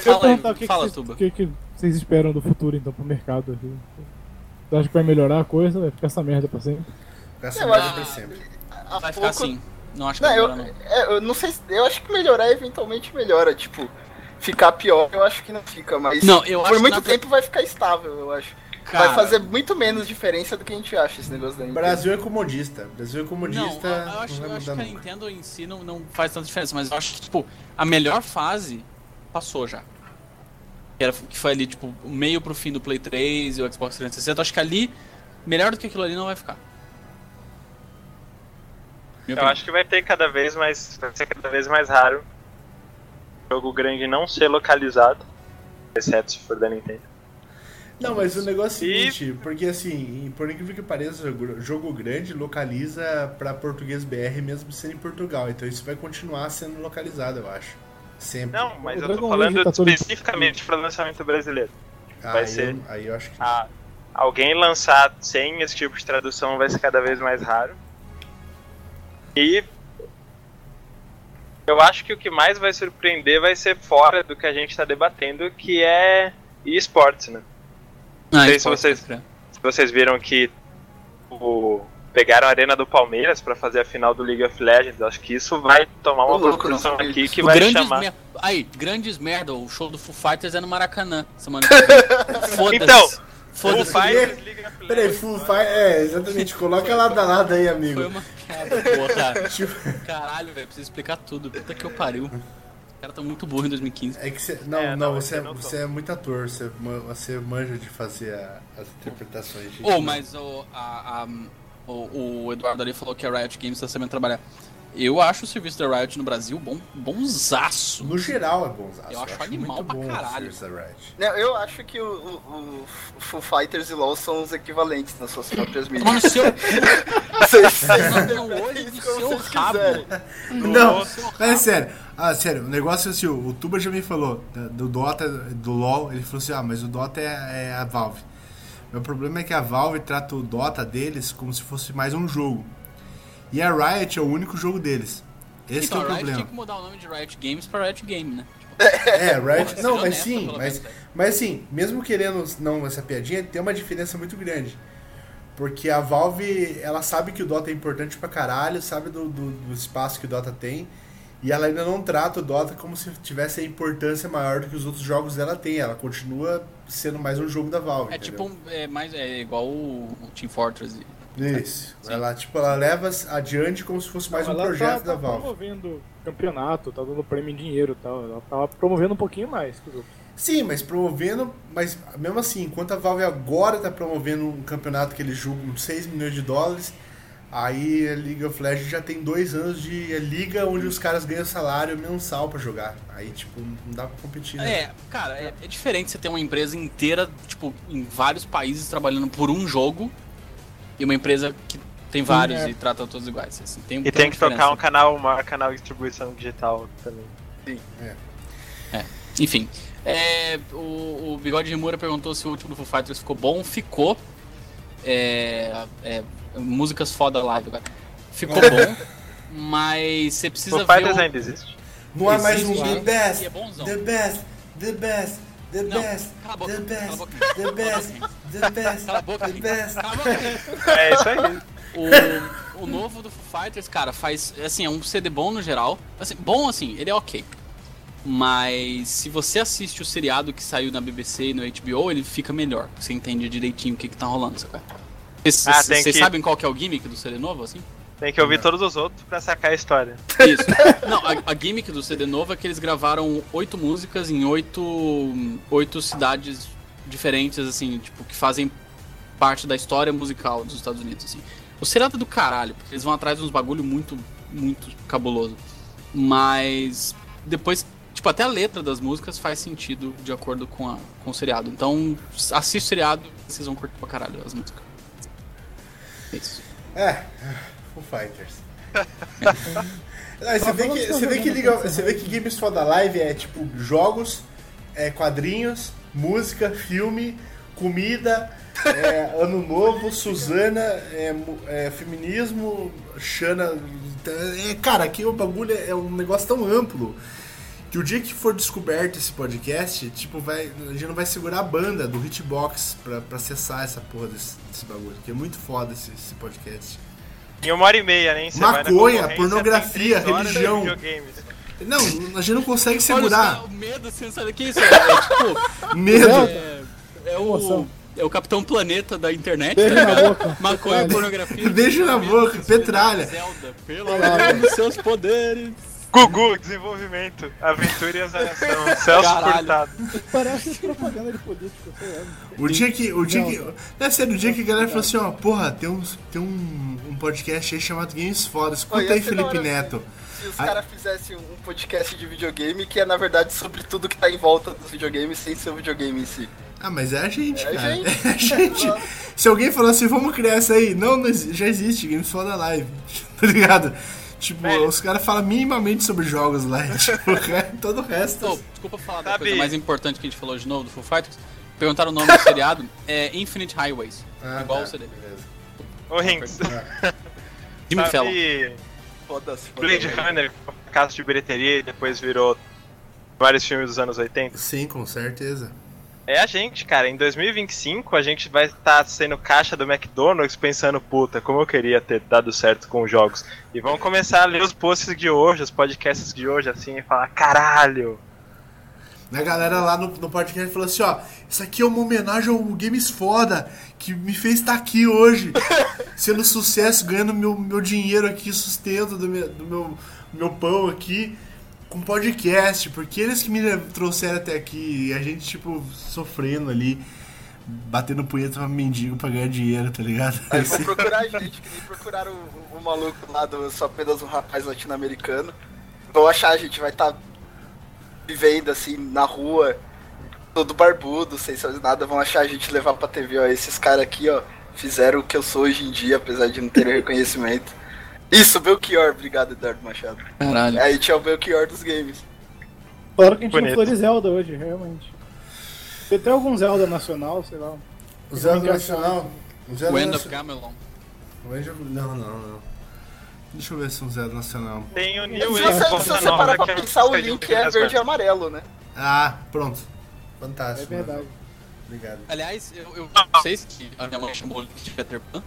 queria Fala perguntar aí, o que, fala, que, vocês, Tuba. o que, que vocês esperam do futuro, então, pro mercado. Assim. Você acha que vai melhorar a coisa? Vai ficar essa merda pra sempre? Essa Eu merda acho pra que- sempre. A Vai ficar pouco- assim. Não acho que Não, vai eu, melhorar, não. é, eu não sei se. Eu acho que melhorar eventualmente melhora. Tipo, ficar pior, eu acho que não fica, mas. Não, eu por acho que muito na- tempo vai ficar estável, eu acho. Cara, Vai fazer muito menos diferença do que a gente acha esse negócio da O Nintendo. Brasil é comodista. O Brasil é Não, comodista. eu, eu não acho, vai eu acho que mudar a nunca. Nintendo em si não, não faz tanta diferença, mas eu acho que, tipo, a melhor fase passou já. Que, era, que foi ali, tipo, o meio pro fim do Play três e o Xbox trezentos e sessenta. Eu acho que ali, melhor do que aquilo ali não vai ficar. Minha Eu opinião. acho que vai ter cada vez mais. Vai ser cada vez mais raro jogo grande não ser localizado. Exceto se for da Nintendo. Não, mas o negócio é o E- seguinte, porque assim, por incrível que pareça, jogo- jogo grande localiza pra português B R mesmo sendo em Portugal. Então isso vai continuar sendo localizado, eu acho. Sempre. Não, mas O eu tô Dragon falando Age tá todo- especificamente para lançamento brasileiro. vai aí, ser- eu, aí eu acho que. Ah, alguém lançar sem esse tipo de tradução vai ser cada vez mais raro. E eu acho que o que mais vai surpreender vai ser fora do que a gente tá debatendo, que é esportes, né? Ah, sei se esporte, vocês- pode crer. Se vocês viram que o... pegaram a arena do Palmeiras pra fazer a final do League of Legends, acho que isso vai tomar uma Ô, louco, proporção não sabia aqui disso. que O vai grandes chamar. mer- Aí, grandes merda, o show do Foo Fighters é no Maracanã semana que vem. Foda-se. Então, Full Foda-se. Fighters, League of Peraí, Legends. Full Fire. É, exatamente. Coloca lado a lado aí, amigo. Foi uma piada, porra. Tipo, Caralho, velho, preciso explicar tudo. Puta que eu pariu. Os caras tão muito burros em dois mil e quinze. é que você. Não, É, não, não, você, é, eu não tô. você é muito ator. Você, ma- você manja de fazer a- as interpretações. gente. Ô, mas o, a, a- o, o Eduardo ali falou que a Riot Games tá sabendo trabalhar. Eu acho o serviço da Riot no Brasil bom, bonzaço. No geral é bom. Eu acho animal muito pra bom o caralho. serviço da Riot. Não, eu acho que o, o, o Foo Fighters e LoL são os equivalentes nas suas próprias Toma mídias. no seu Vocês no olho do Isso como seu vocês rabo. quiserem. Não, seu mas é rabo. sério. Ah, sério, o negócio é assim, o o Tuba já me falou da- do Dota, do LoL, ele falou assim, ah, mas o Dota é, é a Valve. Meu problema é que a Valve trata o Dota deles como se fosse mais um jogo. E a Riot é o único jogo deles. Esse Então, que é a o Riot tinha problema. que mudar o nome de Riot Games pra Riot Game, né? É, Riot. Porra, Não, seja mas honesta, sim, pelo mas, menos, velho. mas assim, mesmo querendo não essa piadinha, tem uma diferença muito grande. Porque a Valve, ela sabe que o Dota é importante pra caralho, sabe do, do, do espaço que o Dota tem, e ela ainda não trata o Dota como se tivesse a importância maior do que os outros jogos dela têm. Ela continua sendo mais um jogo da Valve. É entendeu? tipo, um- é, mais, é igual o, o Team Fortress. e- Isso. Sim. Ela, tipo, ela leva adiante como se fosse mais um Ela projeto tá, da tá Valve. promovendo campeonato, tá dando prêmio em dinheiro e tal. Ela tava promovendo um pouquinho mais que os outros. Sim, mas promovendo, mas mesmo assim, enquanto a Valve agora tá promovendo um campeonato que eles julgam seis milhões de dólares, aí a League of Legends já tem dois anos de liga onde os caras ganham salário mensal pra jogar. Aí, tipo, não dá pra competir, né? É, cara, é, é diferente você ter uma empresa inteira, tipo, em vários países trabalhando por um jogo e uma empresa que tem vários é. e trata todos iguais. Assim, tem, E tem tem uma que tocar diferença. um canal, um canal de distribuição digital também. Enfim, é, o, o Bigode de Moura perguntou se o último do Foo Fighters ficou bom. Ficou. É, é, músicas foda live agora. Ficou bom, mas você precisa O ver Fighters o... ainda existe. Não é mais um Existe, The e Best, é bonzão. The Best, The Best, The Não, Best, cala a boca, The cala a Best, boca. The Best, The Best, Cala a boca, The Best. Cala a boca. É isso aí. O, o novo do Foo Fighters, cara, faz, assim, é um C D bom no geral. Assim, bom assim, ele é ok. Mas se você assiste o seriado que saiu na B B C e no H B O, ele fica melhor. Você entende direitinho o que que tá rolando, sabe? Vocês Ah, tem vocês que- sabem qual que é o gimmick do C D novo, assim? Tem que ouvir todos os outros pra sacar a história. Isso. Não, a, a gimmick do C D novo é que eles gravaram oito músicas em oito, oito cidades diferentes, assim, tipo, que fazem parte da história musical dos Estados Unidos, assim. O seriado é do caralho, porque eles vão atrás de uns bagulho muito, muito cabuloso. Mas depois, tipo, até a letra das músicas faz sentido de acordo com, a, com o seriado. Então, assiste o seriado, vocês vão curtir pra caralho as músicas. É isso. É, Foo Fighters. Não, você, vê que, você, vê que Liga- você vê que Games for the Live é tipo jogos, é, quadrinhos, música, filme, comida, é, Ano Novo, Suzana, é, mu- é, feminismo, Xana. É, cara, aqui o bagulho é um negócio tão amplo que o dia que for descoberto esse podcast, tipo, vai, a gente não vai segurar a banda do Hitbox pra, pra acessar essa porra desse, desse bagulho, que é muito foda esse, esse podcast. Em uma hora e meia, né? Você Maconha, vai na pornografia, tem três horas de religião. videogames. Não, a gente não consegue Olha segurar. só, o medo, você não sabe o que é isso? É, é tipo, Medo. é, é o, Emoção. é o Capitão Planeta da internet, Beijo tá na ligado? boca. Maconha, Petralha. pornografia. Beijo na boca, petralha. Zelda, pelo amor dos seus poderes. Gugu, desenvolvimento, aventura e azaração, Celso Caralho. Furtado. Parece propaganda de político, sei lá. O dia que. O dia Não, que. não. Não é sério, o dia que a galera falou assim, ó, porra, tem, uns, tem um, um podcast aí chamado Games Foda. Escuta Ô, ia aí, ser da Felipe hora, Neto. Se os Aí- caras fizessem um podcast de videogame que é, na verdade, sobre tudo que tá em volta dos videogames sem ser o videogame em si. Ah, mas é a gente, É a cara. gente. É a gente. Se alguém falar assim, vamos criar isso aí, não, não exi- já existe, Games Foda Live. Tá ligado? Tipo, Velho. os caras falam minimamente sobre jogos lá. e, Tipo, o re- todo o resto. Oh, desculpa falar da Sabe- coisa mais importante que a gente falou de novo, do Foo Fighters. Perguntaram o nome do seriado, é Infinite Highways. Ah, igual tá, o C D. beleza. Ô, Rinks, Jimmy Fallon. sabe Foda-se. Blade foda-se. Runner, caso de bilheteria e depois virou vários filmes dos anos oitenta? Sim, com certeza. É a gente, cara. Em dois mil e vinte e cinco a gente vai estar sendo caixa do McDonald's pensando, puta, como eu queria ter dado certo com os jogos. E vamos começar a ler os posts de hoje, os podcasts de hoje, assim, e falar, caralho. A galera lá no, no podcast falou assim, ó, isso aqui é uma homenagem ao Games Foda, que me fez estar aqui hoje, sendo sucesso, ganhando meu, meu dinheiro aqui, sustento do meu, do meu, meu pão aqui, com podcast, porque eles que me trouxeram até aqui, e a gente, tipo, sofrendo ali, batendo punheta pra mendigo pra ganhar dinheiro, tá ligado? Aí vão procurar a gente, que nem procuraram o, o maluco lá do Só Apenas um Rapaz Latino-Americano. Vão achar, a gente vai estar vivendo assim na rua, todo barbudo, sem fazer nada, vão achar a gente levar pra T V, ó. Esses caras aqui, ó, fizeram o que eu sou hoje em dia, apesar de não terem reconhecimento. Isso, Belchior, obrigado, Eduardo Machado. Caralho. Aí tinha o Belchior dos games. Claro que a gente Bonito. não falou de Zelda hoje, realmente. Tem até algum Zelda nacional, sei lá. O Zelda Nacional... O Zelda O End of Nacional- Gamelon. o End of- Não, não, não. Deixa eu ver se é um Zelda Nacional. Tem o Se New você, Wave se Bossa você Nova, parar pra que é pensar, o música de link é Lucas verde e Neto. amarelo, né? Ah, pronto. Fantástico. É verdade. mano. Obrigado. Aliás, eu, eu não sei se a minha mãe chamou o link de Peter Pan.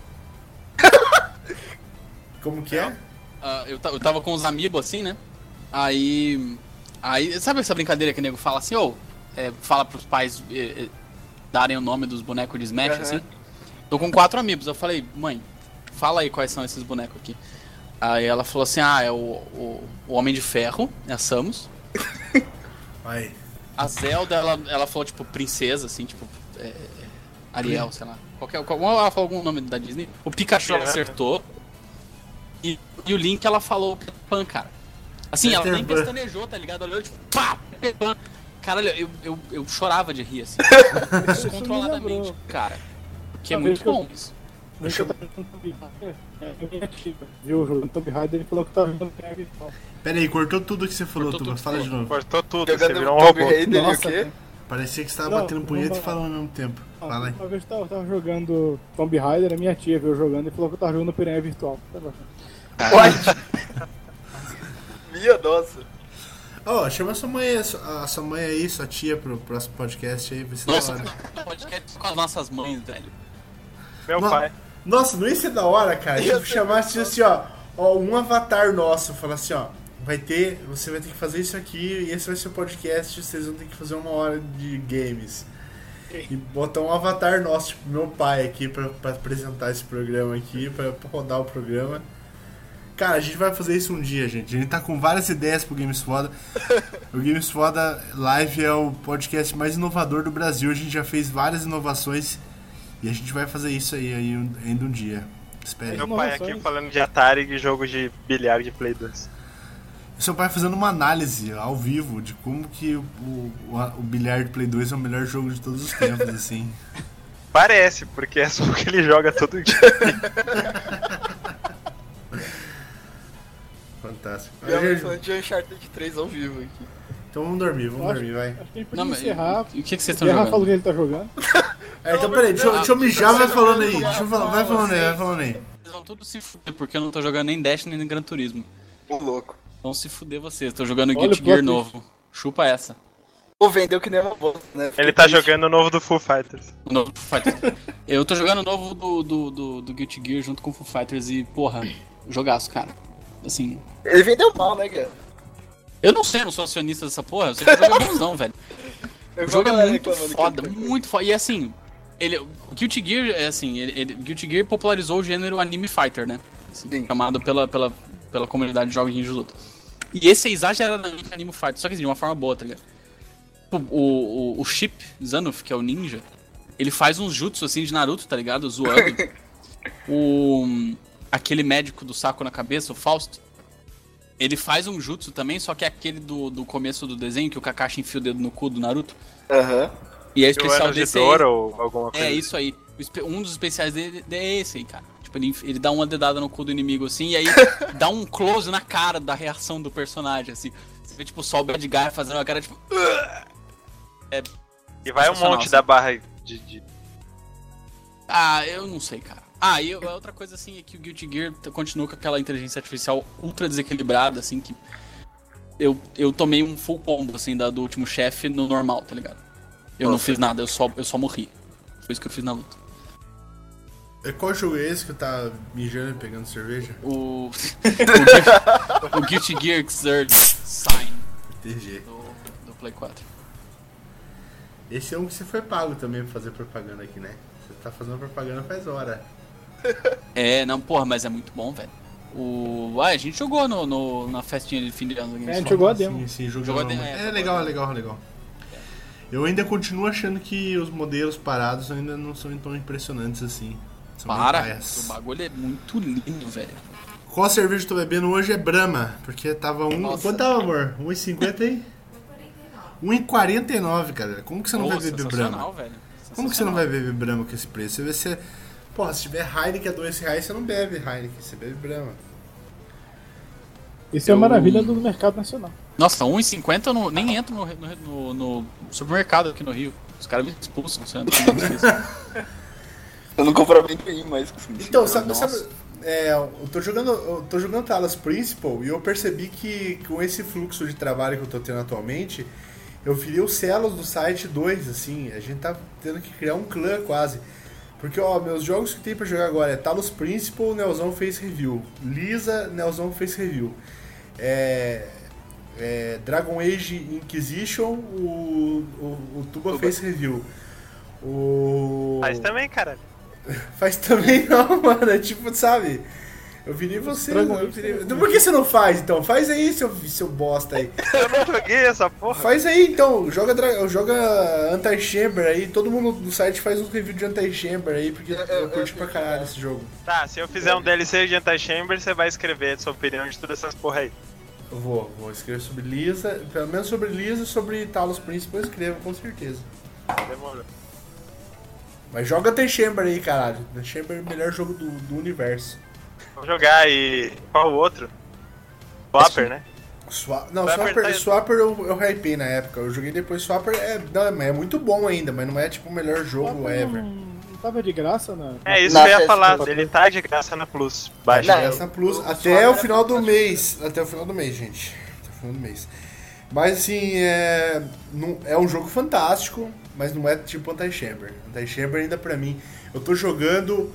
Como que é? Ah, eu, ta- eu tava com os amigos assim, né? Aí. Aí, sabe essa brincadeira que o nego fala assim, ô, é, fala pros pais eh, eh, darem o nome dos bonecos de Smash, Aham. assim? Tô com quatro amigos. Eu falei, mãe, fala aí quais são esses bonecos aqui. Aí ela falou assim, ah, é o, o, o Homem de Ferro, é a Samus. Vai. A Zelda, ela, ela falou, tipo, princesa, assim, tipo, é, Ariel, sei lá. Qualquer, qual, ela falou algum nome da Disney. O Pikachu ela acertou. E, e o Link ela falou Peter Pan, cara. Assim, ela Peter nem Pan. pestanejou, tá ligado? Ela olhou, tipo, pá, Peter Pan. Caralho, eu, eu, eu chorava de rir, assim. Descontroladamente, lembrou. cara. Porque é Uma muito vez que eu- bom isso. Deixa eu jogando Tomb Raider. É, a minha tia viu jogando Tomb Raider e falou que tava jogando P R virtual. Pera aí, cortou tudo que você falou, Cortou Tuba. tudo, Fala de novo. Cortou tudo, você Jogando virou um Tomb robô. Raider e o Nossa, quê? cara. Parecia que você tava Não, batendo punheta vamos e falando ao mesmo tempo. Ah, Fala aí. uma vez eu tava, tava jogando Tomb Raider, a minha tia viu jogando e falou que eu tava jogando P R virtual. Tá bacana. What? Minha nossa. Ó, chama a sua mãe, a sua a sua mãe aí, sua tia pro próximo podcast aí, vai ser Nossa, da hora. podcast com as nossas mães, velho. Meu No- pai. Nossa, não ia ser da hora, cara? Ia Tipo, ser chamasse assim, ó, ó, um avatar nosso, falar assim, ó, vai ter, você vai ter que fazer isso aqui e esse vai ser o podcast, vocês vão ter que fazer uma hora de games. E botar um avatar nosso, tipo, meu pai aqui pra, pra apresentar esse programa aqui, pra, pra rodar o programa. Cara, a gente vai fazer isso um dia, gente. A gente tá com várias ideias pro Games Foda. O Games Foda Live é o podcast mais inovador do Brasil. A gente já fez várias inovações e a gente vai fazer isso aí, aí um- ainda um dia. Espere. Meu pai Inovações. aqui falando de Atari e de jogo de bilhar de Play dois. Seu pai fazendo uma análise ao vivo de como que o, o, o bilhar de Play dois é o melhor jogo de todos os tempos, assim. Parece, porque é só o que ele joga todo dia. Fantástico. Minha mãe falando de Uncharted três ao vivo aqui. Então vamos dormir, vamos Eu acho- dormir, vai. Acho que a gente podia Não, mas encerrar. o que, que vocês estão Encerrar jogando? fala o que ele tá jogando. É, então peraí, deixa, eu- deixa eu mijar, vai falando aí. Deixa eu falar, vai falando aí, vai falando aí. Vocês vão tudo se fuder, porque eu não tô jogando nem Dash nem Gran Turismo. Ô louco. Vão se fuder vocês. Tô jogando Olha Guilty o Gear plot novo. Chupa essa. Pô, vendeu que nem uma bosta, né? Fiquei Ele tá triste. jogando o novo do Foo Fighters. O novo Foo Fighters. Eu tô jogando o novo do, do, do, do Guilty Gear junto com o Foo Fighters e, porra, jogaço, cara. Assim. Ele vendeu mal, né, cara? Eu não sei, eu não sou acionista dessa porra, eu sei que o jogo é bonzão, velho. Eu O jogo vi a é galera muito reclamando que foda, ele tá- muito foda. E assim, ele, o Guilty Gear é assim, ele, ele, Guilty Gear popularizou o gênero anime fighter, né? Assim, Sim. chamado pela, pela, pela comunidade de joguinhos de luta. E esse é exageradamente anime fighter, só que assim, de uma forma boa, tá ligado? O, o, o Chip Zanuff, que é o ninja, ele faz uns jutsu assim de Naruto, tá ligado? Zoando. o, aquele médico do saco na cabeça, o Fausto, ele faz um jutsu também, só que é aquele do, do começo do desenho, que o Kakashi enfia o dedo no cu do Naruto. Aham. E é E o especial Ano de desse Dor aí. ou alguma coisa. É isso aí. O espe- Um dos especiais dele é esse aí, cara. Tipo, ele, ele dá uma dedada no cu do inimigo assim, e aí dá um close na cara da reação do personagem, assim. Você vê, tipo, só o Bad Guy fazendo uma cara, tipo... É... E vai um sensacional, monte assim. da barra de... de... Ah, eu não sei, cara. Ah, e a outra coisa, assim, é que o Guilty Gear t- continua com aquela inteligência artificial ultra desequilibrada, assim, que... Eu, eu tomei um full combo, assim, da, do último chefe no normal, tá ligado? Eu não Nossa. fiz nada, eu só, eu só morri. Foi isso que eu fiz na luta. É, qual jogo é esse que tá mijando e pegando cerveja? O... o, Guil- o Guilty Gear Xrd Sign Entendi. do, do Play quatro. Esse é um que você foi pago também pra fazer propaganda aqui, né? Você tá fazendo propaganda faz hora. É, não, porra, mas é muito bom, velho. O... Ah, a gente jogou no, no- na festinha de fim de ano do É, a Games. gente jogou a demo. Sim, sim, jogou Jogou a muito. demo, é, É jogou legal, a é demo. legal, é legal. Eu ainda continuo achando que os modelos parados ainda não são tão impressionantes assim. São bem Para, paias. o bagulho é muito lindo, velho. Qual cerveja eu tô bebendo hoje é Brahma, porque tava um... Nossa. Quanto tava, amor? um e cinquenta aí? um e quarenta e nove, cara. Como que você não Pô, vai beber sensacional, Brahma? velho. Como que você não Sensacional. vai beber Brahma com esse preço? Você vai ser... Porra, se tiver Heineken a dois reais, você não bebe Heineken, você bebe Brahma. Isso é Eu- uma maravilha do mercado nacional. Nossa, um e cinquenta eu não, nem entro no, no, no- no supermercado aqui no Rio. Os caras me expulsam, você entra com isso. Eu não compro amendoim mais. Então, sabe, Nossa. sabe é, eu tô jogando, eu tô jogando Talos Principal e eu percebi que com esse fluxo de trabalho que eu tô tendo atualmente, eu virei os celos do site dois, assim, a gente tá tendo que criar um clã quase. Porque, ó, meus jogos que tem pra jogar agora é Talos Principal, Nelzão fez review. Lisa, Nelzão fez review. É, é, Dragon Age Inquisition, o, o, o Tuba Tuba. fez review. O... Faz também, cara. Faz também não, mano. É tipo, sabe? Eu virei você. Dragon Eu Age virei... também. Então por que você não faz, então? Faz aí, seu, seu bosta aí. Eu não joguei essa porra. Faz aí, então. Joga, dra... joga Anti-Chamber aí. Todo mundo do site faz um review de Anti-Chamber aí, porque eu, eu- curti eu- pra caralho esse jogo. Tá, se eu fizer um D L C de Anti-Chamber, você vai escrever sua opinião de todas essas porra aí. Eu vou, vou escrever sobre Lisa. Pelo menos sobre Lisa e sobre Talos Principal eu escrevo, com certeza. Demorou. Mas joga Anti-Chamber aí, caralho. Anti-Chamber é o melhor jogo do, do universo. Vou jogar e... Qual o outro? Swapper, né? Swa... Não, Vai Swapper, apertar- Swapper eu, eu hypei na época. Eu joguei depois Swapper. É, não, é muito bom ainda, mas não é tipo o melhor jogo Não, ever. não tava de graça, né? É isso Na que eu ia festa falar. do Ele tá de graça na Plus. Baixa. Não, Essa Plus o até Swapper o é final do fantástico. mês. Até o final do mês, gente. Até o final do mês. Mas assim, é, não, é um jogo fantástico, mas não é tipo Anti-Chamber. Anti-Chamber ainda pra mim. Eu tô jogando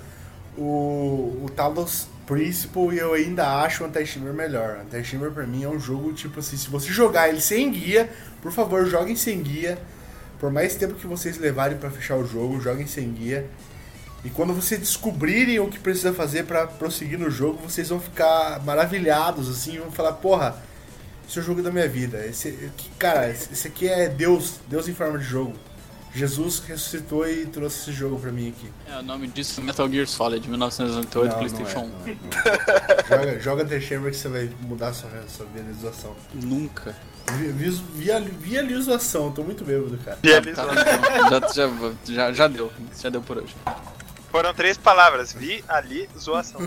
o, o Talos Principal e eu ainda acho o Anti-Chamber melhor. Anti-Chamber pra mim é um jogo tipo assim, se você jogar ele sem guia, por favor, joguem sem guia. Por mais tempo que vocês levarem pra fechar o jogo, joguem sem guia. E quando vocês descobrirem o que precisa fazer pra prosseguir no jogo, vocês vão ficar maravilhados, assim, vão falar, porra, esse é o jogo da minha vida. Esse, cara, esse aqui é Deus, Deus em forma de jogo. Jesus ressuscitou e trouxe esse jogo pra mim aqui. É, o nome disso é Metal Gear Solid, mil novecentos e noventa e oito, Não, PlayStation não é, um. não é. Joga, joga The Chamber que você vai mudar a sua, sua visualização. Nunca. Vi- vis- Via, visualização, tô muito bêbado, cara. Realiza- Tá, tá, já, já, já, já deu, já deu por hoje. Foram três palavras. Vi, ali, zoação.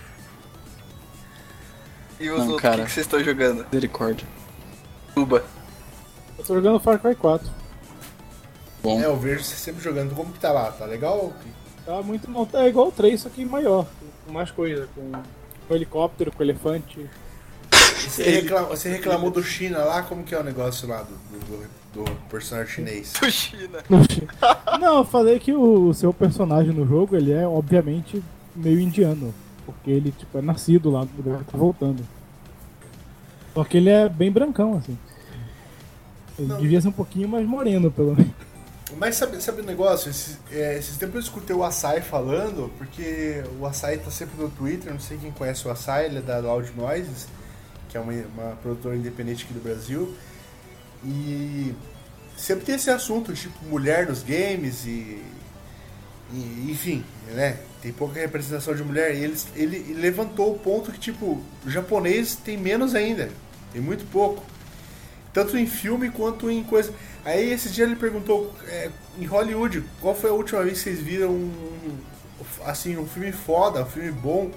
E os Não, outros, o cara. que que vocês estão jogando? Misericórdia. Tuba. Eu tô jogando Far Cry quatro. Bom. É, eu vejo você sempre jogando. Como que tá lá? Tá legal? Tá muito bom. Tá igual o três, só que maior. Com mais coisa. Com, com helicóptero, com elefante. Você, reclam, você reclamou do China lá? Como que é o negócio lá do, do, do personagem chinês? Do China. Não, eu falei que o seu personagem no jogo, ele é obviamente meio indiano. Porque ele tipo, é nascido lá, no lugar que tá voltando. Só que ele é bem brancão, assim. Ele Não. devia ser um pouquinho mais moreno, pelo menos. Mas sabe, sabe o negócio? Esses, é, esses tempos eu escutei o Asai falando, porque o Asai tá sempre no Twitter, não sei quem conhece o Asai, ele é da Loud Noises, que é uma, uma produtora independente aqui do Brasil. E sempre tem esse assunto, tipo, mulher nos games e, e enfim, né? Tem pouca representação de mulher. E ele, ele, ele levantou o ponto que, tipo, o japonês tem menos ainda, tem muito pouco. Tanto em filme quanto em coisa. Aí esse dia ele perguntou, é, em Hollywood, qual foi a última vez que vocês viram um, assim, um filme foda, um filme bom,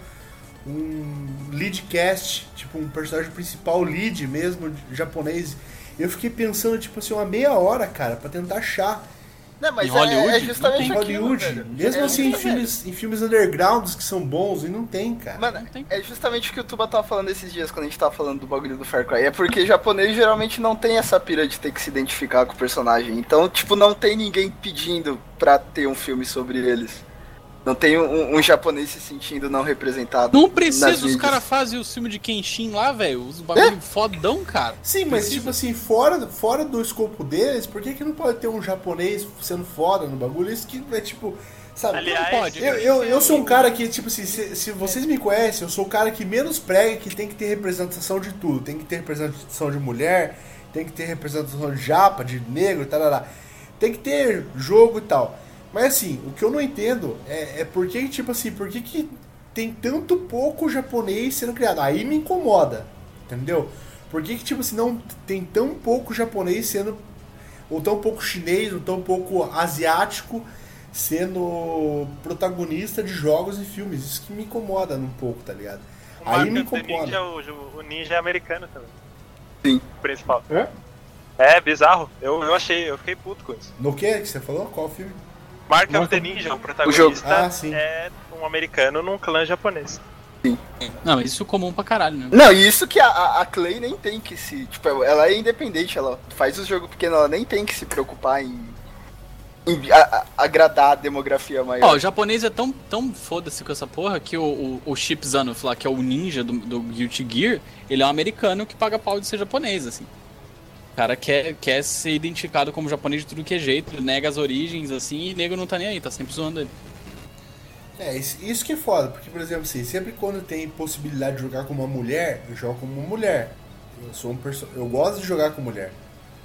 um lead cast, tipo um personagem principal lead mesmo, japonês. Eu fiquei pensando, tipo assim, uma meia hora, cara, pra tentar achar. Não, mas Em é, Hollywood? é justamente Em aquilo, Hollywood, velho. mesmo É, assim em velho. filmes, em filmes undergrounds que são bons, e não tem, cara. Mano, tem. é justamente o que o Tuba tava falando esses dias quando a gente tava falando do bagulho do Far Cry. É porque japonês geralmente não tem essa pira de ter que se identificar com o personagem. Então, tipo, não tem ninguém pedindo pra ter um filme sobre eles. Não tem um, um japonês se sentindo não representado. Não nas precisa, os mídias. caras fazem o filme de Kenshin lá, velho. Os bagulho fodão, cara. Sim, mas Precisa. tipo assim, fora, fora do escopo deles, por que, que não pode ter um japonês sendo foda no bagulho? Isso que é tipo, sabe? Aliás, Não pode. Eu, eu, eu sou um cara que, tipo assim, se, se vocês me conhecem, eu sou o cara que menos prega que tem que ter representação de tudo. Tem que ter representação de mulher, tem que ter representação de japa, de negro, tal, tem que ter jogo e tal. Mas assim, o que eu não entendo é, é por que, tipo assim, por que, que tem tanto pouco japonês sendo criado? Aí me incomoda, entendeu? Por que, que tipo assim, não tem tão pouco japonês sendo, ou tão pouco chinês, ou tão pouco asiático sendo protagonista de jogos e filmes? Isso que me incomoda um pouco, tá ligado? O Aí me Mark of the Ninja, incomoda. o, o ninja é americano também. Sim. O principal. É? É, bizarro. Eu, eu achei, eu fiquei puto com isso. No que que você falou? Qual filme? Mark Mark of the of- Ninja, o O protagonista, Ah, sim. é um americano num clã japonês. Não, mas isso é comum pra caralho, né? Não, e isso que a, a, a Clay nem tem que se... Tipo, ela é independente, ela faz os jogos pequenos, ela nem tem que se preocupar em... em a- a- agradar a demografia maior. Ó, o japonês é tão, tão foda-se com essa porra que o, o, o Chip Zanoff lá, que é o ninja do, do Guilty Gear, ele é um americano que paga pau de ser japonês, assim. O cara quer, quer ser identificado como japonês de tudo que é jeito, ele nega as origens, assim, e o nego não tá nem aí, tá sempre zoando ele. É, isso, isso que é foda, porque, por exemplo, assim, sempre quando tem possibilidade de jogar com uma mulher, eu jogo como uma mulher. Eu sou um perso... eu gosto de jogar com mulher.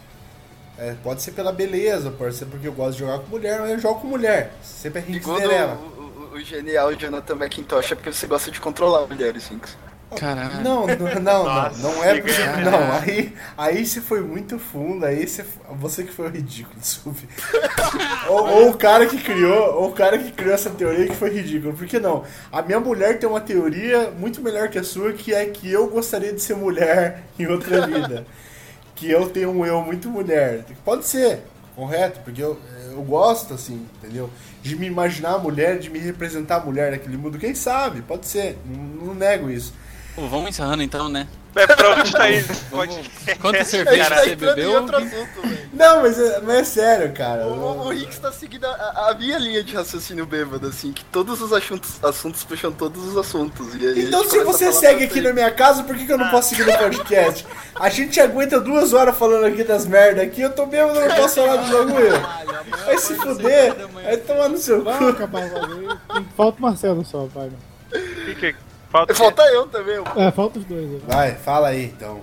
É, pode ser pela beleza, pode ser porque eu gosto de jogar com mulher, mas eu jogo com mulher. Sempre é Rinks Segundo Cinderela. o, o, o genial Jonathan McIntosh é porque você gosta de controlar mulheres, Rinks. Caralho. Não, não, não, Nossa, não, não é porque. que Não, aí, aí você foi muito fundo, aí você, você que foi o ridículo, desculpe. ou, ou o cara que criou, ou o cara que criou essa teoria que foi ridículo. Por que não? A minha mulher tem uma teoria muito melhor que a sua, que é que eu gostaria de ser mulher em outra vida. Que eu tenho um eu muito mulher. Pode ser, correto, porque eu, eu gosto, assim, entendeu? De me imaginar mulher, de me representar mulher naquele mundo. Quem sabe? Pode ser, não, não nego isso. Pô, vamos encerrando então, né? É pronto, tá aí. Pode... Quanta A cerveja gente tá você entrando em bebeu? outro assunto, velho. Não, mas é, mas é sério, cara. O, o, o Rinks tá seguindo a, a minha linha de raciocínio bêbado, assim, que todos os assuntos, assuntos puxam todos os assuntos. E aí Então a gente se começa a você falar segue tanto aqui aí. na minha casa, por que, que eu não posso seguir no podcast? A gente aguenta duas horas falando aqui das merda aqui, eu tô bêbado, eu não posso falar do bagulho. Vai se fuder, vai tomar no seu Vai cu. acabar o bagulho. Tem- Falta o Marcelo só, vai. Que que- Falta... Falta eu também, ó. É, falta os dois. né? Vai, fala aí então.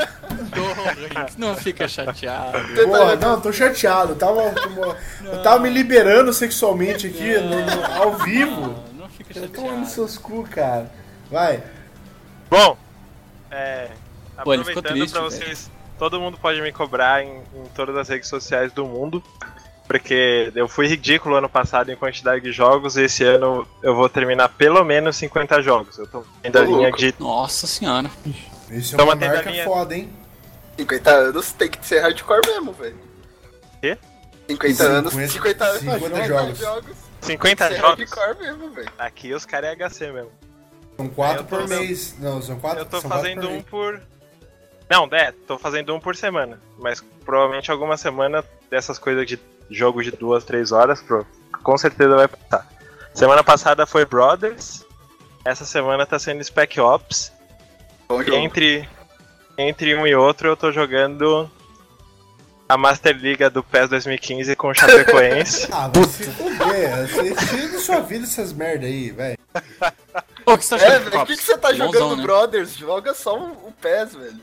Não fica chateado. Porra, não, tô chateado. Eu tava, eu tava me liberando sexualmente aqui no- no- ao vivo. Não, não fica Eu tô tomando chateado. seus cu, cara. Vai. Bom, é, Pô, ele ficou aproveitando triste, pra vocês, todo mundo pode me cobrar em, em todas as redes sociais do mundo, porque eu fui ridículo ano passado em quantidade de jogos, e esse ano eu vou terminar pelo menos cinquenta jogos. Eu tô ainda Ô, linha louco. de... Nossa senhora. Isso é Então, uma mantendo a marca linha- foda, hein? cinquenta anos tem que ser hardcore mesmo, velho. Quê? cinquenta anos, cinquenta cinquenta anos, cinquenta jogos. jogos. cinquenta Tem que ser jogos? hardcore mesmo, velho. Aqui os caras é H C mesmo. São quatro Eu tô- por mês. Não, são quatro. Eu tô são quatro fazendo por um mês. por... Não, é, tô fazendo um por semana. Mas provavelmente alguma semana dessas coisas de jogo de duas, três horas, pro, com certeza vai passar. Semana passada foi Brothers. Essa semana tá sendo Spec Ops. Bom E jogo. entre, entre um e outro eu tô jogando a Master Liga do PES dois mil e quinze com o Chapecoense. Ah, vai se fuder. Você tira da sua vida essas merda aí, velho. Pô, o que você tá É, jogando? velho, Cops? por que, que você tá Bonzão, jogando né? Brothers? Joga só o, o PES, velho.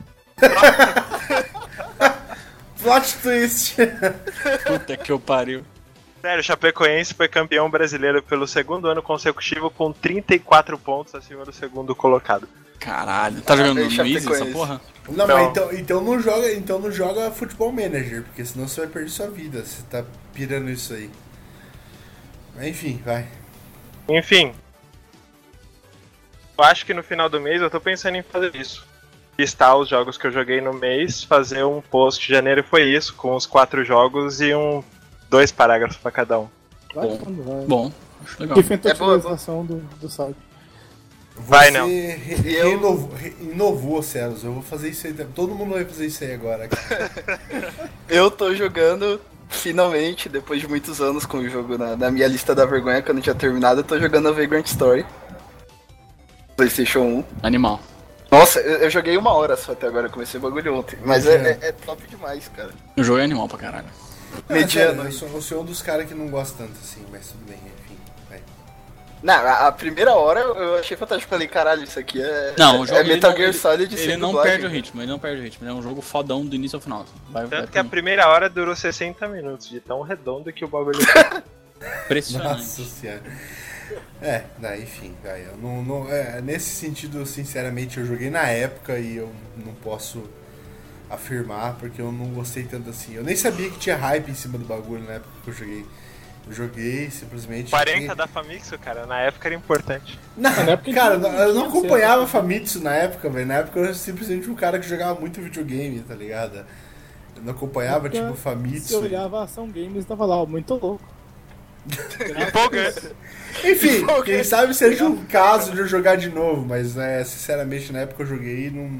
Plot twist. Puta que eu pariu. Sério, o Chapecoense foi campeão brasileiro pelo segundo ano consecutivo com trinta e quatro pontos acima do segundo colocado. Caralho, tá jogando Parabéns, no Easy essa Chapecoense. porra? Não, Não. mas então, então não joga, então não joga Futebol Manager, porque senão você vai perder sua vida. Você tá pirando isso aí. Mas enfim, vai. Enfim, eu acho que no final do mês eu tô pensando em fazer isso. Listar os jogos que eu joguei no mês, fazer um post de janeiro foi isso, com os quatro jogos e um dois parágrafos pra cada um. Vai Bom. quando vai. Bom, acho legal. Que feita a É boa, atualização do, do site. Vai, Você não. re- E eu- renovou, re- inovou, Celos. Eu vou fazer isso aí. também. Todo mundo vai fazer isso aí agora. Eu tô jogando, finalmente, depois de muitos anos com o jogo na, na minha lista da vergonha, que eu não tinha terminado, eu tô jogando a Vagrant Story. PlayStation um. Animal. Nossa, eu, eu joguei uma hora só até agora, comecei o bagulho ontem. Mas é, é- é top demais, cara. O jogo é animal pra caralho. Mediano. Sério, eu, sou, eu sou um dos caras que não gosta tanto assim, mas tudo bem, enfim. Vai. Não, a, a primeira hora eu eu achei fantástico. Falei, caralho, isso aqui é, Não, o é jogo ele Metal não, Gear ele, Solid ele sem não dublagem. perde o ritmo, ele não perde o ritmo. Ele é um jogo fodão do início ao final. Vai, vai Tanto que a pra mim. primeira hora durou sessenta minutos, de tão redondo que o bagulho Impressionante. Nossa senhora. É, daí, enfim, vai. Eu não, não, é, nesse sentido, sinceramente, eu joguei na época e eu não posso afirmar porque eu não gostei tanto assim. Eu nem sabia que tinha hype em cima do bagulho na época que eu joguei. Eu joguei simplesmente. quarenta da Famitsu, cara, na época era importante. Não, Na época cara, não- eu não não tinha acompanhava certo. Famitsu na época, velho. Na época eu era simplesmente um cara que jogava muito videogame, tá ligado? Eu não acompanhava, Porque tipo, Se eu Famitsu. olhava a Ação Games, tava lá, ó, muito louco. Empolgante. Enfim, quem sabe seja um caso de eu jogar de novo, mas é, sinceramente na época eu joguei e não.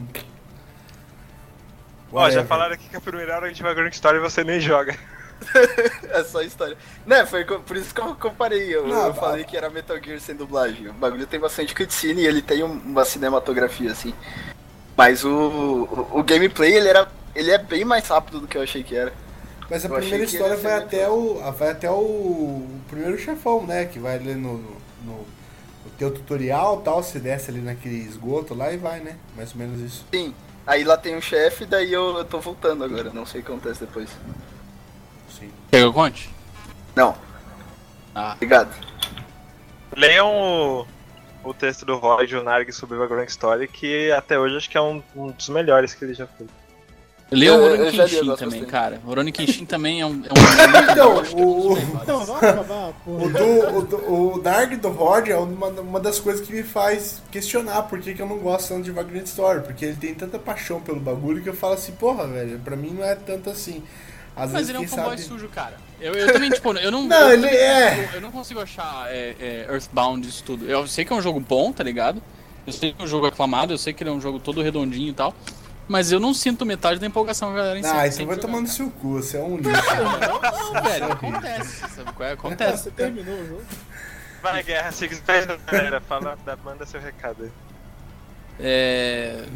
Ó, já Whatever. falaram aqui que a primeira hora a gente vai Grand Story e você nem joga. É só história. Né, foi co- por isso que eu comparei. Eu, Não, eu falei que era Metal Gear sem dublagem. O bagulho tem bastante cutscene e ele tem um- uma cinematografia assim. Mas o, o, o gameplay ele era. Ele é bem mais rápido do que eu achei que era. Mas a Eu achei primeira que história ia ser vai muito até, o, vai até o, o primeiro chefão, né? Que vai ali no, no, no, no teu tutorial e tal, você desce ali naquele esgoto lá e vai, né? Mais ou menos isso. Sim. Aí lá tem um chefe, daí eu, eu tô voltando agora. Não sei o que acontece depois. Sim. Quer que eu conte? Não, Ah, obrigado. Leiam o, o texto do Roy de Unarg sobre a Grand Story, que até hoje acho que é um, um dos melhores que ele já fez. lê o Eu- eu Rurouni já li, eu Kenshin gosto também, bastante. cara. O Rurouni Kenshin também é um... É um Então, acho que é um o- dos melhores. Então, vamos acabar, porra. O, do, o, do, o Dark do Rod é uma, uma das coisas que me faz questionar por que, que eu não gosto tanto de Vagrant Story. Porque ele tem tanta paixão pelo bagulho que eu falo assim, porra, velho, pra mim não é tanto assim. Às Mas vezes, ele é um quem fanboy sabe... sujo, cara. Eu, eu também, tipo, eu não... Não, eu ele também é. consigo- eu não consigo achar é, é, Earthbound isso tudo. Eu sei que é um jogo bom, tá ligado? Eu sei que é um jogo aclamado, eu sei que ele é um jogo todo redondinho e tal. Mas eu não sinto metade da empolgação que a galera Ah, sente então vai jogar, tomando cara. seu cu, você é um lixo. Não, velho, acontece, sabe qual é? Acontece. Você terminou o jogo? Vai, Guerra Six Band, galera, fala, dá- manda seu recado aí. É...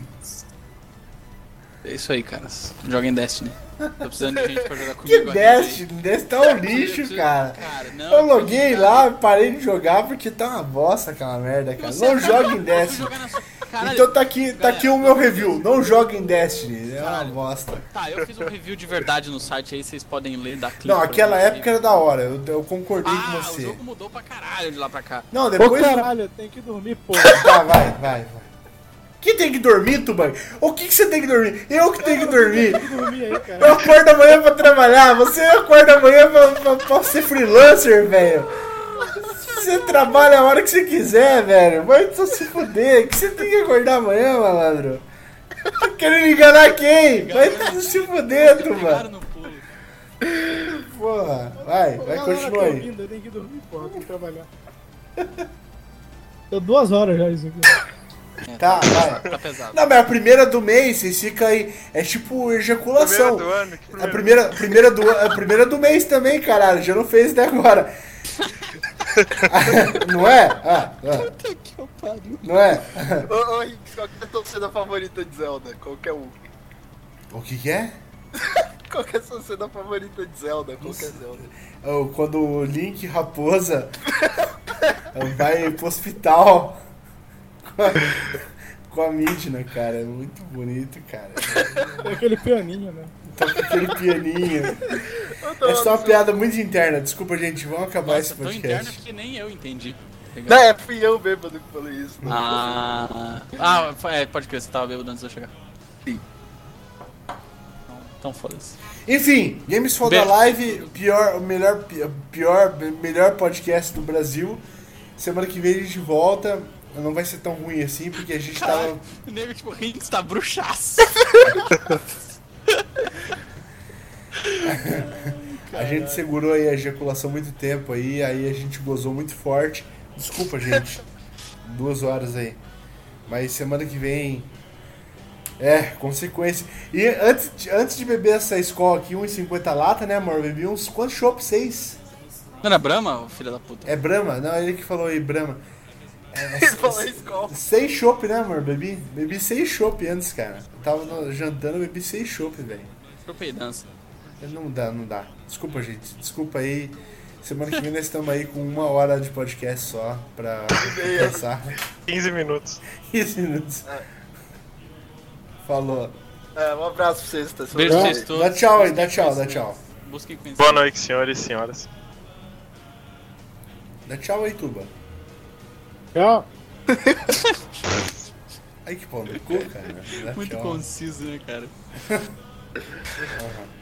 É isso aí, cara. Joga em Destiny. Tô precisando de gente pra jogar comigo. Que a Destiny, Destiny tá um Eu lixo, preciso- cara. Cara, não, Eu loguei cara. lá, parei de jogar porque tá uma bosta aquela merda, cara. Você Não tá- joga em eu fui Destiny. jogar na sua- Caralho, Então tá aqui, tá aqui o meu review. Não joga em Destiny. É uma Caralho. bosta. Tá, eu fiz um review de verdade no site aí, vocês podem ler, dar clique. Não, pra aquela ver. época era da hora. Eu, eu concordei Ah, com o você. jogo mudou pra caralho de lá pra cá. Não, Ô depois. caralho, tem que dormir, porra. Tá, vai, vai, vai. Que tem que dormir, Tuban? O que, que você tem que dormir? Eu que tenho que dormir. Tem que dormir aí, Eu cara. acordo amanhã pra trabalhar. Você acorda amanhã pra, pra, pra ser freelancer, velho. Você trabalha a hora que você quiser, velho. Vai só se fuder. Que você tem que acordar amanhã, malandro? Tá querendo enganar quem? Vai se fuder, Pegaram Tuban. no pulo. Porra, vai, vai, Galera, continua tá aí. ouvindo, eu tenho que dormir, porra, tem que trabalhar. Deu duas horas já isso aqui. É, Tá, vai. Tá pesado. Não, mas a primeira do mês, vocês ficam aí. É tipo ejaculação. Primeira do ano, que A primeira? primeira, primeira, do, a primeira do mês também, caralho. Já não fez até agora. Não é? Ah, ah. Não é? Ô, ô, Rinks, qual que é a tua cena favorita de Zelda? Qualquer um. O que que é? Qual que é a sua cena favorita de Zelda? Qualquer Zelda. Oh, quando o Link Raposa vai pro hospital com a, com a Midna, cara. É muito bonito, cara. É aquele pianinho, né? Toca aquele pianinho. É só uma piada muito interna. Desculpa, gente. Vamos acabar Nossa, esse tão interno podcast. que nem eu entendi. Não, é, fui eu bêbado que falei isso. Não. Ah, ah é, pode crer, você tava bêbado antes de eu chegar. Sim. Então, então foda-se. Enfim, Games for the Beijo. Live, pior, o melhor, pior, melhor podcast do Brasil. Semana que vem a gente volta. Não vai ser tão ruim assim, porque a gente tava. O nego, tipo, Rinks tá bruxaço. A gente segurou aí a ejaculação muito tempo aí, aí a gente gozou muito forte. Desculpa, gente. Duas horas aí. Mas semana que vem. É, consequência. E antes, de- antes de beber essa escola aqui, um e cinquenta lata, né, amor? Eu bebi uns quantos chopp? Seis? Não era Brahma, ô filho da puta? É Brahma? Não, ele que falou aí, Brahma. É, Ele falou escola. seis chopp, né, amor? Bebi, bebi seis chopp antes, cara. Eu tava no- jantando, bebi seis chopp, velho. Tropei dança. Não dá, não dá. Desculpa, gente. Desculpa aí. Semana que vem nós estamos aí com uma hora de podcast só pra pensar. quinze minutos. quinze minutos. Falou. É, um abraço pra vocês, tá? Beijo pra Dá, vocês todos. dá tchau aí, dá Busquem tchau, dá conhecer- tchau. Busquem conhecer. Boa noite, senhores e senhoras. Dá tchau aí, Tuba. Tchau. Ai, que pau no cu, cara. Dá Muito tchau. conciso, né, cara? Aham.